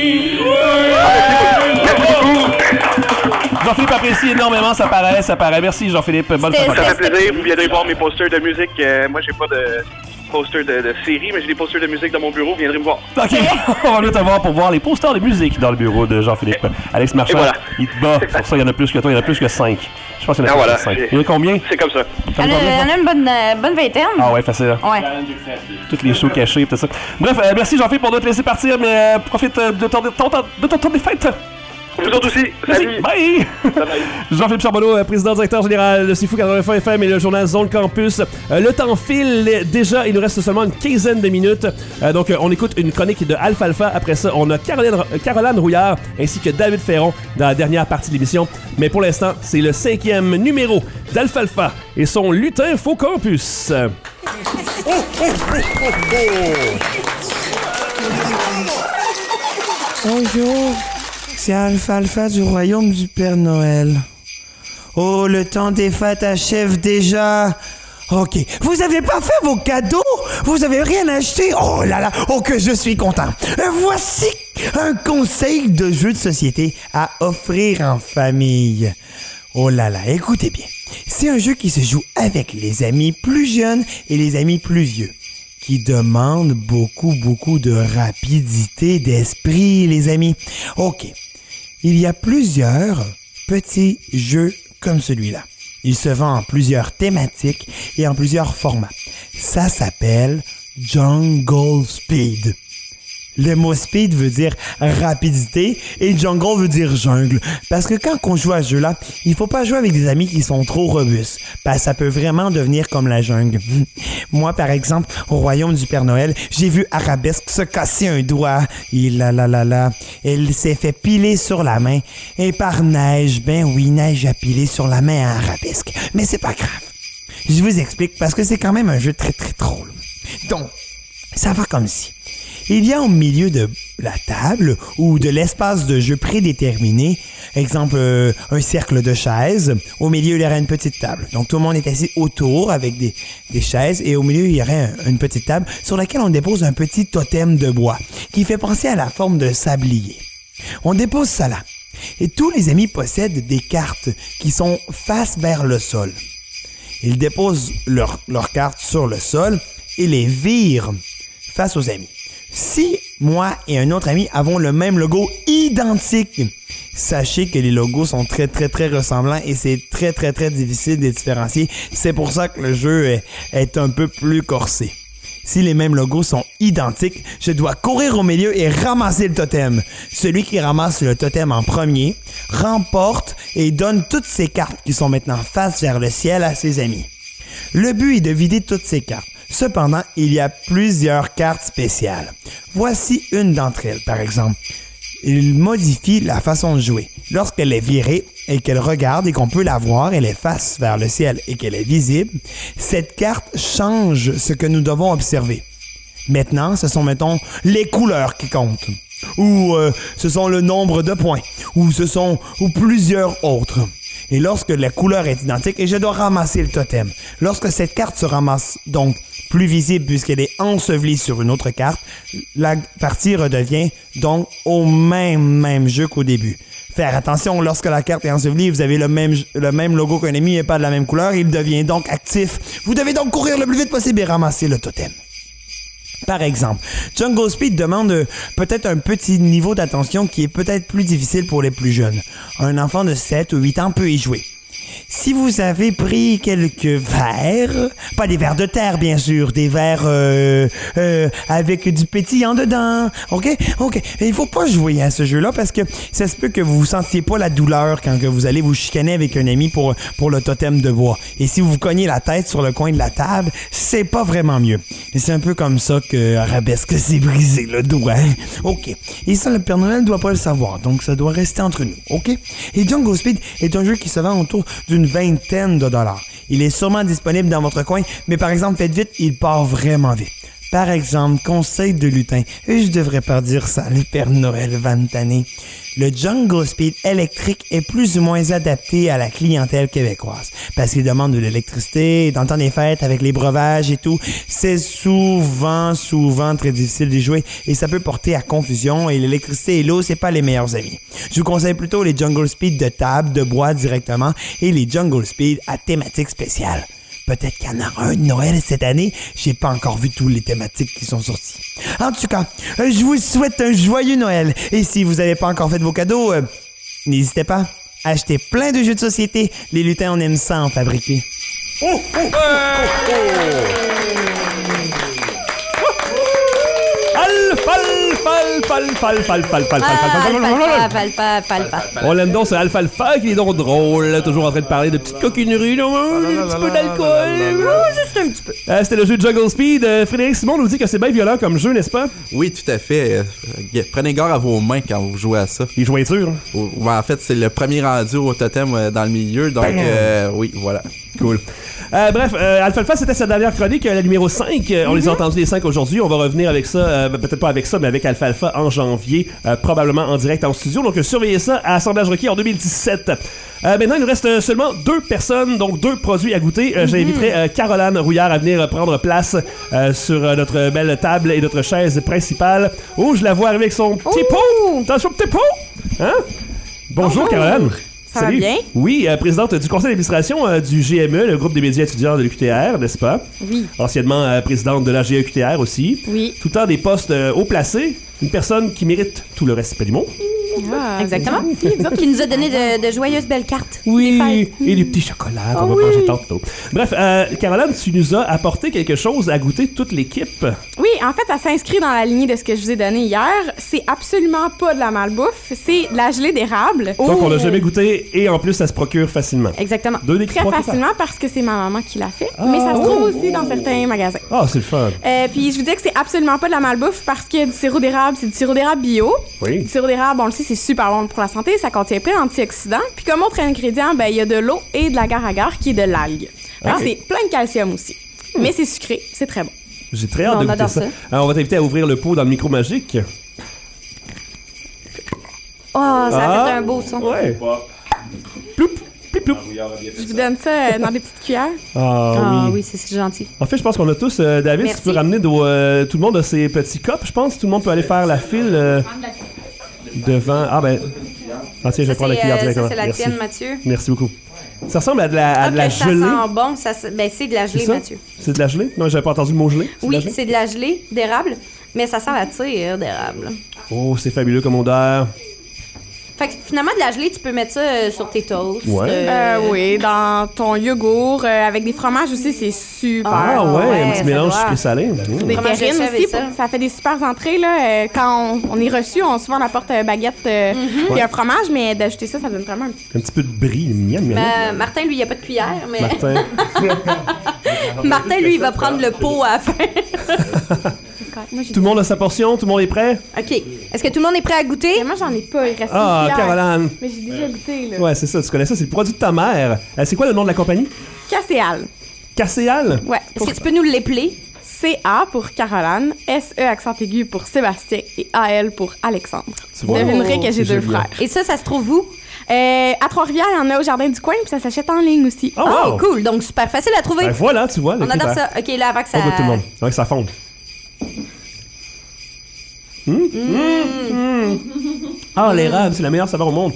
Jean-Philippe apprécie énormément, ça paraît. Merci Jean-Philippe, bonne fête. Ça fait plaisir, vous viendrez voir mes posters de musique. Moi, j'ai pas de posters de série, mais j'ai des posters de musique dans mon bureau, vous viendrez me voir. Ok, on va venir te voir pour voir les posters de musique dans le bureau de Jean-Philippe. Alex Marchand, voilà. Il te bat, pour ça il y en a plus que toi, il y en a plus que 5. Je pense qu'il y en a plus que 5. Il y en a combien? C'est comme ça. On a une bonne vingtaine. Ah ouais, facile. Ouais. Toutes les shows cachés et tout ça. Bref, merci Jean-Philippe, on doit te laisser partir, mais profite de ton temps des fêtes. Vous autres aussi. Salut. Bye. Jean-Philippe Charbonneau, président directeur général de C'est Fou 80 FM et le journal Zone Campus. Le temps file déjà, il nous reste seulement une quinzaine de minutes. Donc, on écoute une chronique de Alfalfa. Après ça, on a Caroline Rouillard ainsi que David Ferron dans la dernière partie de l'émission. Mais pour l'instant, c'est le 5e numéro d'Alfalfa et son lutin Faux Campus. Bonjour, c'est Alfalfa du royaume du Père Noël. Oh, le temps des fêtes achève déjà. Ok, vous avez pas fait vos cadeaux? Vous avez rien acheté? Oh là là, oh que je suis content. Voici un conseil de jeu de société à offrir en famille. Oh là là, écoutez bien. C'est un jeu qui se joue avec les amis plus jeunes et les amis plus vieux, qui demande beaucoup de rapidité d'esprit, les amis. Ok, il y a plusieurs petits jeux comme celui-là. Il se vend en plusieurs thématiques et en plusieurs formats. Ça s'appelle Jungle Speed. Le mot speed veut dire rapidité et jungle veut dire jungle. Parce que quand on joue à ce jeu-là, il faut pas jouer avec des amis qui sont trop robustes. Parce que ça peut vraiment devenir comme la jungle. Moi, par exemple, au royaume du Père Noël, j'ai vu Arabesque se casser un doigt. Elle s'est fait piler sur la main. Et par Neige, ben oui, Neige a pilé sur la main à Arabesque. Mais c'est pas grave. Je vous explique parce que c'est quand même un jeu très drôle. Donc, ça va comme ci. Il y a au milieu de la table ou de l'espace de jeu prédéterminé, exemple un cercle de chaises. Au milieu, il y aurait une petite table. Donc tout le monde est assis autour avec des chaises et au milieu, il y aurait une petite table sur laquelle on dépose un petit totem de bois qui fait penser à la forme de sablier. On dépose ça là. Et tous les amis possèdent des cartes qui sont face vers le sol. Ils déposent leurs cartes sur le sol et les virent face aux amis. Si moi et un autre ami avons le même logo identique, sachez que les logos sont très ressemblants et c'est très difficile de les différencier. C'est pour ça que le jeu est un peu plus corsé. Si les mêmes logos sont identiques, je dois courir au milieu et ramasser le totem. Celui qui ramasse le totem en premier remporte et donne toutes ses cartes qui sont maintenant face vers le ciel à ses amis. Le but est de vider toutes ces cartes. Cependant, il y a plusieurs cartes spéciales. Voici une d'entre elles, par exemple. Il modifie la façon de jouer. Lorsqu'elle est virée et qu'elle regarde et qu'on peut la voir, elle est face vers le ciel et qu'elle est visible, cette carte change ce que nous devons observer. Maintenant, ce sont, mettons, les couleurs qui comptent. Ou ce sont le nombre de points. Ou plusieurs autres. Et lorsque la couleur est identique, et je dois ramasser le totem. Lorsque cette carte se ramasse donc plus visible puisqu'elle est ensevelie sur une autre carte, la partie redevient donc au même jeu qu'au début. Faire attention, lorsque la carte est ensevelie, vous avez le même logo qu'un ami et pas de la même couleur, il devient donc actif. Vous devez donc courir le plus vite possible et ramasser le totem. Par exemple, Jungle Speed demande peut-être un petit niveau d'attention qui est peut-être plus difficile pour les plus jeunes. Un enfant de 7 ou 8 ans peut y jouer. si vous avez pris quelques verres, pas des verres de terre bien sûr, des verres avec du pétillant dedans, ok? Et il faut pas jouer à ce jeu-là parce que ça se peut que vous sentiez pas la douleur quand que vous allez vous chicaner avec un ami pour le totem de bois. Et si vous vous cognez la tête sur le coin de la table, c'est pas vraiment mieux. Et c'est un peu comme ça que Arabesque s'est brisé le doigt. Hein? Ok. Et ça, le Père Noël doit pas le savoir, donc ça doit rester entre nous, ok? Et Jungle Speed est un jeu qui se vend autour d'une vingtaine de dollars. Il est sûrement disponible dans votre coin, mais par exemple, faites vite, il part vraiment vite. Par exemple, conseil de lutin, et je devrais pas dire ça, le Père Noël vantané. Le Jungle Speed électrique est plus ou moins adapté à la clientèle québécoise parce qu'il demande de l'électricité, dans le temps des fêtes avec les breuvages et tout. C'est souvent très difficile d'y jouer et ça peut porter à confusion et l'électricité et l'eau, c'est pas les meilleurs amis. Je vous conseille plutôt les Jungle Speed de table, de bois directement et les Jungle Speed à thématique spéciale. Peut-être qu'il y en aura un de Noël cette année. J'ai pas encore vu tous les thématiques qui sont sorties. En tout cas, je vous souhaite un joyeux Noël. Et si vous n'avez pas encore fait vos cadeaux, n'hésitez pas. Achetez plein de jeux de société. Les lutins, on aime ça en fabriquer. On l'aime donc, c'est Alfalfa qui est donc drôle, toujours en train de parler de petites coquineries, un petit peu d'alcool. Juste un petit peu. C'était le jeu Jungle Speed. Frédéric Simon nous dit que c'est bien violent comme jeu, n'est-ce pas? Oui, tout à fait. Prenez garde à vos mains quand vous jouez à ça. Les jointures. En fait, c'est le premier rendu au totem dans le milieu, donc oui, voilà. Cool. Bref, Alfalfa, c'était sa dernière chronique, la numéro 5. On les a entendus les 5 aujourd'hui. On va revenir avec ça, peut-être pas avec ça, mais avec Alfalfa en janvier, probablement en direct en studio. Donc, surveillez ça à Assemblage Requis en 2017. Maintenant, il nous reste seulement 2 personnes, donc 2 produits à goûter. J'inviterai Caroline Rouillard à venir prendre place sur notre belle table et notre chaise principale. Oh, je la vois arriver avec son petit pot. Attention, petit pot. Hein? Bonjour, Caroline. Ça va bien? Oui, présidente du conseil d'administration du GME, le groupe des médias étudiants de l'UQTR, n'est-ce pas? Oui. Anciennement présidente de la GEQTR aussi. Oui. Tout le temps des postes haut placés. Une personne qui mérite tout le respect du monde. Ah, exactement. Qui nous a donné de joyeuses belles cartes. Oui, et des petits chocolats qu'on va manger tantôt. Bref, Caroline, tu nous as apporté quelque chose à goûter toute l'équipe. Oui, en fait, ça s'inscrit dans la lignée de ce que je vous ai donné hier. C'est absolument pas de la malbouffe, c'est de la gelée d'érable. Donc, on l'a jamais goûté et en plus, ça se procure facilement. Exactement. Très facilement parce que c'est ma maman qui l'a fait, mais ça se trouve aussi dans certains magasins. Ah, c'est le fun. Puis je vous dis que c'est absolument pas de la malbouffe parce qu'il y a du sirop d'érable, c'est du sirop d'érable bio. Oui. Du sirop d'érable, on le sait, c'est super bon pour la santé, ça contient plein d'antioxydants. Puis comme autre ingrédient, il y a de l'eau et de l'agar-agar qui est de l'algue. Alors c'est plein de calcium aussi. Mais c'est sucré, c'est très bon. J'ai très hâte de goûter ça. Alors, on va t'inviter à ouvrir le pot dans le micro magique. Oh, ça a fait un beau son. Ouais. Ploup, ploup, ploup. Je vous donne ça dans des petites cuillères. Ah oui, c'est gentil. En fait, je pense qu'on a tous... David, Merci. si tu peux ramener tout le monde a ses petits cups, je pense. Tout le monde peut aller faire la file devant... Ah ben... Ah tiens, je vais prendre la cuillère directement. Ça, c'est la Merci. tienne, Mathieu. Merci beaucoup. Ça ressemble à de la gelée. Ça sent bon. C'est de la gelée, Mathieu. C'est de la gelée? Non, j'avais pas entendu le mot gelée. Oui, c'est de la gelée d'érable, mais ça sent la tire d'érable. Oh, c'est fabuleux comme odeur. Fait que finalement, de la gelée, tu peux mettre ça sur tes toasts. Ouais. Oui, dans ton yogourt. Avec des fromages aussi, c'est super. Ah ouais, un petit mélange sucré-salé. Des terrines aussi, ça fait des super entrées. Là. Quand on est reçu, on souvent apporte baguette et un fromage, mais d'ajouter ça, ça donne vraiment un petit peu de brie. Miam, miam. Martin, lui, il n'y a pas de cuillère, mais... Martin. Martin, lui, il va prendre le pot à la fin. Tout le monde a sa portion? Tout le monde est prêt? OK. Est-ce que tout le monde est prêt à goûter? Moi, j'en ai pas. Il reste Ah, Caroline. Mais j'ai déjà goûté, là. Ouais, c'est ça. Tu connais ça. C'est le produit de ta mère. C'est quoi le nom de la compagnie? Casséal. Casséal? Ouais. Est-ce que tu peux nous l'épeler? C-A pour Caroline, S-E accent aigu pour Sébastien et A-L pour Alexandre. Vous devinerez que j'ai 2 frères. Et ça se trouve où? À Trois-Rivières, il y en a au Jardin du Coin, puis ça s'achète en ligne aussi. Oh, wow. Cool. Donc, super facile à trouver. Ben voilà, tu vois. On adore ça. OK, là, avant que ça... On goûte tout le monde. Avant que ça fonde. Ah, l'érable, c'est la meilleure saveur au monde.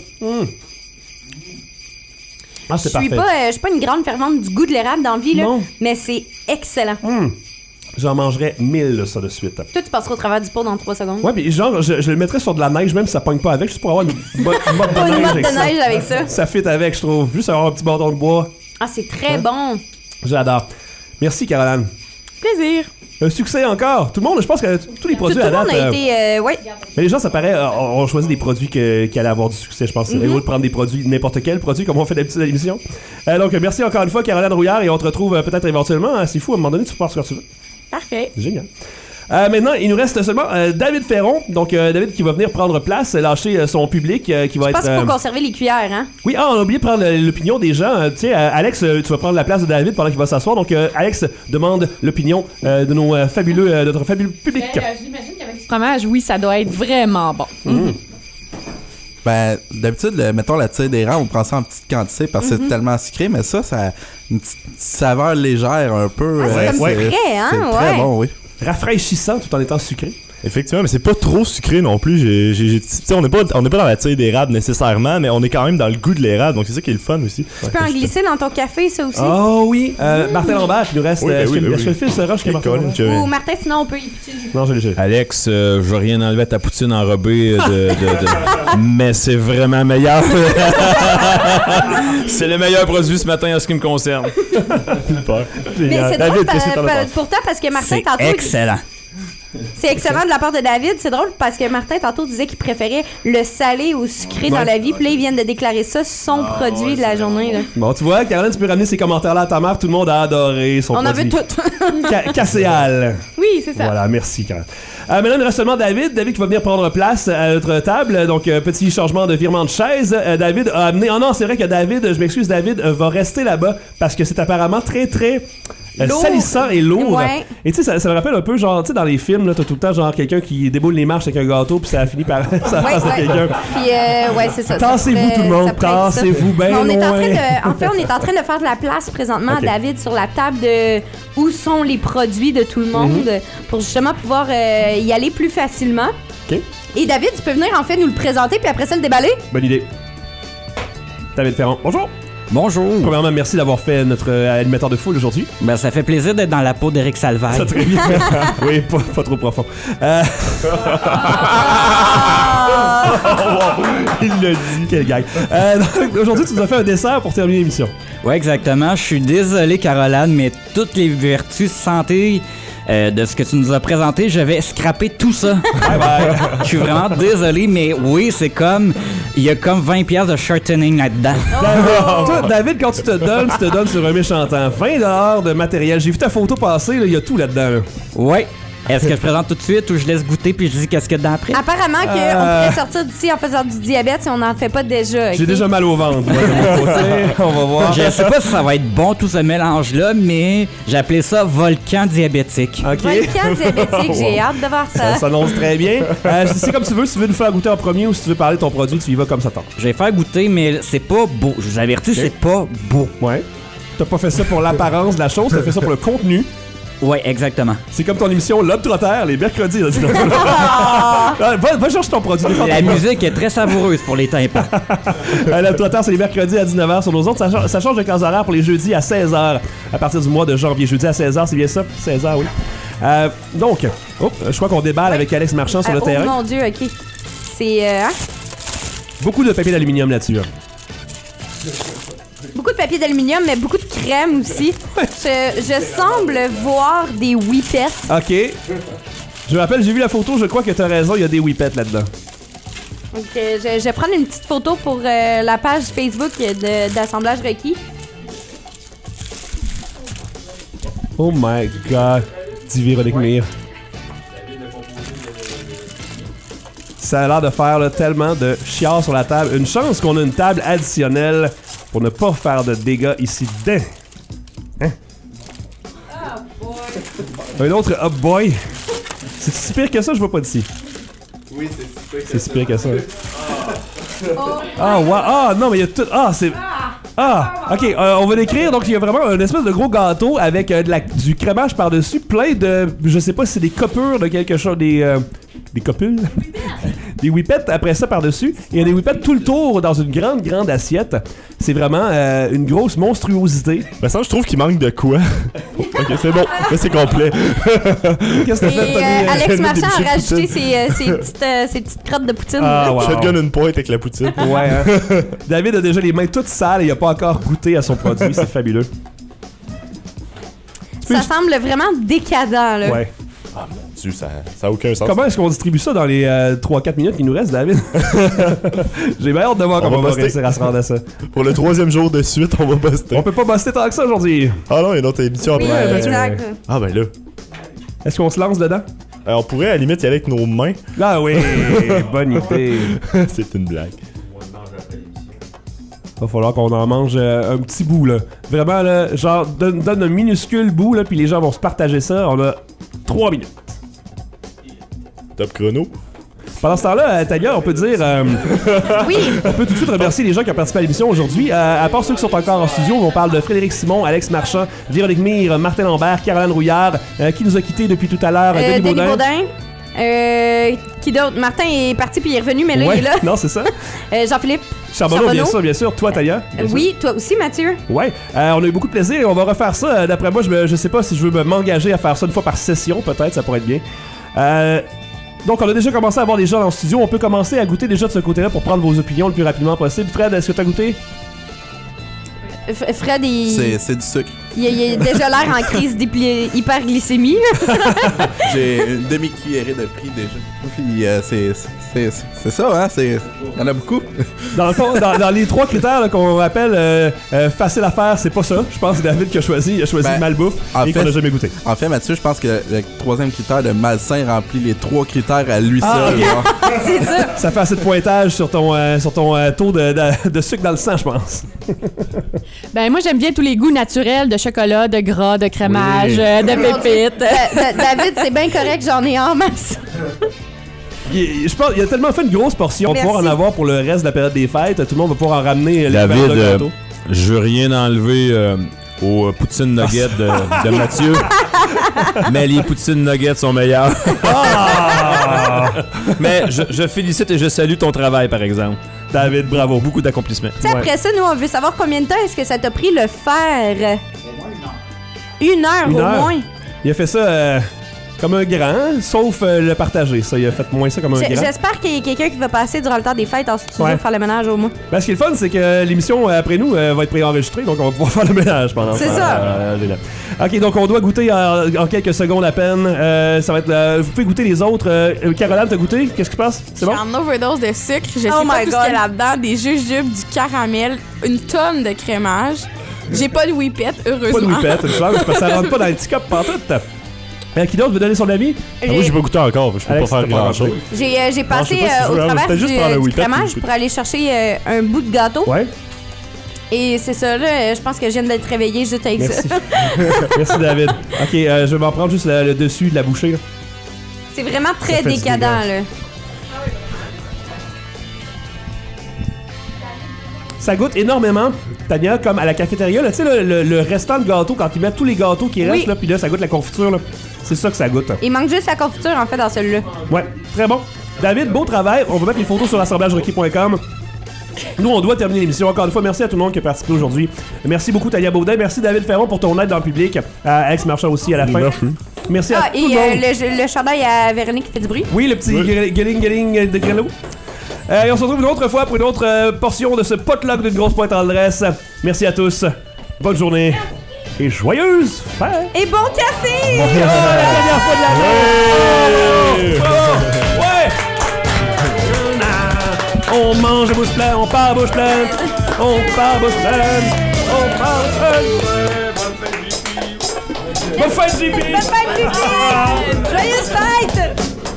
Ah, c'est parfait. Je suis pas une grande fervente du goût de l'érable dans la vie, là, mais c'est excellent. j'en mangerais 1000 là, ça de suite. Toi, tu passeras au travers du pot dans 3 secondes. Ouais, puis genre, je le mettrais sur de la neige, même si ça pogne pas avec, juste pour avoir une motte de Pas une neige. motte avec de neige avec ça. Ça fit avec, je trouve. Juste avoir un petit bâton de bois. Ah, c'est très bon. J'adore. Merci, Caroline. Plaisir. Un succès encore. Tout le monde, je pense que tous les produits Tout à le monde date. a été... ouais. Mais les gens, ça paraît, ont choisi des produits qui allaient avoir du succès, je pense. Au lieu de prendre des produits, n'importe quel produit, comme on fait d'habitude à l'émission. Donc, merci encore une fois, Caroline Rouillard, et on te retrouve peut-être éventuellement. C'est fou, à un moment donné, tu peux faire ce que tu veux. Parfait. Génial. Maintenant, il nous reste seulement David Ferron. Donc, David qui va venir prendre place, lâcher son public, qui va être... Je pense qu'il faut conserver les cuillères, hein? Oui, on a oublié de prendre l'opinion des gens. Tu sais, Alex, tu vas prendre la place de David pendant qu'il va s'asseoir. Donc, Alex demande l'opinion de notre fabuleux public. J'imagine qu'avec du fromage, oui, ça doit être vraiment bon. Ben, d'habitude, mettons la tire des rangs, on prend ça en petite quantité parce que c'est tellement sucré, mais ça a une petite saveur légère un peu. C'est comme frais, hein? C'est très bon, oui. Rafraîchissant tout en étant sucré. Effectivement, mais c'est pas trop sucré non plus. On n'est pas dans la tire d'érable nécessairement, mais on est quand même dans le goût de l'érable, donc c'est ça qui est le fun aussi. Tu peux en glisser dans ton café, ça aussi? Oh oui, Martin Lambert, il nous reste. Est-ce que le fil se rush que Martin Lambert? Ou Martin, sinon on peut y pitcher. Non, je l'ai. Alex, je veux rien enlever à ta poutine enrobée mais c'est vraiment meilleur. C'est le meilleur produit ce matin en ce qui me concerne. Mais c'est drôle pourtant parce que Martin tantôt... C'est excellent. C'est excellent de la part de David. C'est drôle parce que Martin tantôt disait qu'il préférait le salé au sucré dans la vie. Puis là, ils viennent de déclarer ça son produit de la journée. Là. Bon, tu vois, Caroline, tu peux ramener ces commentaires-là à ta mère. Tout le monde a adoré son produit. On avait tout. Casséal. Oui, c'est ça. Voilà, merci, Caroline. Maintenant, il reste seulement David. David qui va venir prendre place à notre table. Donc, petit changement de virement de chaise. David a amené... Oh non, c'est vrai que David, je m'excuse, David va rester là-bas parce que c'est apparemment très, très... salissant et lourd. Ouais. Et tu sais, ça me rappelle un peu, genre, tu sais, dans les films, là, t'as tout le temps, genre, quelqu'un qui déboule les marches avec un gâteau, puis ça finit par. ça passe à quelqu'un. Puis, ouais, c'est ça. Tassez-vous, tout le monde, tassez-vous bien loin. En fait, on est en train de faire de la place présentement à David sur la table de où sont les produits de tout le monde pour justement pouvoir y aller plus facilement. OK. Et David, tu peux venir en fait nous le présenter, puis après ça, le déballer. Bonne idée. David Ferron, bonjour. Bonjour. Premièrement, merci d'avoir fait notre animateur de foule aujourd'hui. Ben, ça fait plaisir d'être dans la peau d'Éric Salvaire. Ça très bien. Oui, pas trop profond. Il l'a dit. Quel gag. Donc, aujourd'hui, tu nous as fait un dessert pour terminer l'émission. Oui, exactement. Je suis désolé, Caroline, mais toutes les vertus santé de ce que tu nous as présenté, je vais scraper tout ça. Bye bye. Je suis vraiment désolé, mais oui, c'est comme... Il y a comme 20$ de shortening là-dedans. Toi, David, quand tu te donnes sur un méchant temps. 20$ de matériel. J'ai vu ta photo passer, il y a tout là-dedans. Là. Ouais. Est-ce que je présente tout de suite ou je laisse goûter puis je dis qu'est-ce qu'il y a dedans après? Apparemment qu'on pourrait sortir d'ici en faisant du diabète si on n'en fait pas déjà. Okay? J'ai déjà mal au ventre. On va voir. Je sais pas si ça va être bon tout ce mélange-là, mais j'ai appelé ça volcan diabétique. Okay. Volcan diabétique, j'ai hâte de voir ça. Ça s'annonce très bien. C'est comme tu veux, si tu veux nous faire goûter en premier ou si tu veux parler de ton produit, tu y vas comme ça tente. Je vais faire goûter, mais c'est pas beau. Je vous avertis, c'est pas beau. Ouais. T'as pas fait ça pour l'apparence de la chose, t'as fait ça pour le contenu. Ouais, exactement. C'est comme ton émission L'Homme Trotter, les mercredis. Va chercher ton produit. La musique est très savoureuse pour les tympans. L'Homme Trotter, c'est les mercredis à 19h sur nos ondes. Ça change de case horaire pour les jeudis à 16h à partir du mois de janvier. Jeudi à 16h, c'est bien ça? 16h, oui. Donc, je crois qu'on déballe avec Alex Marchand sur le terrain. Oh mon Dieu, OK. C'est... Beaucoup de papier d'aluminium là-dessus. Beaucoup de papier d'aluminium, mais beaucoup de crème aussi. Je semble voir des whippets. OK. Je me rappelle, j'ai vu la photo, je crois que t'as raison, il y a des whippets là-dedans. Donc, je vais prendre une petite photo pour la page Facebook d'Assemblage requis. Oh my God. Dit Véronique Mire. Ça a l'air de faire là, tellement de chiards sur la table. Une chance qu'on a une table additionnelle pour ne pas faire de dégâts ici dedans. Hein? Un autre Up Boy. C'est si pire que ça, je vois pas d'ici. Oui, c'est si pire que ça. Ah, wow. Ah, non, mais il y a tout. Ah, c'est. Ah, ok, on va l'écrire. Donc, il y a vraiment un espèce de gros gâteau avec du crémage par-dessus, plein de. Je sais pas si c'est des coupures de quelque chose. Des copules? des whippets après ça par-dessus. Et il y a des whippets tout le tour dans une grande assiette. C'est vraiment une grosse monstruosité. Ben ça, je trouve qu'il manque de quoi. Ok, c'est bon. Là, c'est complet. Qu'est-ce que t'as fait, Tommy? Alex Marchand a rajouté ses petites crottes de poutine. Ah, wow. Shotgun une pointe avec la poutine. Ouais, hein? David a déjà les mains toutes sales et il n'a pas encore goûté à son produit. C'est fabuleux. Ça semble vraiment décadent, là. Ouais. Ah mon Dieu, ça a aucun sens. Comment est-ce qu'on distribue ça dans les 3-4 minutes qui nous restent, David? J'ai bien hâte de voir comment on va réussir à se rendre à ça. Pour le 3e jour de suite, on va buster. On peut pas buster tant que ça aujourd'hui. Ah non, il y a une autre émission Oui, après. exact. Ah ben là. Est-ce qu'on se lance dedans? On pourrait à la limite y aller avec nos mains. Ah oui, bonne idée. C'est une blague. Va falloir qu'on en mange un petit bout, là. Vraiment, là, genre, donne un minuscule bout, là, puis les gens vont se partager ça. On a 3 minutes. Top chrono. Pendant ce temps-là, Tania, on peut dire... Oui. On peut tout de suite remercier les gens qui ont participé à l'émission aujourd'hui. À part ceux qui sont encore en studio, on parle de Frédéric Simon, Alex Marchand, Véronique Mire, Martin Lambert, Caroline Rouillard, qui nous a quittés depuis tout à l'heure, Denis Baudin. Qui d'autre? Martin est parti puis il est revenu, mais là, ouais, il est là. Non, c'est ça. Jean-Philippe Charbonneau, bien sûr. Toi, Tania. Oui, toi aussi, Mathieu. Ouais. On a eu beaucoup de plaisir et on va refaire ça. D'après moi, je sais pas si je veux m'engager à faire ça une fois par session, peut-être, ça pourrait être bien. Donc, on a déjà commencé à avoir des gens dans le studio. On peut commencer à goûter déjà de ce côté-là pour prendre vos opinions le plus rapidement possible. Fred, est-ce que tu as goûté? Fred, c'est du sucre. Il a déjà l'air en crise d'hyperglycémie. J'ai une demi-cuillerée de prix déjà. Puis c'est ça, hein? Il y en a beaucoup. Dans le fond, dans les 3 critères là, qu'on rappelle facile à faire, c'est pas ça. Je pense que David qui a choisi malbouffe et qu'on n'a jamais goûté. En fait, Mathieu, je pense que le 3e critère de malsain remplit les 3 critères à lui seul. Okay. C'est ça. Ça fait assez de pointage sur ton taux de sucre dans le sang, je pense. Ben moi, j'aime bien tous les goûts naturels de chocolat, de gras, de crémage, de pépites. David, c'est bien correct, j'en ai en masse. Je pense qu'il a tellement fait une grosse portion. On va pouvoir en avoir pour le reste de la période des fêtes. Tout le monde va pouvoir en ramener. David, je veux rien enlever aux poutines nuggets de Mathieu. Mais les poutines nuggets sont meilleures. Mais je félicite et je salue ton travail, par exemple. David, bravo. Beaucoup d'accomplissements. Tu sais, après ça, nous, on veut savoir combien de temps est-ce que ça t'a pris le faire? 1 heure au moins. Il a fait ça comme un grand, sauf le partager. Ça, il a fait moins ça comme un grand. J'espère qu'il y a quelqu'un qui va passer durant le temps des fêtes en studio faire le ménage au moins. Ben, ce qui est le fun, c'est que l'émission après nous va être préenregistrée, donc on va pouvoir faire le ménage pendant ça. C'est ça. Ok, donc on doit goûter en quelques secondes à peine. Ça va être. Vous pouvez goûter les autres. Caroline, t'as goûté? Qu'est-ce qui se passe? C'est bon? J'ai en overdose de sucre. Je sais pas tout ce qu'il y a là-dedans. Des jujubes, du caramel, une tonne de crémage. J'ai pas de whippet, heureusement. Pas de whippet, une chance, parce que ça rentre pas dans le petit cup pantoute. Qui d'autre veut donner son avis? Moi, j'ai pas goûté encore. Je peux pas faire grand-chose. J'ai passé au travers du crémage pour aller chercher un bout de gâteau. Ouais. Et c'est ça, là, je pense que je viens d'être réveillée juste avec ça. Merci, David. Ok, je vais m'en prendre juste le dessus de la bouchée. Là. C'est vraiment très décadent, là. Ça goûte énormément, Tania, comme à la cafétéria. Tu sais, le restant de gâteau, quand ils mettent tous les gâteaux qui restent, là, puis là, ça goûte la confiture. Là. C'est ça que ça goûte. Il manque juste la confiture, en fait, dans celui-là. Ouais, très bon. David, beau travail. On va mettre les photos sur l'assemblagerequis.com. Nous, on doit terminer l'émission. Encore une fois, merci à tout le monde qui a participé aujourd'hui. Merci beaucoup, Tania Baudin. Merci, David Ferron, pour ton aide dans le public. Alex Marchand aussi, à la fin. Merci à tout le monde. Et le chandail à Véronique qui fait du bruit. Oui, le petit guéling de grelot. Et on se retrouve une autre fois pour une autre portion de ce potluck d'une grosse pointe en adresse. Merci à tous. Bonne journée. Et joyeuse fête. Et bon café! Bon café! La dernière fois de l'année! Ouais! On mange à bouche pleine, on part à bouche pleine. On part à bouche pleine. On part à bouche pleine. Bonne fête, JP! Bonne fête, JP! Joyeuse fête!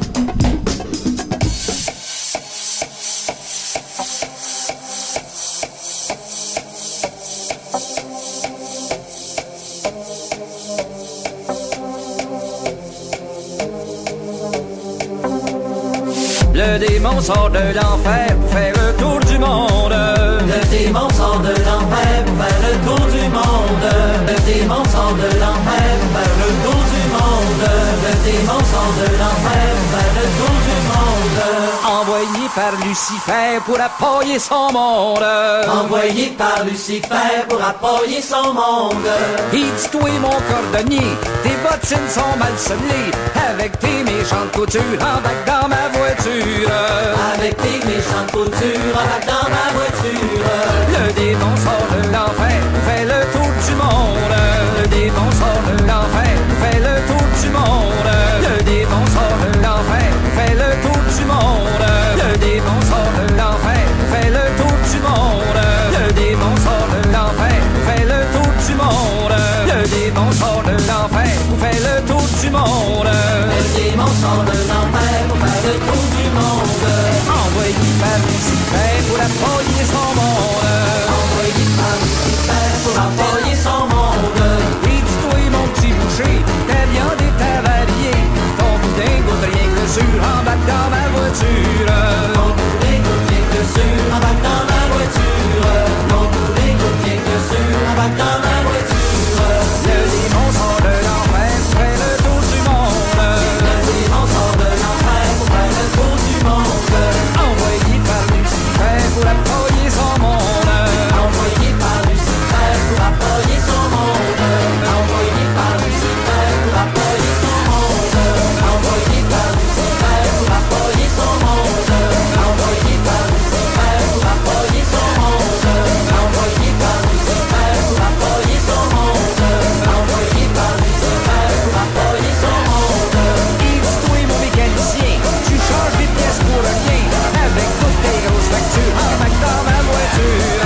Le démon sort de l'enfer pour faire le tour du monde. Le démon sort de l'enfer pour faire le tour du monde. Le démon sort de l'enfer pour faire le tour du monde. Le démon sort de l'enfer pour faire le tour du monde. Envoyez par Lucifer pour appuyer son monde. Envoyé par Lucifer pour appuyer son monde. Il dit toi mon cordonnier, tes bottines sont mal semées. Avec tes méchantes coutures, embarque dans ma voiture. Avec tes méchantes coutures, embarque dans ma voiture. Le démon sort de l'enfer, fait le tour du monde. Le démon sort de l'enfer, fait le tour du monde. Le démon sort de l'enfer, fait le tour du monde. Le démon sort de l'enfer, fait le tour du monde. Le démon sort de l'enfer, fait le tour du monde. Le démon sort de l'enfer, fait le tour du monde. Le démon sort de l'enfer pour faire le tour du monde. Envoyé par Lucifer pour appuyer son monde. Envoyé par Lucifer pour appuyer son monde. Et dis-toi mon petit boucher, ta viande est avariée. Ton boudin goûte rien que le sur, embarque dans ma voiture. Mon boudin goûte rien que le sur, embarque dans ma voiture. Mon boudin goûte rien que le sur, embarque dans ma voiture. Le démon sort de l'enfer, fait le tour du monde. Le démon sort de l'enfer pour faire le tour du monde. Envoyé par Lucifer pour appuyer son monde. Envoyé par Lucifer pour appuyer son monde. Envoyé par Lucifer pour appuyer son monde. Envoyé par Lucifer pour appuyer son monde. Envoyé par Lucifer pour appuyer son monde. Envoyé par Lucifer pour appuyer son monde. Envoyé par Lucifer pour appuyer son monde. Et dis-toi mon mécanicien, tu changes des pièces pour rien. Avec toutes tes grosses factures, embarque dans ma voiture.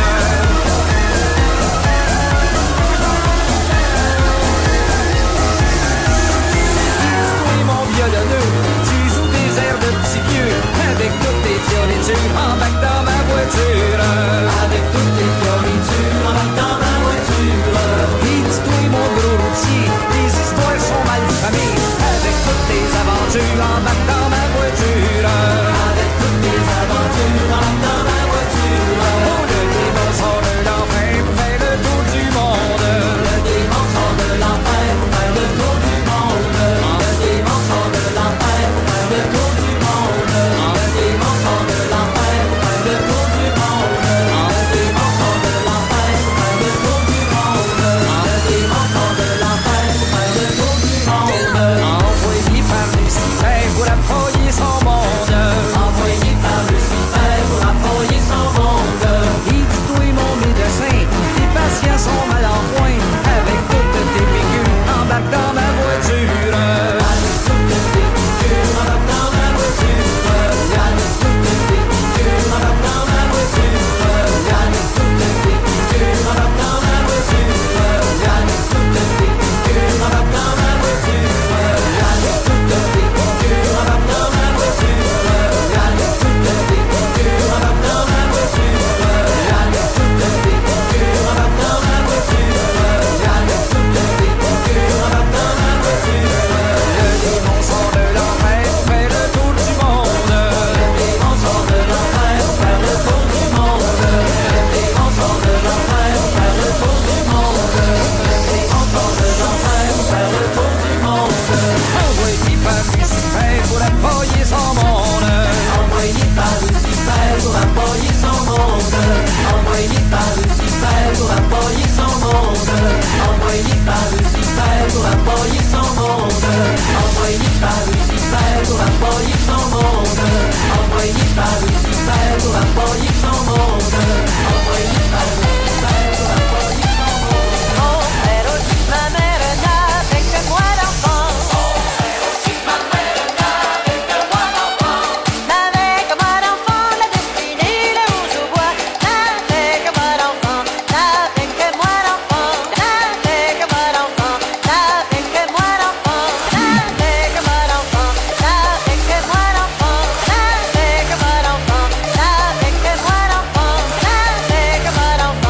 Tu joues des airs de petit vieux. Avec toutes tes fioritures, embarque dans ma voiture. Avec toutes tes fioritures, embarque dans ma voiture. Et dis-toi mon gros routier, les histoires sont mal famées. Avec toutes tes aventures, embarque dans ma voiture. Avec toutes tes aventures, embarque dans ma voiture. Oh, le démon sort de l'enfer pour faire le tour du monde. Le démon sort de l'enfer pour faire le tour du monde. Le démon sort de l'enfer pour faire le tour du monde. Le démon sort de l'enfer pour faire le tour du monde. Le démon sort de l'enfer pour faire le tour du monde. Le démon sort de l'enfer pour faire le tour du monde. Envoyé par Lucifer pour appuyer son monde. Envoyé par Lucifer pour appuyer son monde. Et dis-toi mon médecin, tes patients sont mal en point. Avec toutes tes piqûres, embarque dans ma voiture. Avec toutes tes piqûres, embarque dans ma voiture. Avec toutes tes piqûres, embarque dans ma voiture. Avec toutes tes piqûres, embarque dans ma voiture. Avec toutes tes piqûres, embarque dans ma voiture. Avec toutes tes piqûres, embarque dans ma voiture. Avec toutes tes piqûres, embarque dans ma voiture. Avec toutes tes piqûres, embarque dans ma voiture. Avec toutes tes piqûres, embarque dans ma voiture. Le démon sort de l'enfer, fait le tour du monde. Le démon sort de l'enfer pour faire le tour du monde. Le démon sort de l'enfer pour faire le tour du monde. Le démon sort de l'enfer pour faire le tour du monde. Envoyé par Lucifer pour appuyer son monde. Envoyé par Lucifer pour appuyer son monde. Envoyé par Lucifer pour appuyer son monde. Envoyé par Lucifer pour appuyer son monde. Envoyé par Lucifer pour appuyer son monde. Envoyé par Lucifer pour appuyer son monde. Envoyé par Lucifer pour appuyer son monde. Mon frère aussi, ma mère n'avait que moi d'enfant. Mon frère aussi, ma mère n'avait que moi d'enfant. N'avait que moi d'enfant, la destinée, le haut au bois. N'avait que moi d'enfant, n'avait que moi d'enfant. N'avait que moi d'enfant, n'avait que moi d'enfant. N'avait que moi d'enfant, n'avait que moi d'enfant. N'avait que moi d'enfant, n'avait que moi d'enfant. N'avait que moi d'enfant.